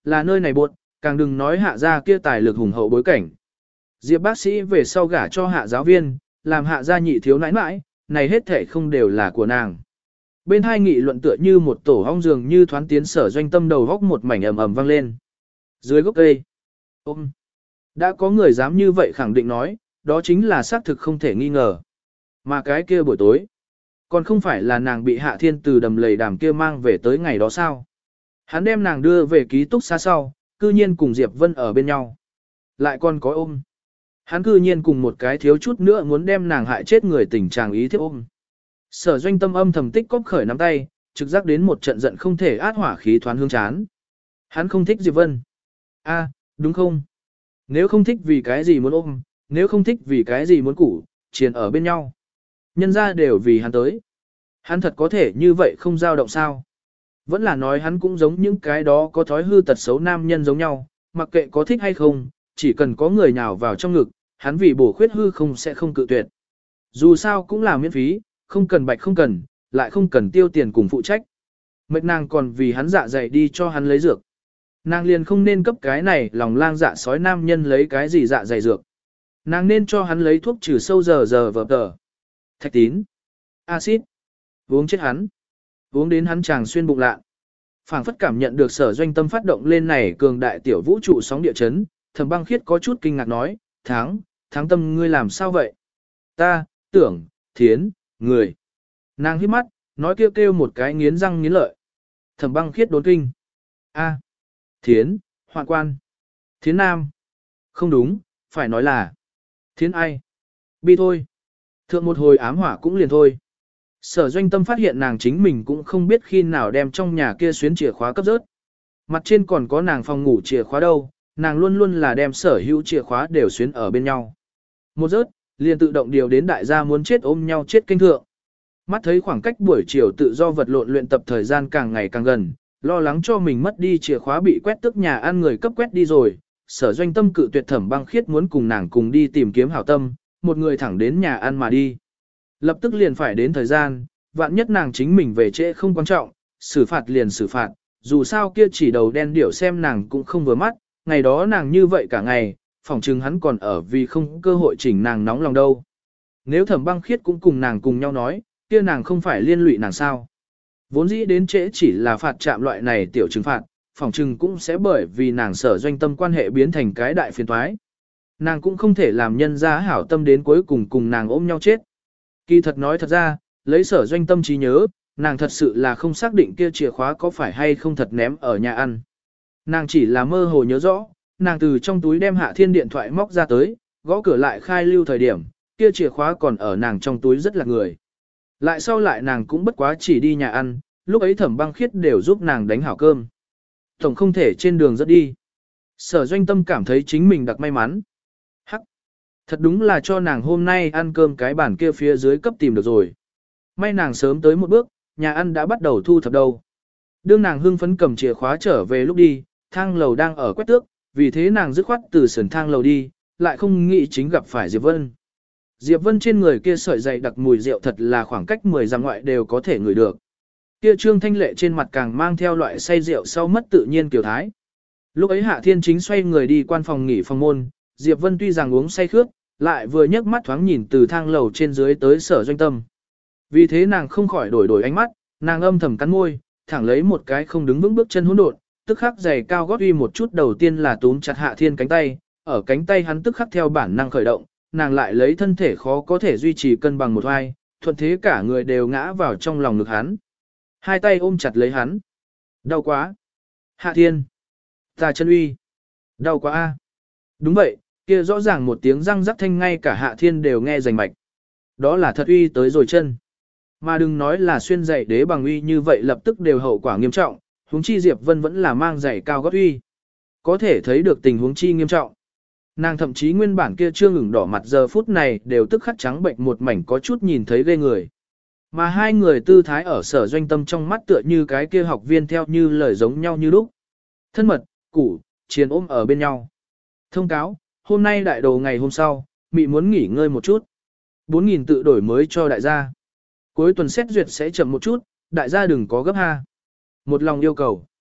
là nơi này buộc, càng đừng nói hạ gia kia tài lực hùng hậu bối cảnh. Diệp bác sĩ về sau gả cho hạ giáo viên, làm hạ gia nhị thiếu nãi nãi, này hết thể không đều là của nàng. Bên hai nghị luận tựa như một tổ hong dường như thoán tiến Sở Doanh Tâm đầu góc một mảnh ầm ầm vang lên. Dưới gốc cây, ôm, đã có người dám như vậy khẳng định nói, đó chính là xác thực không thể nghi ngờ. Mà cái kia buổi tối, còn không phải là nàng bị Hạ Thiên từ đầm lầy đàm kia mang về tới ngày đó sao? Hắn đem nàng đưa về ký túc xá sau, cư nhiên cùng Diệp Vân ở bên nhau. Lại còn có ôm. Hắn cư nhiên cùng một cái thiếu chút nữa muốn đem nàng hại chết người tình trạng ý thiếp ôm. Sở Doanh Tâm âm thầm tích cóp khởi nắm tay, trực giác đến một trận giận không thể át hỏa khí thoán hương chán. Hắn không thích Diệp Vân. A, đúng không? Nếu không thích vì cái gì muốn ôm, nếu không thích vì cái gì muốn củ, triền ở bên nhau. Nhân ra đều vì hắn tới. Hắn thật có thể như vậy không dao động sao? Vẫn là nói hắn cũng giống những cái đó có thói hư tật xấu nam nhân giống nhau, mặc kệ có thích hay không, chỉ cần có người nào vào trong ngực, hắn vì bổ khuyết hư không sẽ không cự tuyệt. Dù sao cũng là miễn phí, không cần bạch không cần, lại không cần tiêu tiền cùng phụ trách. Mệt nàng còn vì hắn dạ dày đi cho hắn lấy dược. Nàng liền không nên cấp cái này lòng lang dạ sói nam nhân lấy cái gì dạ dày dược. Nàng nên cho hắn lấy thuốc trừ sâu giờ vợp tờ. Thạch tín. Axit. Uống chết hắn. Uống đến hắn chàng xuyên bụng lạ. Phảng phất cảm nhận được Sở Doanh Tâm phát động lên này cường đại tiểu vũ trụ sóng địa chấn, Thẩm Băng Khiết có chút kinh ngạc nói, tháng Tâm ngươi làm sao vậy? Ta, tưởng, thiến, người. Nàng hít mắt, nói kêu kêu một cái nghiến răng nghiến lợi. Thẩm Băng Khiết đốn kinh. A, thiến, hoạn quan. Thiến nam. Không đúng, phải nói là thiến ai. Bi thôi. Thượng một hồi ám hỏa cũng liền thôi. Sở Doanh Tâm phát hiện nàng chính mình cũng không biết khi nào đem trong nhà kia xuyến chìa khóa cấp rớt. Mặt trên còn có nàng phòng ngủ chìa khóa đâu, nàng luôn luôn là đem sở hữu chìa khóa đều xuyến ở bên nhau. Một rớt, liền tự động điều đến đại gia muốn chết ôm nhau chết kênh thượng. Mắt thấy khoảng cách buổi chiều tự do vật lộn luyện tập thời gian càng ngày càng gần, lo lắng cho mình mất đi chìa khóa bị quét tức nhà ăn người cấp quét đi rồi. Sở Doanh Tâm cự tuyệt Thẩm Băng Khiết muốn cùng nàng cùng đi tìm kiếm hảo tâm, một người thẳng đến nhà ăn mà đi. Lập tức liền phải đến thời gian, vạn nhất nàng chính mình về trễ không quan trọng, xử phạt liền xử phạt, dù sao kia chỉ đầu đen điểu xem nàng cũng không vừa mắt, ngày đó nàng như vậy cả ngày, phỏng chừng hắn còn ở vì không cơ hội chỉnh nàng nóng lòng đâu. Nếu Thẩm Băng Khiết cũng cùng nàng cùng nhau nói, kia nàng không phải liên lụy nàng sao. Vốn dĩ đến trễ chỉ là phạt chạm loại này tiểu trừng phạt, phỏng chừng cũng sẽ bởi vì nàng Sở Doanh Tâm quan hệ biến thành cái đại phiền toái. Nàng cũng không thể làm nhân ra hảo tâm đến cuối cùng cùng nàng ôm nhau chết. Kỳ thật nói thật ra, lấy Sở Doanh Tâm trí nhớ, nàng thật sự là không xác định kia chìa khóa có phải hay không thật ném ở nhà ăn. Nàng chỉ là mơ hồ nhớ rõ, nàng từ trong túi đem Hạ Thiên điện thoại móc ra tới, gõ cửa lại khai lưu thời điểm, kia chìa khóa còn ở nàng trong túi rất là người. Lại sau lại nàng cũng bất quá chỉ đi nhà ăn, lúc ấy Thẩm Băng Khiết đều giúp nàng đánh hảo cơm. Tổng không thể trên đường rất đi. Sở Doanh Tâm cảm thấy chính mình đặc may mắn. Hắc! Thật đúng là cho nàng hôm nay ăn cơm cái bàn kia phía dưới cấp tìm được rồi. May nàng sớm tới một bước, nhà ăn đã bắt đầu thu thập đâu. Đương nàng hưng phấn cầm chìa khóa trở về lúc đi, thang lầu đang ở quét tước, vì thế nàng dứt khoát từ sườn thang lầu đi, lại không nghĩ chính gặp phải Diệp Vân. Diệp Vân trên người kia sợi dày đặc mùi rượu thật là khoảng cách 10 dặm ngoại đều có thể ngửi được. Kia Trương Thanh Lệ trên mặt càng mang theo loại say rượu sau mất tự nhiên kiểu thái. Lúc ấy Hạ Thiên chính xoay người đi quan phòng nghỉ phòng môn, Diệp Vân tuy rằng uống say khướt, lại vừa nhấc mắt thoáng nhìn từ thang lầu trên dưới tới Sở Doanh Tâm. Vì thế nàng không khỏi đổi ánh mắt, nàng âm thầm cắn môi, thẳng lấy một cái không đứng vững bước chân hỗn độn, tức khắc giày cao gót uy một chút đầu tiên là túm chặt Hạ Thiên cánh tay, ở cánh tay hắn tức khắc theo bản năng khởi động, nàng lại lấy thân thể khó có thể duy trì cân bằng một vai, thuận thế cả người đều ngã vào trong lòng ngực hắn. Hai tay ôm chặt lấy hắn. Đau quá. Hạ Thiên. Ta chân uy. Đau quá a. Đúng vậy, kia rõ ràng một tiếng răng rắc thanh ngay cả Hạ Thiên đều nghe rành mạch. Đó là thật uy tới rồi chân. Mà đừng nói là xuyên giày đế bằng uy như vậy lập tức đều hậu quả nghiêm trọng, huống chi Diệp Vân vẫn là mang giày cao gót uy. Có thể thấy được tình huống chi nghiêm trọng. Nàng thậm chí nguyên bản kia trương ửng đỏ mặt giờ phút này đều tức khắc trắng bệnh một mảnh có chút nhìn thấy ghê người. Mà hai người tư thái ở Sở Doanh Tâm trong mắt tựa như cái kia học viên theo như lời giống nhau như lúc. Thân mật, củ, chiền ôm ở bên nhau. Thông cáo, hôm nay đại đồ ngày hôm sau, mị muốn nghỉ ngơi một chút. 4.000 tự đổi mới cho đại gia. Cuối tuần xét duyệt sẽ chậm một chút, đại gia đừng có gấp ha. Một lòng yêu cầu.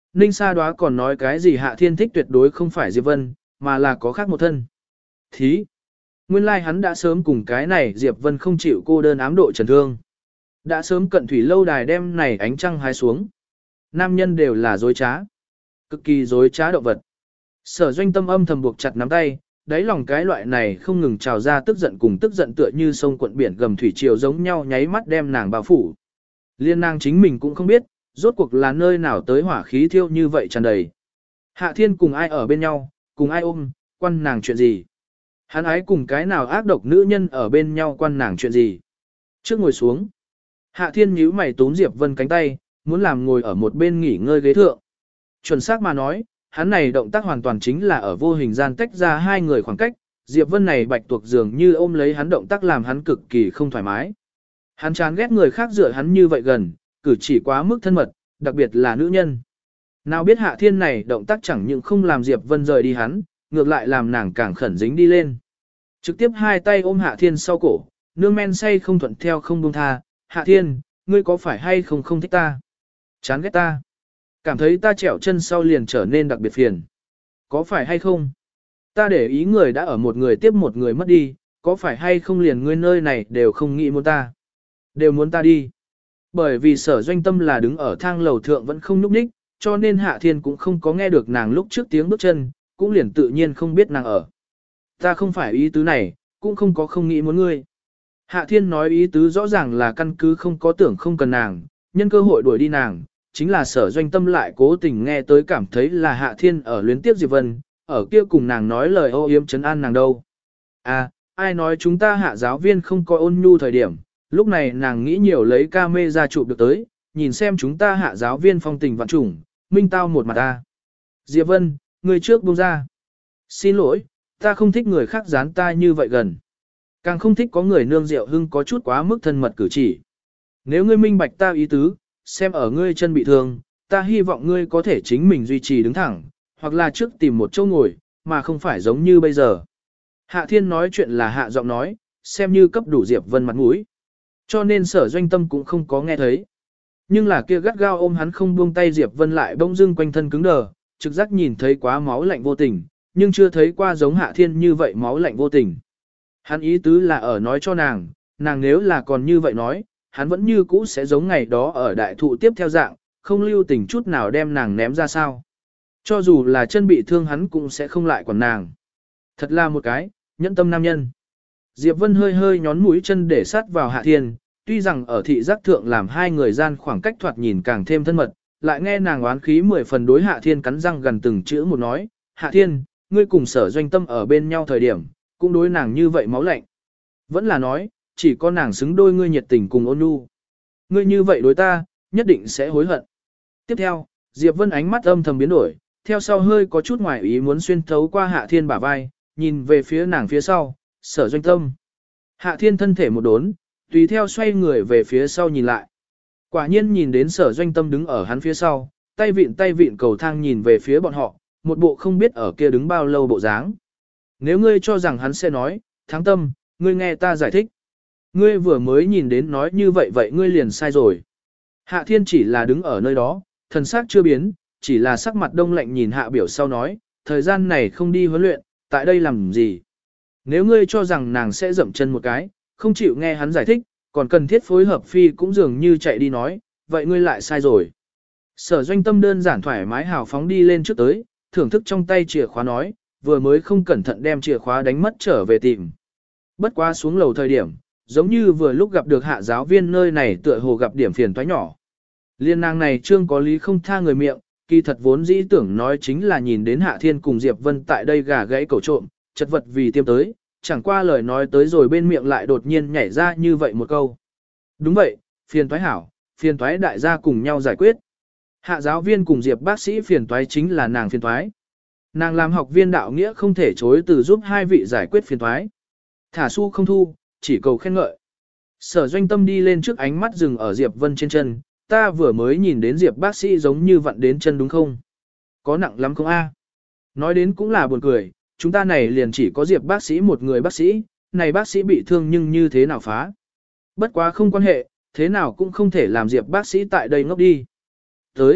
Ninh Sa Đoá còn nói cái gì Hạ Thiên thích tuyệt đối không phải Diệp Vân, mà là có khác một thân. Thí! Nguyên lai hắn đã sớm cùng cái này Diệp Vân không chịu cô đơn ám độ trần thương. Đã sớm cận thủy lâu đài đem này ánh trăng hái xuống. Nam nhân đều là dối trá. Cực kỳ dối trá động vật. Sở Doanh Tâm âm thầm buộc chặt nắm tay, đáy lòng cái loại này không ngừng trào ra tức giận cùng tức giận tựa như sông cuộn biển gầm thủy triều giống nhau nháy mắt đem nàng bao phủ. Liên nàng chính mình cũng không biết, rốt cuộc là nơi nào tới hỏa khí thiêu như vậy tràn đầy. Hạ Thiên cùng ai ở bên nhau, cùng ai ôm, quan nàng chuyện gì. Hắn ái cùng cái nào ác độc nữ nhân ở bên nhau quan nàng chuyện gì. Trước ngồi xuống, Hạ Thiên nhíu mày túm Diệp Vân cánh tay, muốn làm ngồi ở một bên nghỉ ngơi ghế thượng. Chuẩn xác mà nói, hắn này động tác hoàn toàn chính là ở vô hình gian tách ra hai người khoảng cách, Diệp Vân này bạch tuộc dường như ôm lấy hắn động tác làm hắn cực kỳ không thoải mái. Hắn chán ghét người khác dựa hắn như vậy gần, cử chỉ quá mức thân mật, đặc biệt là nữ nhân. Nào biết Hạ Thiên này động tác chẳng những không làm Diệp Vân rời đi hắn, ngược lại làm nàng càng khẩn dính đi lên. Trực tiếp hai tay ôm Hạ Thiên sau cổ, nương men say không thuận theo không buông tha, Hạ Thiên, ngươi có phải hay không không thích ta? Chán ghét ta? Cảm thấy ta trẹo chân sau liền trở nên đặc biệt phiền. Có phải hay không? Ta để ý người đã ở một người tiếp một người mất đi, có phải hay không liền ngươi nơi này đều không nghĩ muốn ta? Đều muốn ta đi. Bởi vì Sở Doanh Tâm là đứng ở thang lầu thượng vẫn không nhúc nhích, cho nên Hạ Thiên cũng không có nghe được nàng lúc trước tiếng bước chân, cũng liền tự nhiên không biết nàng ở. Ta không phải ý tứ này, cũng không có không nghĩ muốn ngươi. Hạ Thiên nói ý tứ rõ ràng là căn cứ không có tưởng không cần nàng, nhân cơ hội đuổi đi nàng, chính là Sở Doanh Tâm lại cố tình nghe tới cảm thấy là Hạ Thiên ở luyến tiếp Diệp Vân, ở kia cùng nàng nói lời ô yếm trấn an nàng đâu. À, ai nói chúng ta Hạ giáo viên không có ôn nhu thời điểm, lúc này nàng nghĩ nhiều lấy ca mê ra chụp được tới, nhìn xem chúng ta Hạ giáo viên phong tình vạn trùng, minh tao một mặt ta. Diệp Vân, người trước buông ra. Xin lỗi, ta không thích người khác dán ta như vậy gần. Càng không thích có người nương rượu hưng có chút quá mức thân mật cử chỉ. Nếu ngươi minh bạch ta ý tứ, xem ở ngươi chân bị thương, ta hy vọng ngươi có thể chính mình duy trì đứng thẳng, hoặc là trước tìm một chỗ ngồi, mà không phải giống như bây giờ. Hạ Thiên nói chuyện là hạ giọng nói, xem như cấp đủ Diệp Vân mặt mũi. Cho nên Sở Doanh Tâm cũng không có nghe thấy. Nhưng là kia gắt gao ôm hắn không buông tay Diệp Vân lại bỗng dưng quanh thân cứng đờ, trực giác nhìn thấy quá máu lạnh vô tình, nhưng chưa thấy qua giống Hạ Thiên như vậy máu lạnh vô tình. Hắn ý tứ là ở nói cho nàng nếu là còn như vậy nói, hắn vẫn như cũ sẽ giống ngày đó ở đại thụ tiếp theo dạng, không lưu tình chút nào đem nàng ném ra sao. Cho dù là chân bị thương hắn cũng sẽ không lại quản nàng. Thật là một cái, nhẫn tâm nam nhân. Diệp Vân hơi hơi nhón mũi chân để sát vào Hạ Thiên, tuy rằng ở thị giác thượng làm hai người gian khoảng cách thoạt nhìn càng thêm thân mật, lại nghe nàng oán khí 10 phần đối Hạ Thiên cắn răng gần từng chữ một nói, Hạ Thiên, ngươi cùng Sở Doanh Tâm ở bên nhau thời điểm, cũng đối nàng như vậy máu lạnh. Vẫn là nói, chỉ có nàng xứng đôi ngươi nhiệt tình cùng ôn nhu. Ngươi như vậy đối ta, nhất định sẽ hối hận. Tiếp theo, Diệp Vân ánh mắt âm thầm biến đổi, theo sau hơi có chút ngoài ý muốn xuyên thấu qua Hạ Thiên bả vai, nhìn về phía nàng phía sau, Sở Doanh Tâm. Hạ Thiên thân thể một đốn, tùy theo xoay người về phía sau nhìn lại. Quả nhiên nhìn đến Sở Doanh Tâm đứng ở hắn phía sau, tay vịn cầu thang nhìn về phía bọn họ, một bộ không biết ở kia đứng bao lâu bộ dáng. Nếu ngươi cho rằng hắn sẽ nói, Thắng Tâm, ngươi nghe ta giải thích. Ngươi vừa mới nhìn đến nói như vậy ngươi liền sai rồi. Hạ Thiên chỉ là đứng ở nơi đó, thần sắc chưa biến, chỉ là sắc mặt đông lạnh nhìn Hạ Biểu sau nói, thời gian này không đi huấn luyện, tại đây làm gì? Nếu ngươi cho rằng nàng sẽ dậm chân một cái, không chịu nghe hắn giải thích, còn cần thiết phối hợp phi cũng dường như chạy đi nói, vậy ngươi lại sai rồi. Sở Doanh Tâm đơn giản thoải mái hào phóng đi lên trước tới, thưởng thức trong tay chìa khóa nói, vừa mới không cẩn thận đem chìa khóa đánh mất trở về tìm. Bất quá xuống lầu thời điểm, giống như vừa lúc gặp được Hạ giáo viên nơi này tựa hồ gặp điểm phiền toái nhỏ. Liên nàng này trương có lý không tha người miệng, kỳ thật vốn dĩ tưởng nói chính là nhìn đến Hạ Thiên cùng Diệp Vân tại đây gà gãy cổ trộm, chật vật vì tiêm tới, chẳng qua lời nói tới rồi bên miệng lại đột nhiên nhảy ra như vậy một câu. Đúng vậy, phiền toái hảo, phiền toái đại gia cùng nhau giải quyết. Hạ giáo viên cùng Diệp bác sĩ phiền toái chính là nàng phiền toái. Nàng làm học viên đạo nghĩa không thể chối từ giúp hai vị giải quyết phiền toái. Thả su không thu, chỉ cầu khen ngợi. Sở Doanh Tâm đi lên trước ánh mắt dừng ở Diệp Vân trên chân, ta vừa mới nhìn đến Diệp bác sĩ giống như vặn đến chân đúng không? Có nặng lắm không a? Nói đến cũng là buồn cười, chúng ta này liền chỉ có Diệp bác sĩ một người bác sĩ, này bác sĩ bị thương nhưng như thế nào phá? Bất quá không quan hệ, thế nào cũng không thể làm Diệp bác sĩ tại đây ngốc đi. Tới,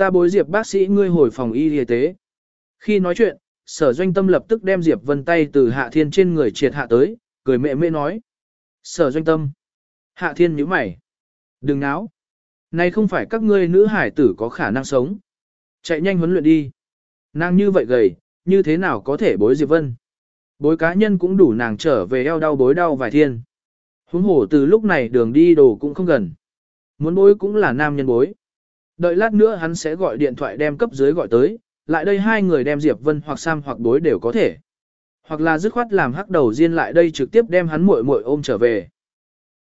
Ta bối Diệp bác sĩ ngươi hồi phòng y tế. Khi nói chuyện, Sở Doanh Tâm lập tức đem Diệp Vân tay từ Hạ Thiên trên người triệt hạ tới, cười mẹ mẹ nói. Sở Doanh Tâm. Hạ Thiên nhíu mày. Đừng náo. Này không phải các ngươi nữ hải tử có khả năng sống. Chạy nhanh huấn luyện đi. Nàng như vậy gầy, như thế nào có thể bối Diệp Vân. Bối cá nhân cũng đủ nàng trở về eo đau bối đau vài thiên. Huống hồ từ lúc này đường đi đồ cũng không gần. Muốn bối cũng là nam nhân bối. Đợi lát nữa hắn sẽ gọi điện thoại đem cấp dưới gọi tới, lại đây hai người đem Diệp Vân hoặc Sam hoặc bối đều có thể. Hoặc là dứt khoát làm hắc đầu riêng lại đây trực tiếp đem hắn muội muội ôm trở về.